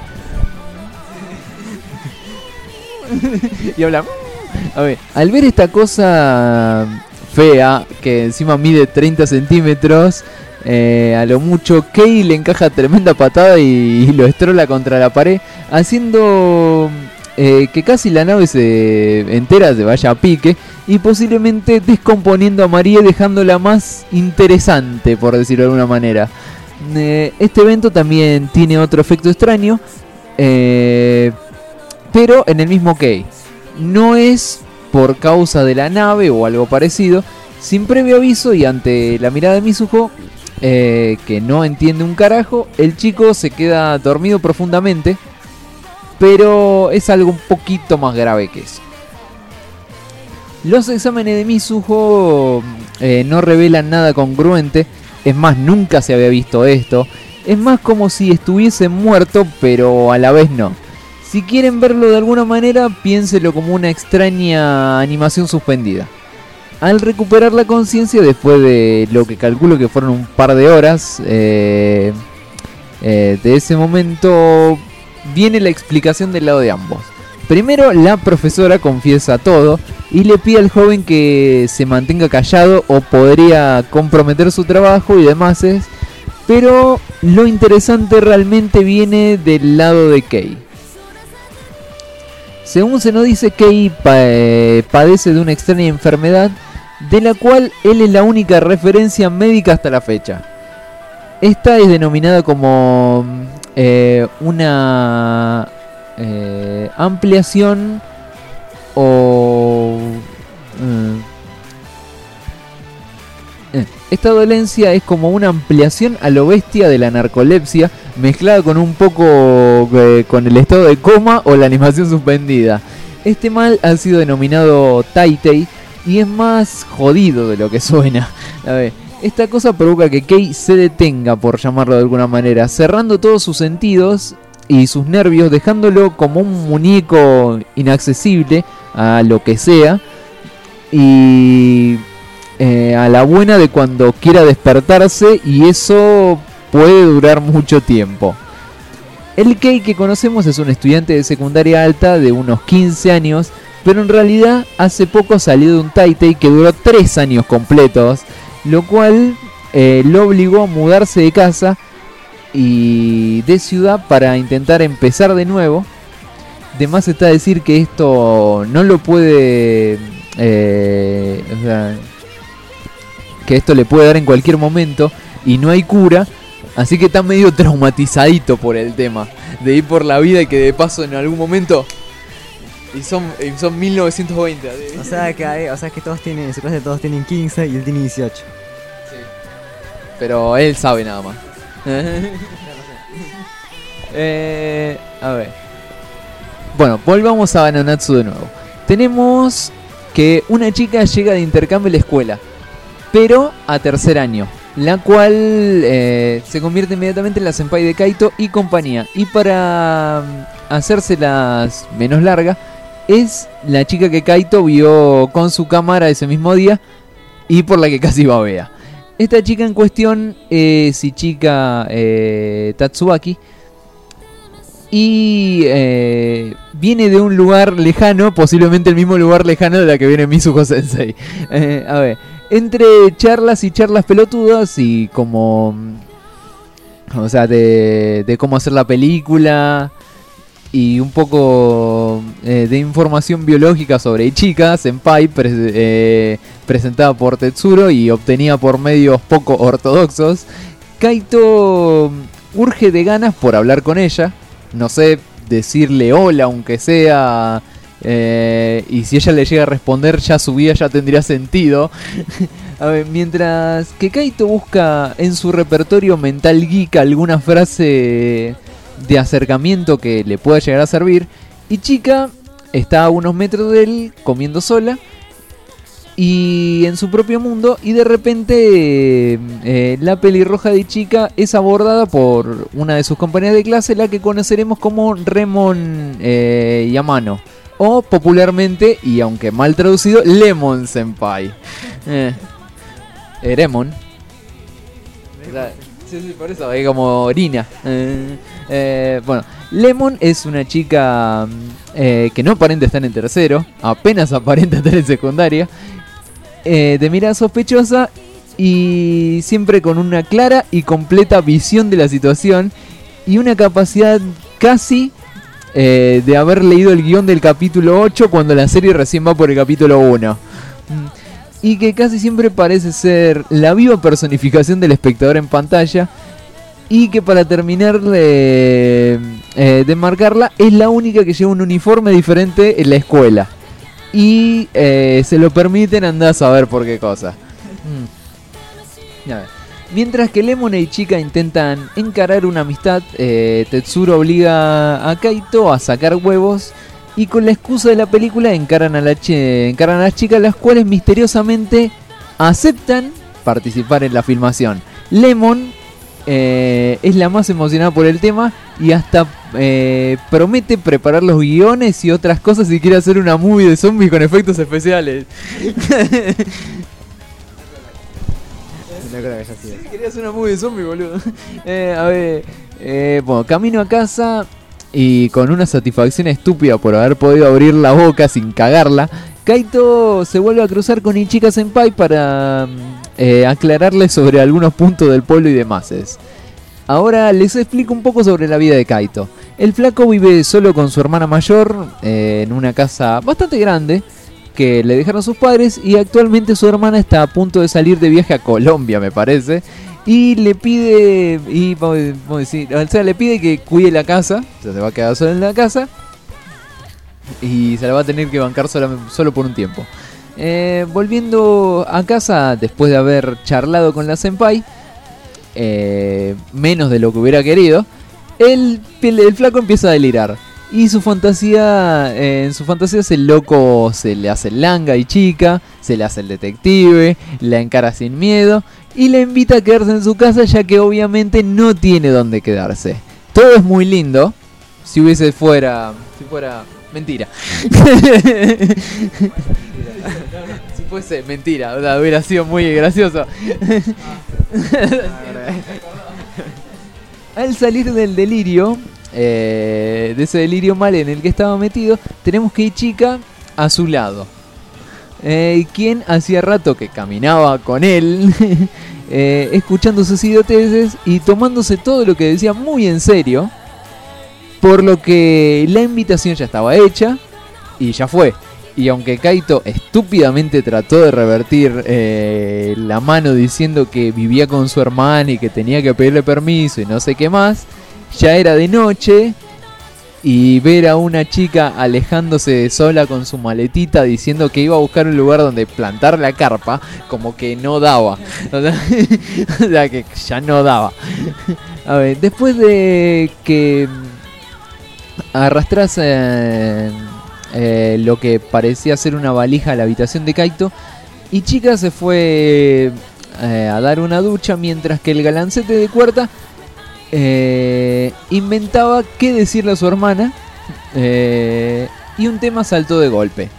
Y habla. A ver, al ver esta cosa fea, que encima mide treinta centímetros, eh, a lo mucho, Kei le encaja tremenda patada y, y lo estrola contra la pared, haciendo eh, que casi la nave se entera se vaya a pique y posiblemente descomponiendo a Marie, dejándola más interesante, por decirlo de alguna manera. Eh, este evento también tiene otro efecto extraño, eh, pero en el mismo Kei. No es por causa de la nave o algo parecido. Sin previo aviso y ante la mirada de Mizuho, eh, que no entiende un carajo, el chico se queda dormido profundamente. Pero es algo un poquito más grave que eso. Los exámenes de Mizuho eh, no revelan nada congruente. Es más, nunca se había visto esto. Es más como si estuviese muerto, pero a la vez no. Si quieren verlo de alguna manera, piénselo como una extraña animación suspendida. Al recuperar la conciencia después de lo que calculo que fueron un par de horas, eh, eh, de ese momento viene la explicación del lado de ambos. Primero, la profesora confiesa todo y le pide al joven que se mantenga callado o podría comprometer su trabajo y demás. Pero lo interesante realmente viene del lado de Kei. Según se nos dice, Kei pa eh, padece de una extraña enfermedad de la cual él es la única referencia médica hasta la fecha. Esta es denominada como eh, una eh, ampliación o... Eh, esta dolencia es como una ampliación a lo bestia de la narcolepsia, mezclada con un poco eh, con el estado de coma o la animación suspendida. Este mal ha sido denominado Tai-Tai y es más jodido de lo que suena. A ver, esta cosa provoca que Kei se detenga, por llamarlo de alguna manera, cerrando todos sus sentidos y sus nervios, dejándolo como un muñeco inaccesible a lo que sea y eh, a la buena de cuando quiera despertarse, y eso puede durar mucho tiempo. El Kei que conocemos es un estudiante de secundaria alta de unos quince años, pero en realidad hace poco salió de un Tai-Tai que duró tres años completos, lo cual eh, lo obligó a mudarse de casa y de ciudad para intentar empezar de nuevo. De más está decir que esto no lo puede... Eh, o sea, que esto le puede dar en cualquier momento y no hay cura. Así que está medio traumatizadito por el tema de ir por la vida y que de paso en algún momento... Y son, y son mil novecientos veinte. O sea que hay, o sea que todos tienen, en su clase todos tienen quince y él tiene dieciocho. Sí. Pero él sabe nada más. eh, a ver. Bueno, volvamos a Bananatsu de nuevo. Tenemos que una chica llega de intercambio a la escuela, pero a tercer año, la cual eh, se convierte inmediatamente en la senpai de Kaito y compañía. Y para um, hacérselas menos larga, es la chica que Kaito vio con su cámara ese mismo día y por la que casi babea. Esta chica en cuestión es Ichika eh, Tatsubaki y eh, viene de un lugar lejano, posiblemente el mismo lugar lejano de la que viene Mizuho Sensei. Eh, a ver, entre charlas y charlas pelotudas y como... O sea, de, de cómo hacer la película y un poco eh, de información biológica sobre Ichika Senpai, pre eh, presentada por Tetsuro y obtenida por medios poco ortodoxos, Kaito urge de ganas por hablar con ella. No sé, decirle hola aunque sea, eh, y si ella le llega a responder ya su vida ya tendría sentido. A ver, mientras que Kaito busca en su repertorio mental geek alguna frase de acercamiento que le pueda llegar a servir, Ichika está a unos metros de él comiendo sola y en su propio mundo, y de repente eh, la pelirroja de Ichika es abordada por una de sus compañeras de clase, la que conoceremos como Remon eh, Yamano, o popularmente, y aunque mal traducido, Lemon Senpai. eh, eh, Remon Sí, sí, por eso, es como orina. Eh, eh, bueno, Lemon es una chica eh, que no aparenta estar en tercero, apenas aparenta estar en secundaria, eh, de mirada sospechosa y siempre con una clara y completa visión de la situación y una capacidad casi eh, de haber leído el guión del capítulo ocho cuando la serie recién va por el capítulo uno. Y que casi siempre parece ser la viva personificación del espectador en pantalla. Y que para terminar de, eh, de marcarla, es la única que lleva un uniforme diferente en la escuela. Y eh, se lo permiten andar a saber por qué cosa. Mm. A ver. Mientras que Lemon y Chica intentan encarar una amistad, eh, Tetsuro obliga a Kaito a sacar huevos. Y con la excusa de la película encaran a, la che, encaran a las chicas, las cuales misteriosamente aceptan participar en la filmación. Lemon eh, es la más emocionada por el tema y hasta eh, promete preparar los guiones y otras cosas si quiere hacer una movie de zombies con efectos especiales. No creo que haya sido. Sí, quería hacer una movie de zombies, boludo. Eh, a ver, eh, bueno, camino a casa. Y con una satisfacción estúpida por haber podido abrir la boca sin cagarla, Kaito se vuelve a cruzar con Ichika Senpai para eh, aclararle sobre algunos puntos del pueblo y demás. Ahora les explico un poco sobre la vida de Kaito. El flaco vive solo con su hermana mayor eh, en una casa bastante grande que le dejaron sus padres y actualmente su hermana está a punto de salir de viaje a Colombia, me parece. Y le pide, y vamos a decir, o sea, le pide que cuide la casa, o sea, se va a quedar solo en la casa y se la va a tener que bancar solo, solo por un tiempo. Eh, volviendo a casa, después de haber charlado con la senpai, eh, menos de lo que hubiera querido, el, el, el flaco empieza a delirar. Y su fantasía, eh, en su fantasía el loco se le hace el langa y chica, se le hace el detective, la encara sin miedo y le invita a quedarse en su casa ya que obviamente no tiene dónde quedarse. Todo es muy lindo si hubiese fuera, si fuera mentira. Si fuese mentira, o sea, hubiera sido muy gracioso. Al salir del delirio, eh, de ese delirio mal en el que estaba metido, tenemos que ir Chica a su lado. Eh, quien hacía rato que caminaba con él, eh, escuchando sus idioteces y tomándose todo lo que decía muy en serio. Por lo que la invitación ya estaba hecha y ya fue. Y aunque Kaito estúpidamente trató de revertir eh, la mano diciendo que vivía con su hermana y que tenía que pedirle permiso y no sé qué más, ya era de noche y ver a una chica alejándose sola con su maletita diciendo que iba a buscar un lugar donde plantar la carpa, como que no daba. O sea, o sea que ya no daba. A ver, después de que arrastrase eh, eh, lo que parecía ser una valija a la habitación de Kaito, y Chica se fue eh, a dar una ducha mientras que el galancete de cuarta eh, inventaba qué decirle a su hermana eh, y un tema saltó de golpe.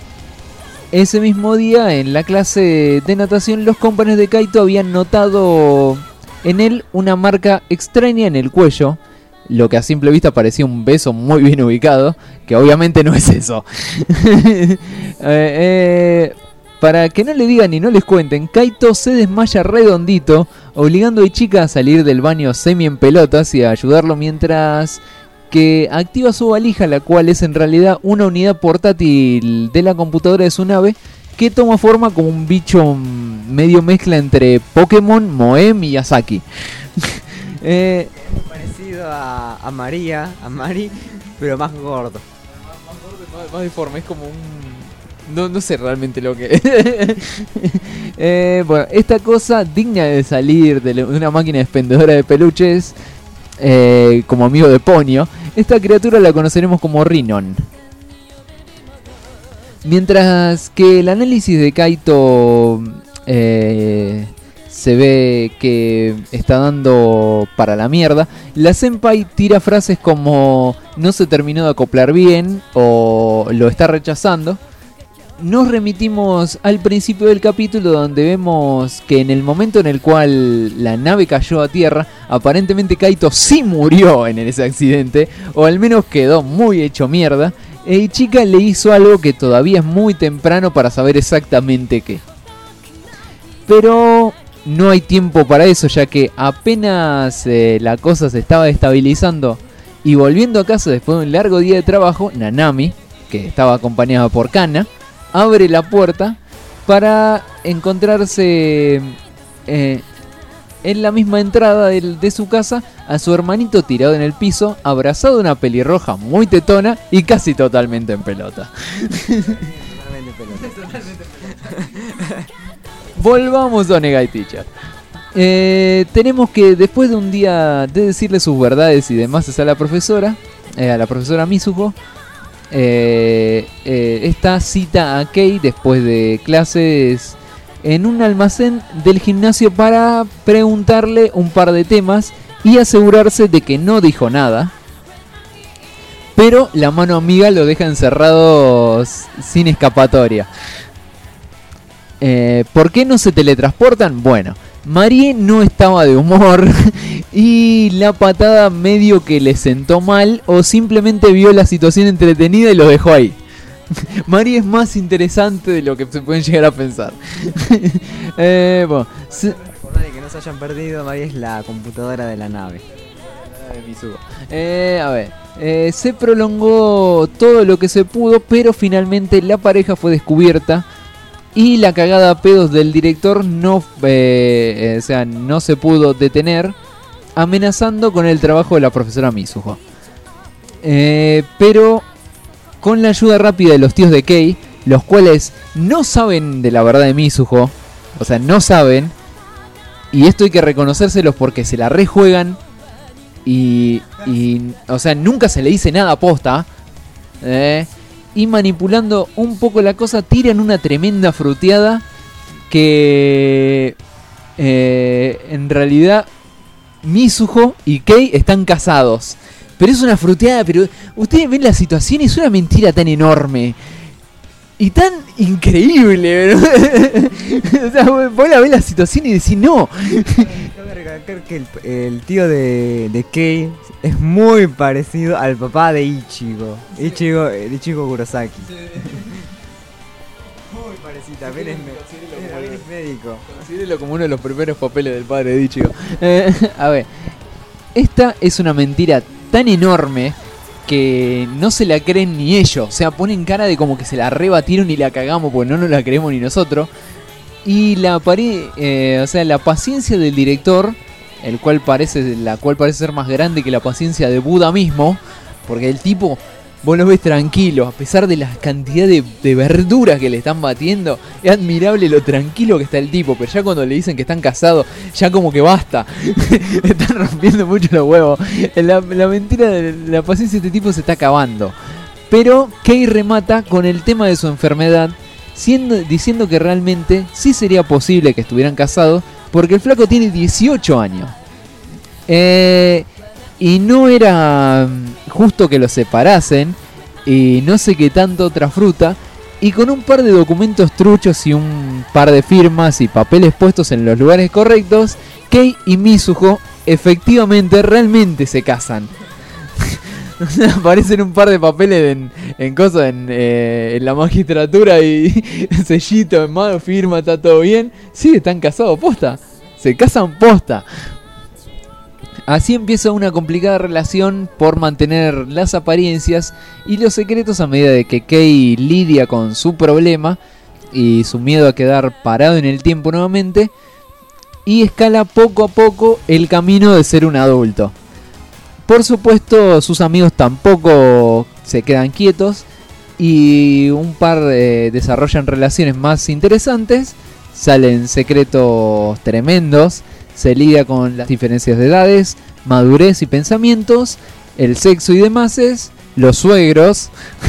Ese mismo día en la clase de natación los compañeros de Kaito habían notado en él una marca extraña en el cuello, lo que a simple vista parecía un beso muy bien ubicado, que obviamente no es eso. eh, eh, para que no le digan y no les cuenten, Kaito se desmaya redondito, obligando a Ichika a salir del baño semi en pelotas y a ayudarlo mientras que activa su valija, la cual es en realidad una unidad portátil de la computadora de su nave, que toma forma como un bicho medio mezcla entre Pokémon, Moem y Asaki. eh, Parecido a, a María, a Mari, pero más gordo. Más, más gordo, más, más deforme, es como un... No, no sé realmente lo que es. eh, bueno, esta cosa digna de salir de una máquina expendedora de peluches, eh, como amigo de Ponyo, esta criatura la conoceremos como Rinon. Mientras que el análisis de Kaito eh, se ve que está dando para la mierda, la senpai tira frases como no se terminó de acoplar bien o lo está rechazando. nos remitimos al principio del capítulo, donde vemos que en el momento en el cual la nave cayó a tierra, aparentemente Kaito sí murió en ese accidente, o al menos quedó muy hecho mierda. Y Chica le hizo algo que todavía es muy temprano para saber exactamente qué. Pero no hay tiempo para eso, ya que apenas eh, la cosa se estaba estabilizando y volviendo a casa después de un largo día de trabajo, Nanami, que estaba acompañada por Kana, abre la puerta para encontrarse eh, en la misma entrada de, de su casa a su hermanito tirado en el piso, abrazado de una pelirroja muy tetona y casi totalmente en pelota. Volvamos a Onegai Teacher. Eh, tenemos que después de un día de decirle sus verdades y demás a la profesora, eh, a la profesora Mizuho, eh, eh, esta cita a Kei después de clases en un almacén del gimnasio para preguntarle un par de temas y asegurarse de que no dijo nada. Pero la mano amiga lo deja encerrado sin escapatoria. Eh, ¿Por qué no se teletransportan? Bueno, Marie no estaba de humor y la patada medio que le sentó mal, o simplemente vio la situación entretenida y lo dejó ahí. Marie es más interesante de lo que se pueden llegar a pensar. eh, bueno, se... Recordad que no se hayan perdido, Marie es la computadora de la nave. Eh, a ver, eh, se prolongó todo lo que se pudo, pero finalmente la pareja fue descubierta. Y la cagada a pedos del director no, eh, eh, o sea, no se pudo detener, amenazando con el trabajo de la profesora Mizuho. Eh, pero con la ayuda rápida de los tíos de Kei, los cuales no saben de la verdad de Mizuho, o sea, no saben, y esto hay que reconocérselos porque se la rejuegan y, y o sea, nunca se le dice nada posta, eh. Y manipulando un poco la cosa, tiran una tremenda fruteada que eh, en realidad Mizuho y Kei están casados. Pero es una fruteada, pero ustedes ven la situación y es una mentira tan enorme y tan increíble. O sea, vos la ves la situación y decís no. Cabe recalcar que el, el tío de, de Kei es muy parecido al papá de Ichigo. Ichigo, el Ichigo Kurosaki. Muy parecido, también es, me, es médico. Considérelo como uno de los primeros papeles del padre de Ichigo. Eh, a ver, esta es una mentira tan enorme que no se la creen ni ellos. O sea, ponen cara de como que se la rebatieron y la cagamos porque no nos la creemos ni nosotros. Y la pare eh, o sea, la paciencia del director, el cual parece, la cual parece ser más grande que la paciencia de Buda mismo, porque el tipo, vos lo ves tranquilo, a pesar de la cantidad de, de verduras que le están batiendo, es admirable lo tranquilo que está el tipo, pero ya cuando le dicen que están casados, ya como que basta, están rompiendo mucho los huevos, la, la mentira de la paciencia de este tipo se está acabando. Pero Kei remata con el tema de su enfermedad, siendo, diciendo que realmente sí sería posible que estuvieran casados, porque el flaco tiene dieciocho años. Eh, y no era justo que los separasen. Y no sé qué tanto otra fruta. Y con un par de documentos truchos y un par de firmas y papeles puestos en los lugares correctos, Kei y Mizuho efectivamente realmente se casan. Aparecen un par de papeles en, en cosas en, eh, en la magistratura y sellito en mano, firma, está todo bien. Sí, están casados, posta. Se casan posta. Así empieza una complicada relación por mantener las apariencias y los secretos a medida de que Kei lidia con su problema y su miedo a quedar parado en el tiempo nuevamente, y escala poco a poco el camino de ser un adulto. Por supuesto, sus amigos tampoco se quedan quietos y un par eh, desarrollan relaciones más interesantes, salen secretos tremendos, se lidia con las diferencias de edades, madurez y pensamientos, el sexo y demás, los suegros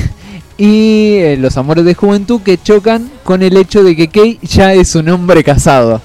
y eh, los amores de juventud que chocan con el hecho de que Kei ya es un hombre casado.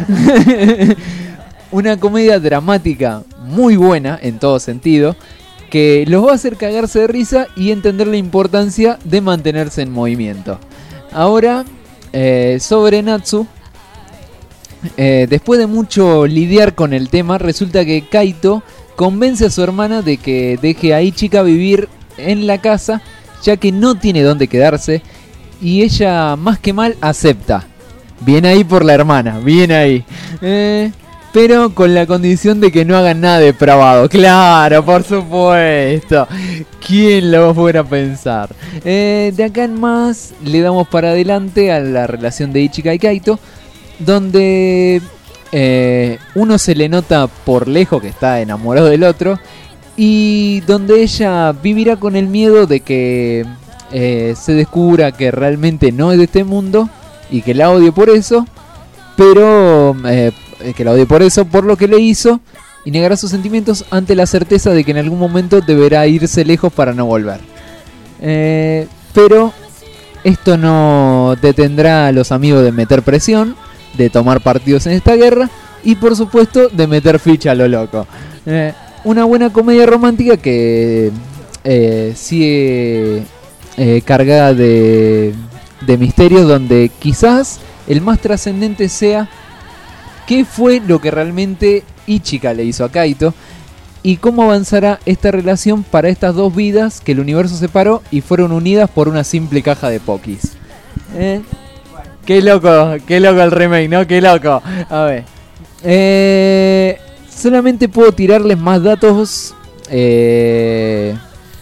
Una comedia dramática muy buena en todo sentido, que los va a hacer cagarse de risa y entender la importancia de mantenerse en movimiento. ahora, eh, sobre Natsu, eh, después de mucho lidiar con el tema, resulta que Kaito convence a su hermana de que deje a Ichika vivir en la casa, ya que no tiene dónde quedarse, y ella más que mal acepta. Bien ahí por la hermana, bien ahí. Eh, pero con la condición de que no hagan nada depravado. Claro, por supuesto. ¿Quién lo fuera a pensar? Eh, de acá en más le damos para adelante a la relación de Ichika y Kaito, donde eh, uno se le nota por lejos que está enamorado del otro, y donde ella vivirá con el miedo de que eh, se descubra que realmente no es de este mundo y que la odie por eso, pero eh, que la odie por eso, por lo que le hizo, y negará sus sentimientos ante la certeza de que en algún momento deberá irse lejos para no volver. Eh, pero esto no detendrá a los amigos de meter presión, de tomar partidos en esta guerra y por supuesto de meter ficha a lo loco. Eh, una buena comedia romántica que eh, sigue eh, cargada de, de misterios, donde quizás el más trascendente sea qué fue lo que realmente Ichika le hizo a Kaito y cómo avanzará esta relación para estas dos vidas que el universo separó y fueron unidas por una simple caja de Pokis. ¿Eh? Qué loco, qué loco el remake, ¿no? Qué loco. A ver. Eh, solamente puedo tirarles más datos eh,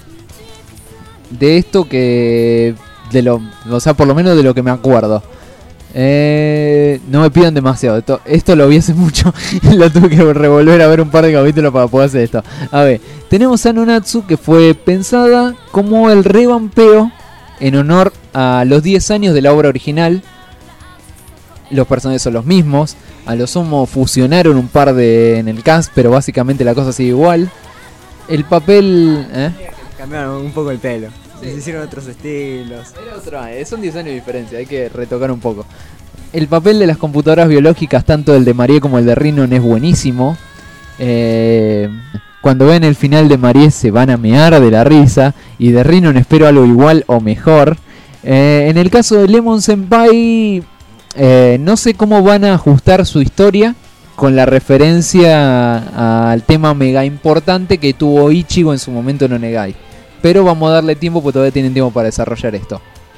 de esto que... de lo, o sea, por lo menos de lo que me acuerdo. Eh, no me pidan demasiado. Esto, esto lo vi hace mucho. Lo tuve que revolver a ver un par de capítulos para poder hacer esto. A ver, tenemos a Nonatsu, que fue pensada como el revampeo en honor a los diez años de la obra original. Los personajes son los mismos. A lo sumo fusionaron un par de en el cast, pero básicamente la cosa sigue igual. El papel... ¿eh? Cambiaron un poco el pelo. Sí. Se hicieron otros estilos. Era otro, eh, son diez años de diferencia, hay que retocar un poco. El papel de las computadoras biológicas, tanto el de Marie como el de Rinon, es buenísimo. Eh, cuando ven el final de Marie se van a mear de la risa. Y de Rinon espero algo igual o mejor. Eh, en el caso de Lemon Senpai, eh, no sé cómo van a ajustar su historia con la referencia al tema mega importante que tuvo Ichigo en su momento en Onegai. Pero vamos a darle tiempo porque todavía tienen tiempo para desarrollar esto.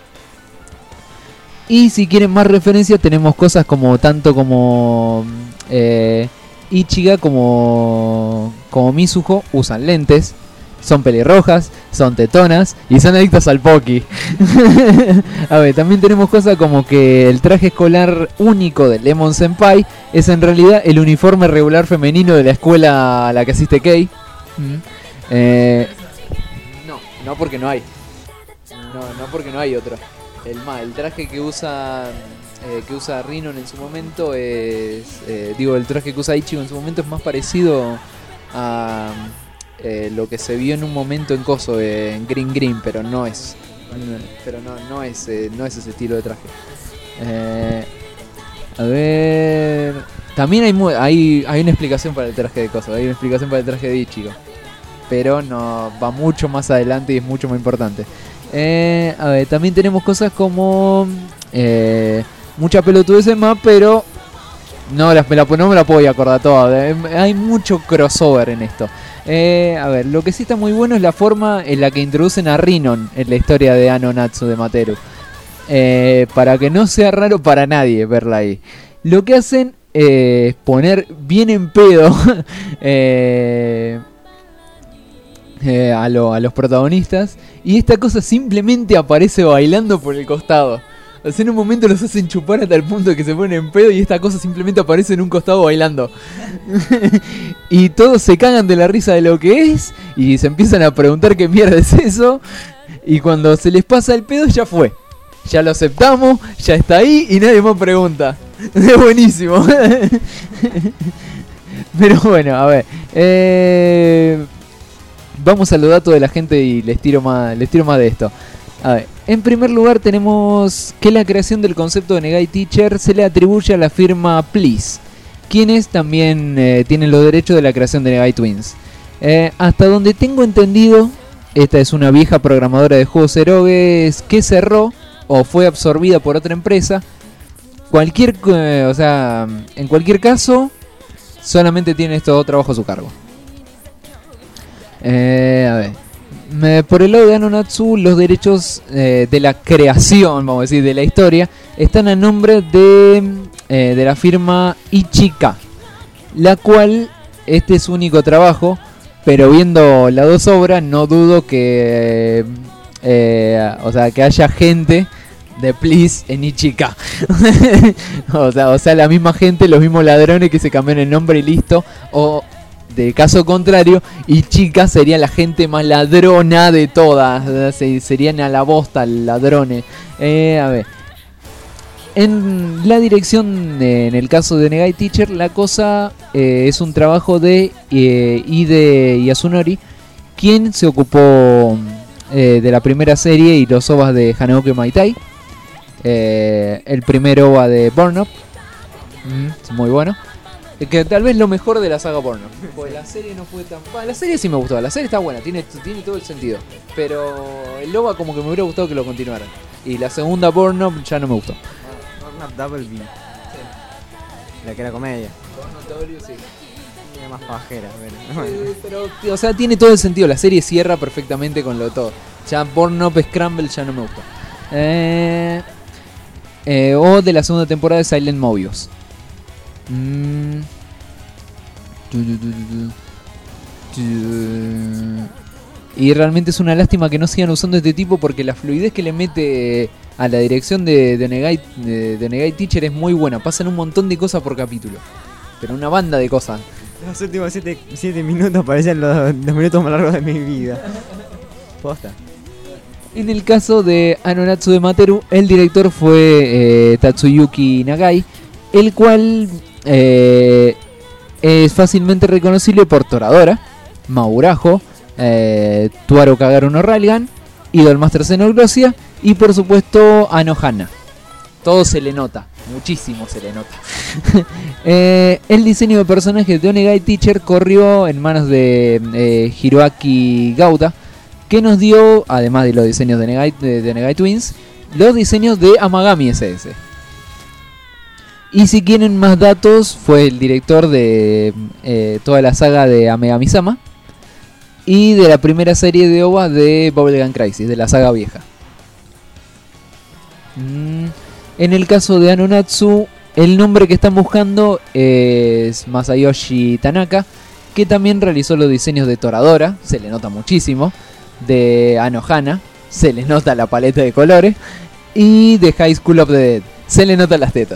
Y si quieren más referencias tenemos cosas como tanto como eh, Ichiga como, como Mizuho usan lentes, son pelirrojas, son tetonas y son adictas al Poki. A ver, también tenemos cosas como que el traje escolar único de Lemon Senpai es en realidad el uniforme regular femenino de la escuela a la que asiste Kei. Mm. Eh... No porque no hay. No, no porque no hay otro. El ma, el traje que usa eh, que usa Rinon en su momento es eh, digo, el traje que usa Ichigo en su momento es más parecido a eh, lo que se vio en un momento en Coso, eh, en Green Green, pero no es pero no no es eh, no es ese estilo de traje. Eh, a ver, también hay, hay hay una explicación para el traje de Coso, hay una explicación para el traje de Ichigo. Pero no va mucho más adelante y es mucho más importante. Eh, a ver, también tenemos cosas como eh, mucha pelotudez más, pero no, la, me la, no me la puedo acordar toda. Eh, hay mucho crossover en esto. Eh, a ver, lo que sí está muy bueno es la forma en la que introducen a Rinon en la historia de Ano Natsu de Materu. Eh, para que no sea raro para nadie verla ahí. Lo que hacen eh, es poner bien en pedo eh, Eh, a, lo, a los protagonistas, y esta cosa simplemente aparece bailando por el costado. O sea, en un momento los hacen chupar hasta el punto de que se ponen en pedo y esta cosa simplemente aparece en un costado bailando. Y todos se cagan de la risa de lo que es y se empiezan a preguntar qué mierda es eso, y cuando se les pasa el pedo ya fue. Ya lo aceptamos, ya está ahí y nadie más pregunta. Es buenísimo. Pero bueno, a ver. Eh... Vamos a los datos de la gente y les tiro más, les tiro más de esto. A ver, en primer lugar tenemos que la creación del concepto de Negai Teacher se le atribuye a la firma Please, quienes también eh, tienen los derechos de la creación de Negai Twins. Eh, hasta donde tengo entendido, esta es una vieja programadora de juegos erogues que cerró o fue absorbida por otra empresa. Cualquier, eh, o sea, en cualquier caso, solamente tiene estos dos trabajos a su cargo. Eh, a ver, me, por el lado de Anonatsu, los derechos eh, de la creación, vamos a decir, de la historia, están a nombre de, eh, de la firma Ichika, la cual este es su único trabajo, pero viendo las dos obras no dudo que, eh, o sea, que haya gente de Please en Ichika. o, sea, o sea, la misma gente, los mismos ladrones que se cambian el nombre y listo. O de caso contrario, Ichika sería la gente más ladrona de todas. O sea, serían a la bosta ladrones. Eh, a ver. En la dirección, de, en el caso de Negai Teacher, la cosa eh, es un trabajo de eh, Ide Yasunori, quien se ocupó eh, de la primera serie y los ovas de Hanaoki Maitai. Eh, el primer ova de Burn Up, mm, muy bueno. Eh, que tal vez lo mejor de la saga Burn Up. Pues la serie no fue tan... Bah, la serie sí me gustó, la serie está buena, tiene, tiene todo el sentido. Pero el ova como que me hubiera gustado que lo continuaran. Y la segunda Burn Up ya no me gustó. Burn Up Double B. Sí. La que era comedia. Burn Up W, sí. Era más pajera, pero... Eh, pero, o sea, tiene todo el sentido. La serie cierra perfectamente con lo de todo. Ya Burn Up Scramble ya no me gustó. Eh... Eh, o de la segunda temporada de Silent Mobius. Mm. Y realmente es una lástima que no sigan usando este tipo, porque la fluidez que le mete a la dirección de, de, Negai, de, de Negai Teacher es muy buena. Pasan un montón de cosas por capítulo, pero una banda de cosas. Los últimos siete minutos parecen los, los minutos más largos de mi vida. Posta. En el caso de Anonatsu de Materu, el director fue eh, Tatsuyuki Nagai, el cual eh, es fácilmente reconocible por Toradora, Maurajo, eh, Tuaro Kagaru no Railgun, Idolmaster Xenoglossia y por supuesto Anohana. Todo se le nota, muchísimo se le nota. eh, el diseño de personajes de Onegai Teacher corrió en manos de eh, Hiroaki Gauta, que nos dio, además de los diseños de Negai, de, de Negai Twins, los diseños de Amagami S S. Y si quieren más datos, fue el director de eh, toda la saga de Amegami-sama y de la primera serie de ovas de Bubblegum Crisis, de la saga vieja. Mm, en el caso de Anonatsu, el nombre que están buscando es Masayoshi Tanaka, que también realizó los diseños de Toradora, se le nota muchísimo, de Anohana, se le nota la paleta de colores, y de High School of the Dead, se le notan las tetas.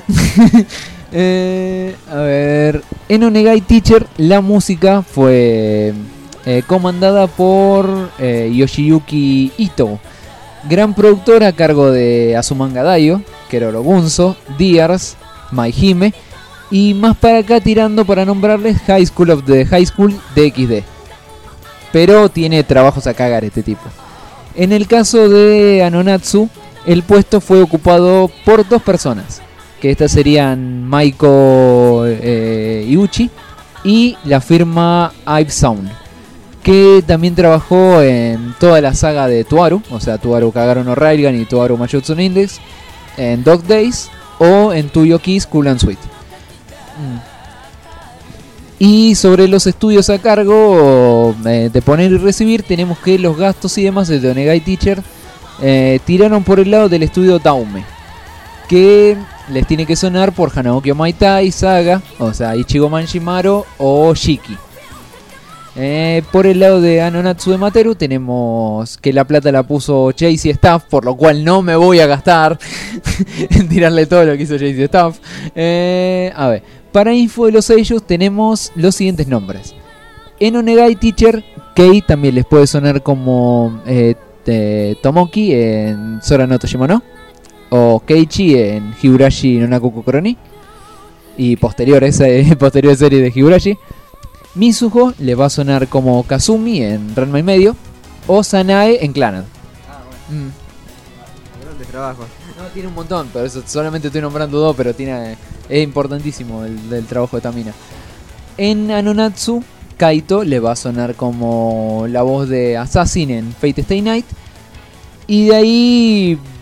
eh, a ver, en Onegai Teacher la música fue eh, comandada por eh, Yoshiyuki Ito, gran productor a cargo de Azumanga Daioh, Keroro Gunso, Dears, Maihime, y más para acá tirando para nombrarles High School of the High School D X D. Pero tiene trabajos a cagar este tipo. En el caso de Anonatsu, el puesto fue ocupado por dos personas, que estas serían Maiko eh, Iuchi y la firma Ive Sound, que también trabajó en toda la saga de Tuaru, o sea, Tuaru Kagaru no Railgun y Tuaru Majutsu no Index, en Dog Days o en Tuyoki's Cool and Sweet. Mm. Y sobre los estudios a cargo eh, de poner y recibir, tenemos que los gastos y demás de Onegai Teacher eh, tiraron por el lado del estudio Daume, que les tiene que sonar por Hanaoki Maitai, Saga, o sea, Ichigo Manjimaro o Shiki. Eh, por el lado de Anonatsu de Materu tenemos que la plata la puso Jaycee Staff, por lo cual no me voy a gastar en tirarle todo lo que hizo Jaycee Staff. Eh, a ver, para info de los sellos tenemos los siguientes nombres. En Onegai Teacher, Kei también les puede sonar como eh, de Tomoki en Sora no Toshima no, o Keiichi en Higurashi no Naku Kokoro-ni, y posterior a esa posterior serie de Higurashi. Mizuho le va a sonar como Kazumi en Ranma y medio, o Sanae en Clannad. Ah, bueno. Mm. Grandes trabajos. No, tiene un montón, pero eso solamente estoy nombrando dos, pero tiene es importantísimo el, el trabajo de Tamina. En Anonatsu, Kaito le va a sonar como la voz de Assassin en Fate Stay Night. Y de ahí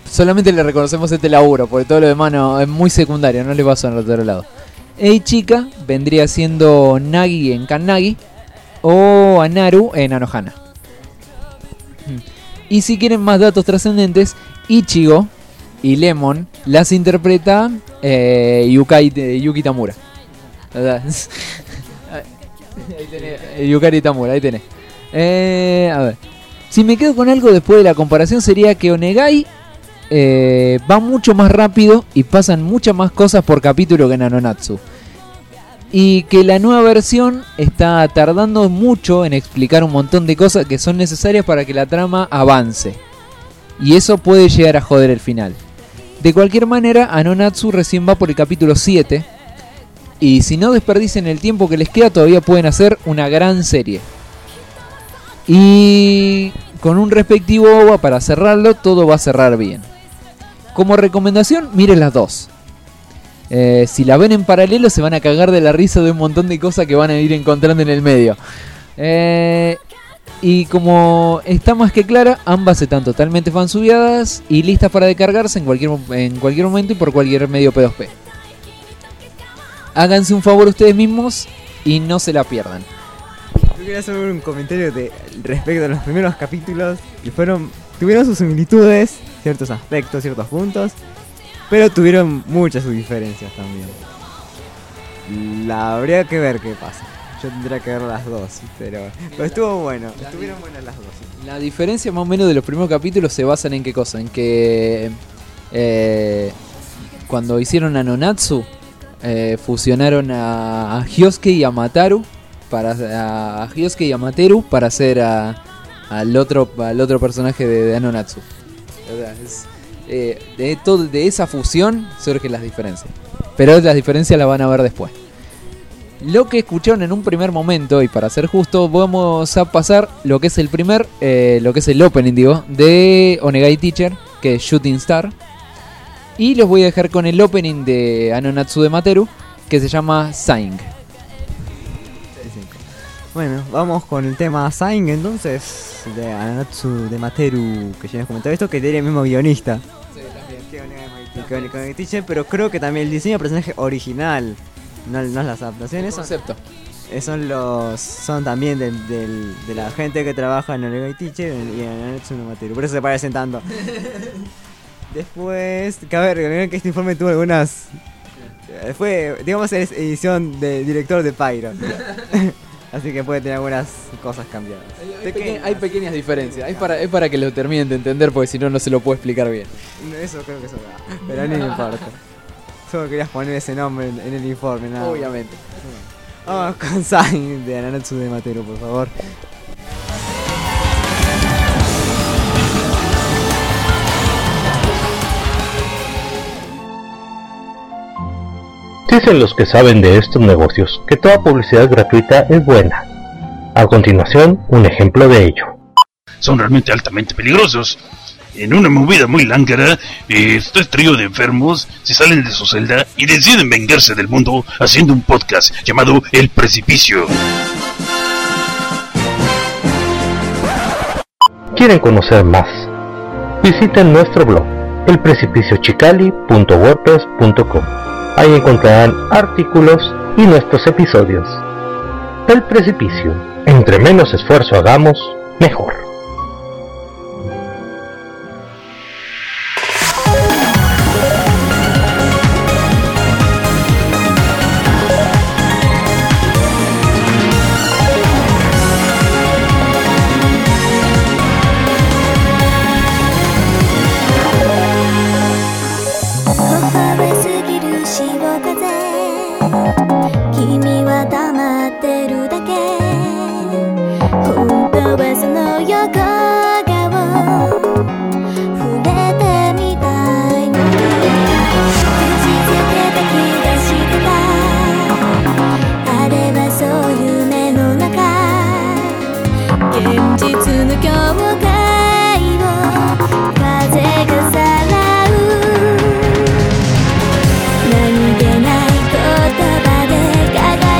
solamente le reconocemos este laburo, porque todo lo demás no, es muy secundario, no le pasó en el otro lado. Eichika vendría siendo Nagi en Kannagi o Anaru en Anohana. Y si quieren más datos trascendentes, Ichigo y Lemon las interpreta eh, Yukai, eh, Yuki Tamura. Ahí tenés, eh, Yukari Tamura, ahí tenés. Eh, a ver, si me quedo con algo después de la comparación sería que Onegai eh, va mucho más rápido y pasan muchas más cosas por capítulo que Nanonatsu. Y que la nueva versión está tardando mucho en explicar un montón de cosas que son necesarias para que la trama avance. Y eso puede llegar a joder el final. De cualquier manera, Anonatsu recién va por el capítulo siete. Y si no desperdician el tiempo que les queda, todavía pueden hacer una gran serie. Y con un respectivo O V A para cerrarlo, todo va a cerrar bien. Como recomendación, miren las dos. Eh, si la ven en paralelo se van a cagar de la risa de un montón de cosas que van a ir encontrando en el medio. Eh, y como está más que clara, ambas están totalmente fansubiadas y listas para descargarse en cualquier, en cualquier momento y por cualquier medio P dos P. Háganse un favor ustedes mismos y no se la pierdan. Yo quería hacer un comentario de, respecto a los primeros capítulos, que fueron, tuvieron sus similitudes, ciertos aspectos, ciertos puntos, pero tuvieron muchas sus diferencias también. La habría que ver qué pasa. Yo tendría que ver las dos, pero, pero estuvo bueno, estuvieron buenas las dos. La diferencia más o menos de los primeros capítulos se basan en qué cosa, en que eh, cuando hicieron a Nonatsu, eh, fusionaron a, a Hyosuke y a Mataru para a, a Hyosuke y a Materu para hacer a, al otro al otro personaje de, de Anonatsu. Es, eh, de todo, de esa fusión surgen las diferencias, pero las diferencias las van a ver después. Lo que escucharon en un primer momento, y para ser justo, vamos a pasar lo que es el primer, eh, lo que es el opening, digo, de Onegai Teacher, que es Shooting Star. Y los voy a dejar con el opening de Anonatsu de Materu, que se llama Saing. Bueno, vamos con el tema Saing entonces, de Anonatsu de Materu, que ya les comentaba esto, que tiene el mismo guionista. Sí, también. Que Onegai Teacher, pero creo que también el diseño del personaje original, no, no es las adaptaciones. El concepto. Son, son los son también del, del, de la gente que trabaja en Onegai Teacher y en Anonatsu de Materu, por eso se parecen tanto. Después, que a ver, que este informe tuvo algunas... Fue, digamos, es edición de director de Pyro. Así que puede tener algunas cosas cambiadas. Hay, hay, pequeñas. hay pequeñas diferencias. Es para, es para que lo terminen de entender, porque si no, no se lo puedo explicar bien. Eso creo que eso da. Pero no me importa. Solo querías poner ese nombre en, en el informe, nada. Obviamente. Vamos con Saing de Anonatsu de Materu, por favor. Dicen los que saben de estos negocios que toda publicidad gratuita es buena. A continuación, un ejemplo de ello. Son realmente altamente peligrosos. En una movida muy lángara, este trío de enfermos se salen de su celda y deciden vengarse del mundo haciendo un podcast llamado El Precipicio. ¿Quieren conocer más? Visiten nuestro blog, el precipicio chicali punto wordpress punto com. Ahí encontrarán artículos y nuestros episodios. El Precipicio. Entre menos esfuerzo hagamos, mejor. Gaga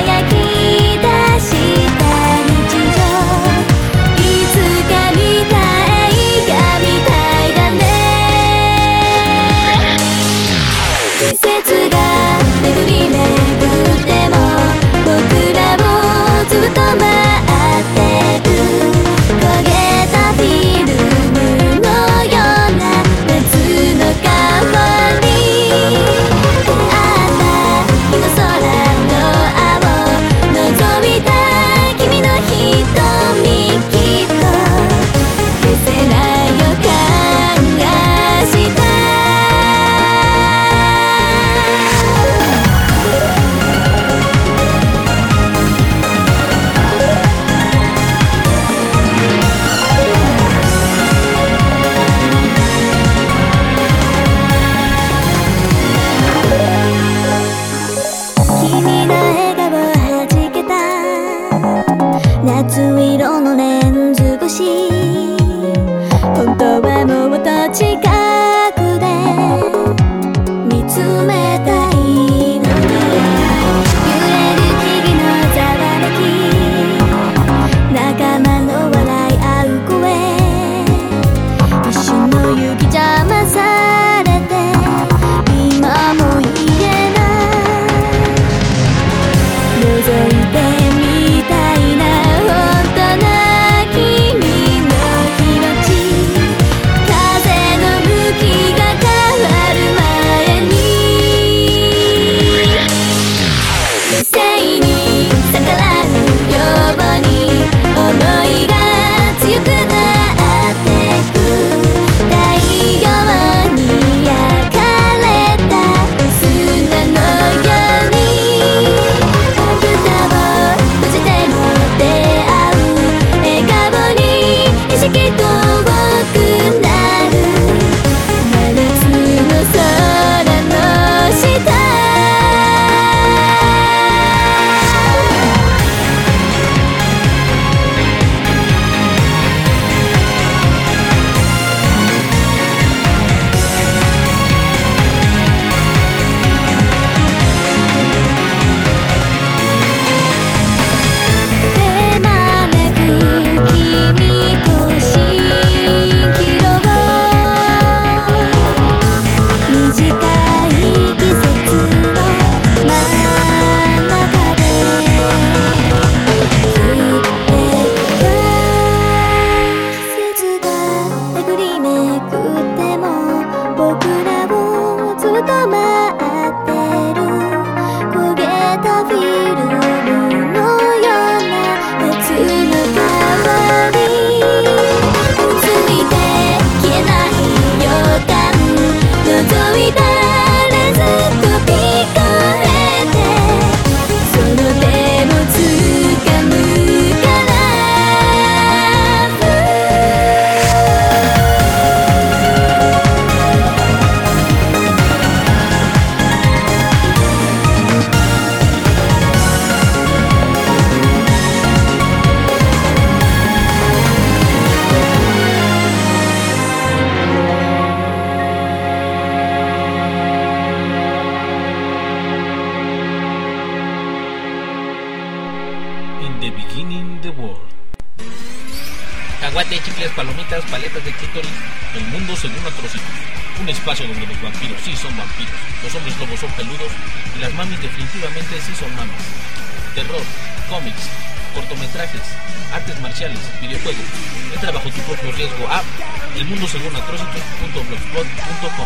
Cacahuate, chicles, palomitas, paletas de clítoris, el mundo según Atrocity. Un espacio donde los vampiros sí son vampiros, los hombres lobos son peludos y las mamis definitivamente sí son mamas. Terror, cómics, cortometrajes, artes marciales, videojuegos. Entra bajo tu propio riesgo a el mundo según atrocity punto blogspot punto com.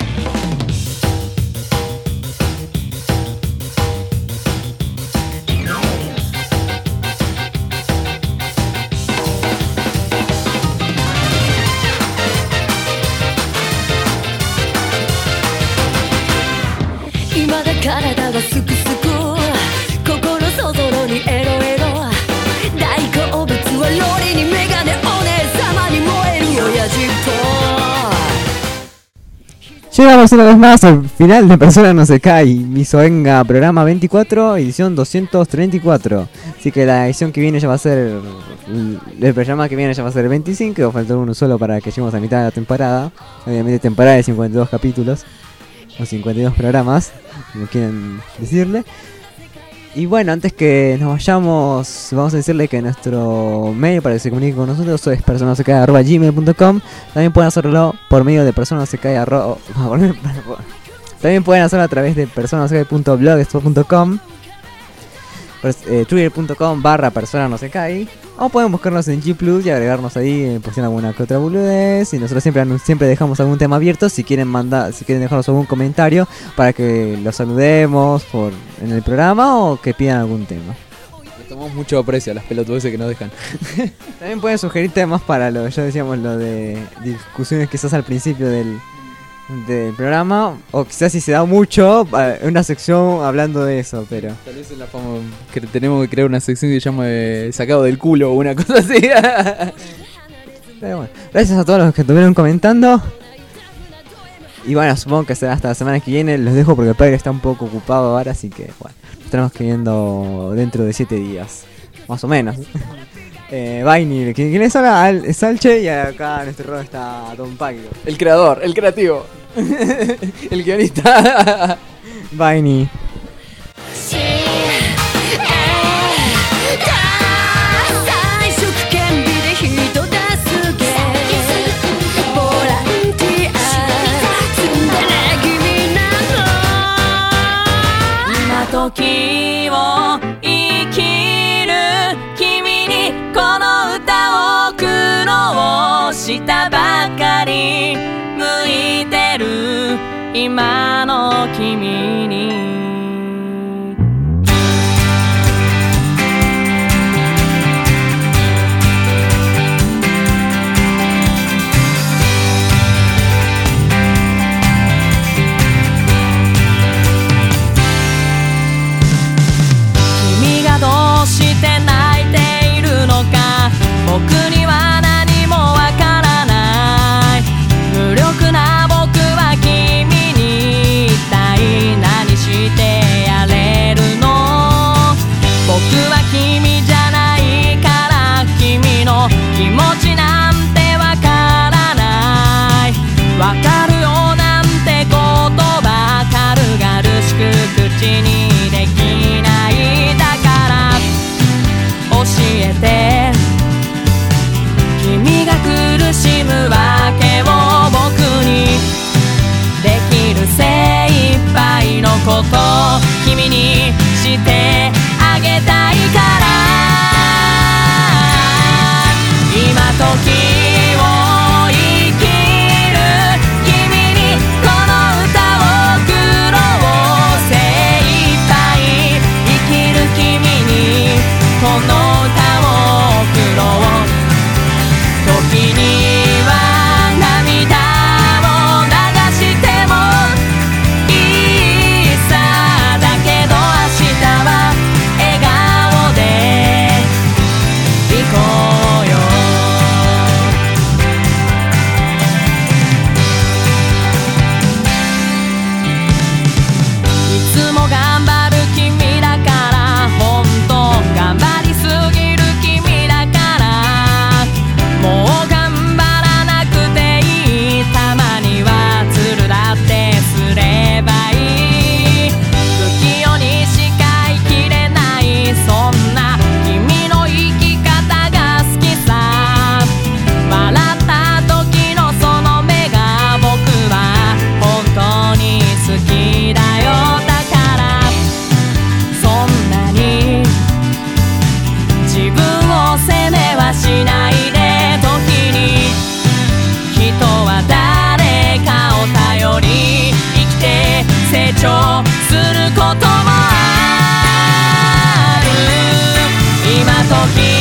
Llegamos una vez más al final de Persona no se cae, Misoenga, programa veinticuatro, edición doscientos treinta y cuatro. Así que la edición que viene ya va a ser, el programa que viene ya va a ser el veinticinco, falta uno solo para que lleguemos a mitad de la temporada. Obviamente temporada de cincuenta y dos capítulos, o cincuenta y dos programas, como quieran decirle. Y bueno, antes que nos vayamos, vamos a decirle que nuestro mail para que se comunique con nosotros es persona no se cae arroba gmail punto com. También pueden hacerlo por medio de persona no se cae arroba, también pueden hacerlo a través de persona no se cae punto blogspot punto com, eh, twitter punto com barra persona no se cae, o pueden buscarnos en G plus y agregarnos ahí, eh, pues en alguna que otra boludez. Y nosotros siempre siempre dejamos algún tema abierto si quieren mandar, si quieren dejarnos algún comentario para que los saludemos por en el programa o que pidan algún tema. Les tomamos mucho aprecio a las pelotudeces que nos dejan. También pueden sugerir temas para lo, ya decíamos, lo de discusiones quizás al principio del del programa, o quizás si se da mucho, una sección hablando de eso, pero tal vez es la fama que tenemos que crear una sección que se llama eh, sacado del culo o una cosa así. Pero bueno, gracias a todos los que estuvieron comentando. Y bueno, supongo que será hasta la semana que viene. Los dejo porque el padre está un poco ocupado ahora, así que bueno, estaremos viendo dentro de siete días, más o menos. Eh, Vaini, ¿quién es ahora? Al Salche, y acá en este rol está Don Paglo. El creador, el creativo, el guionista. Vaini. したばかり向いてる今の君に君がどうして泣いているのか僕には無力な僕は君に一体何して張することもある今時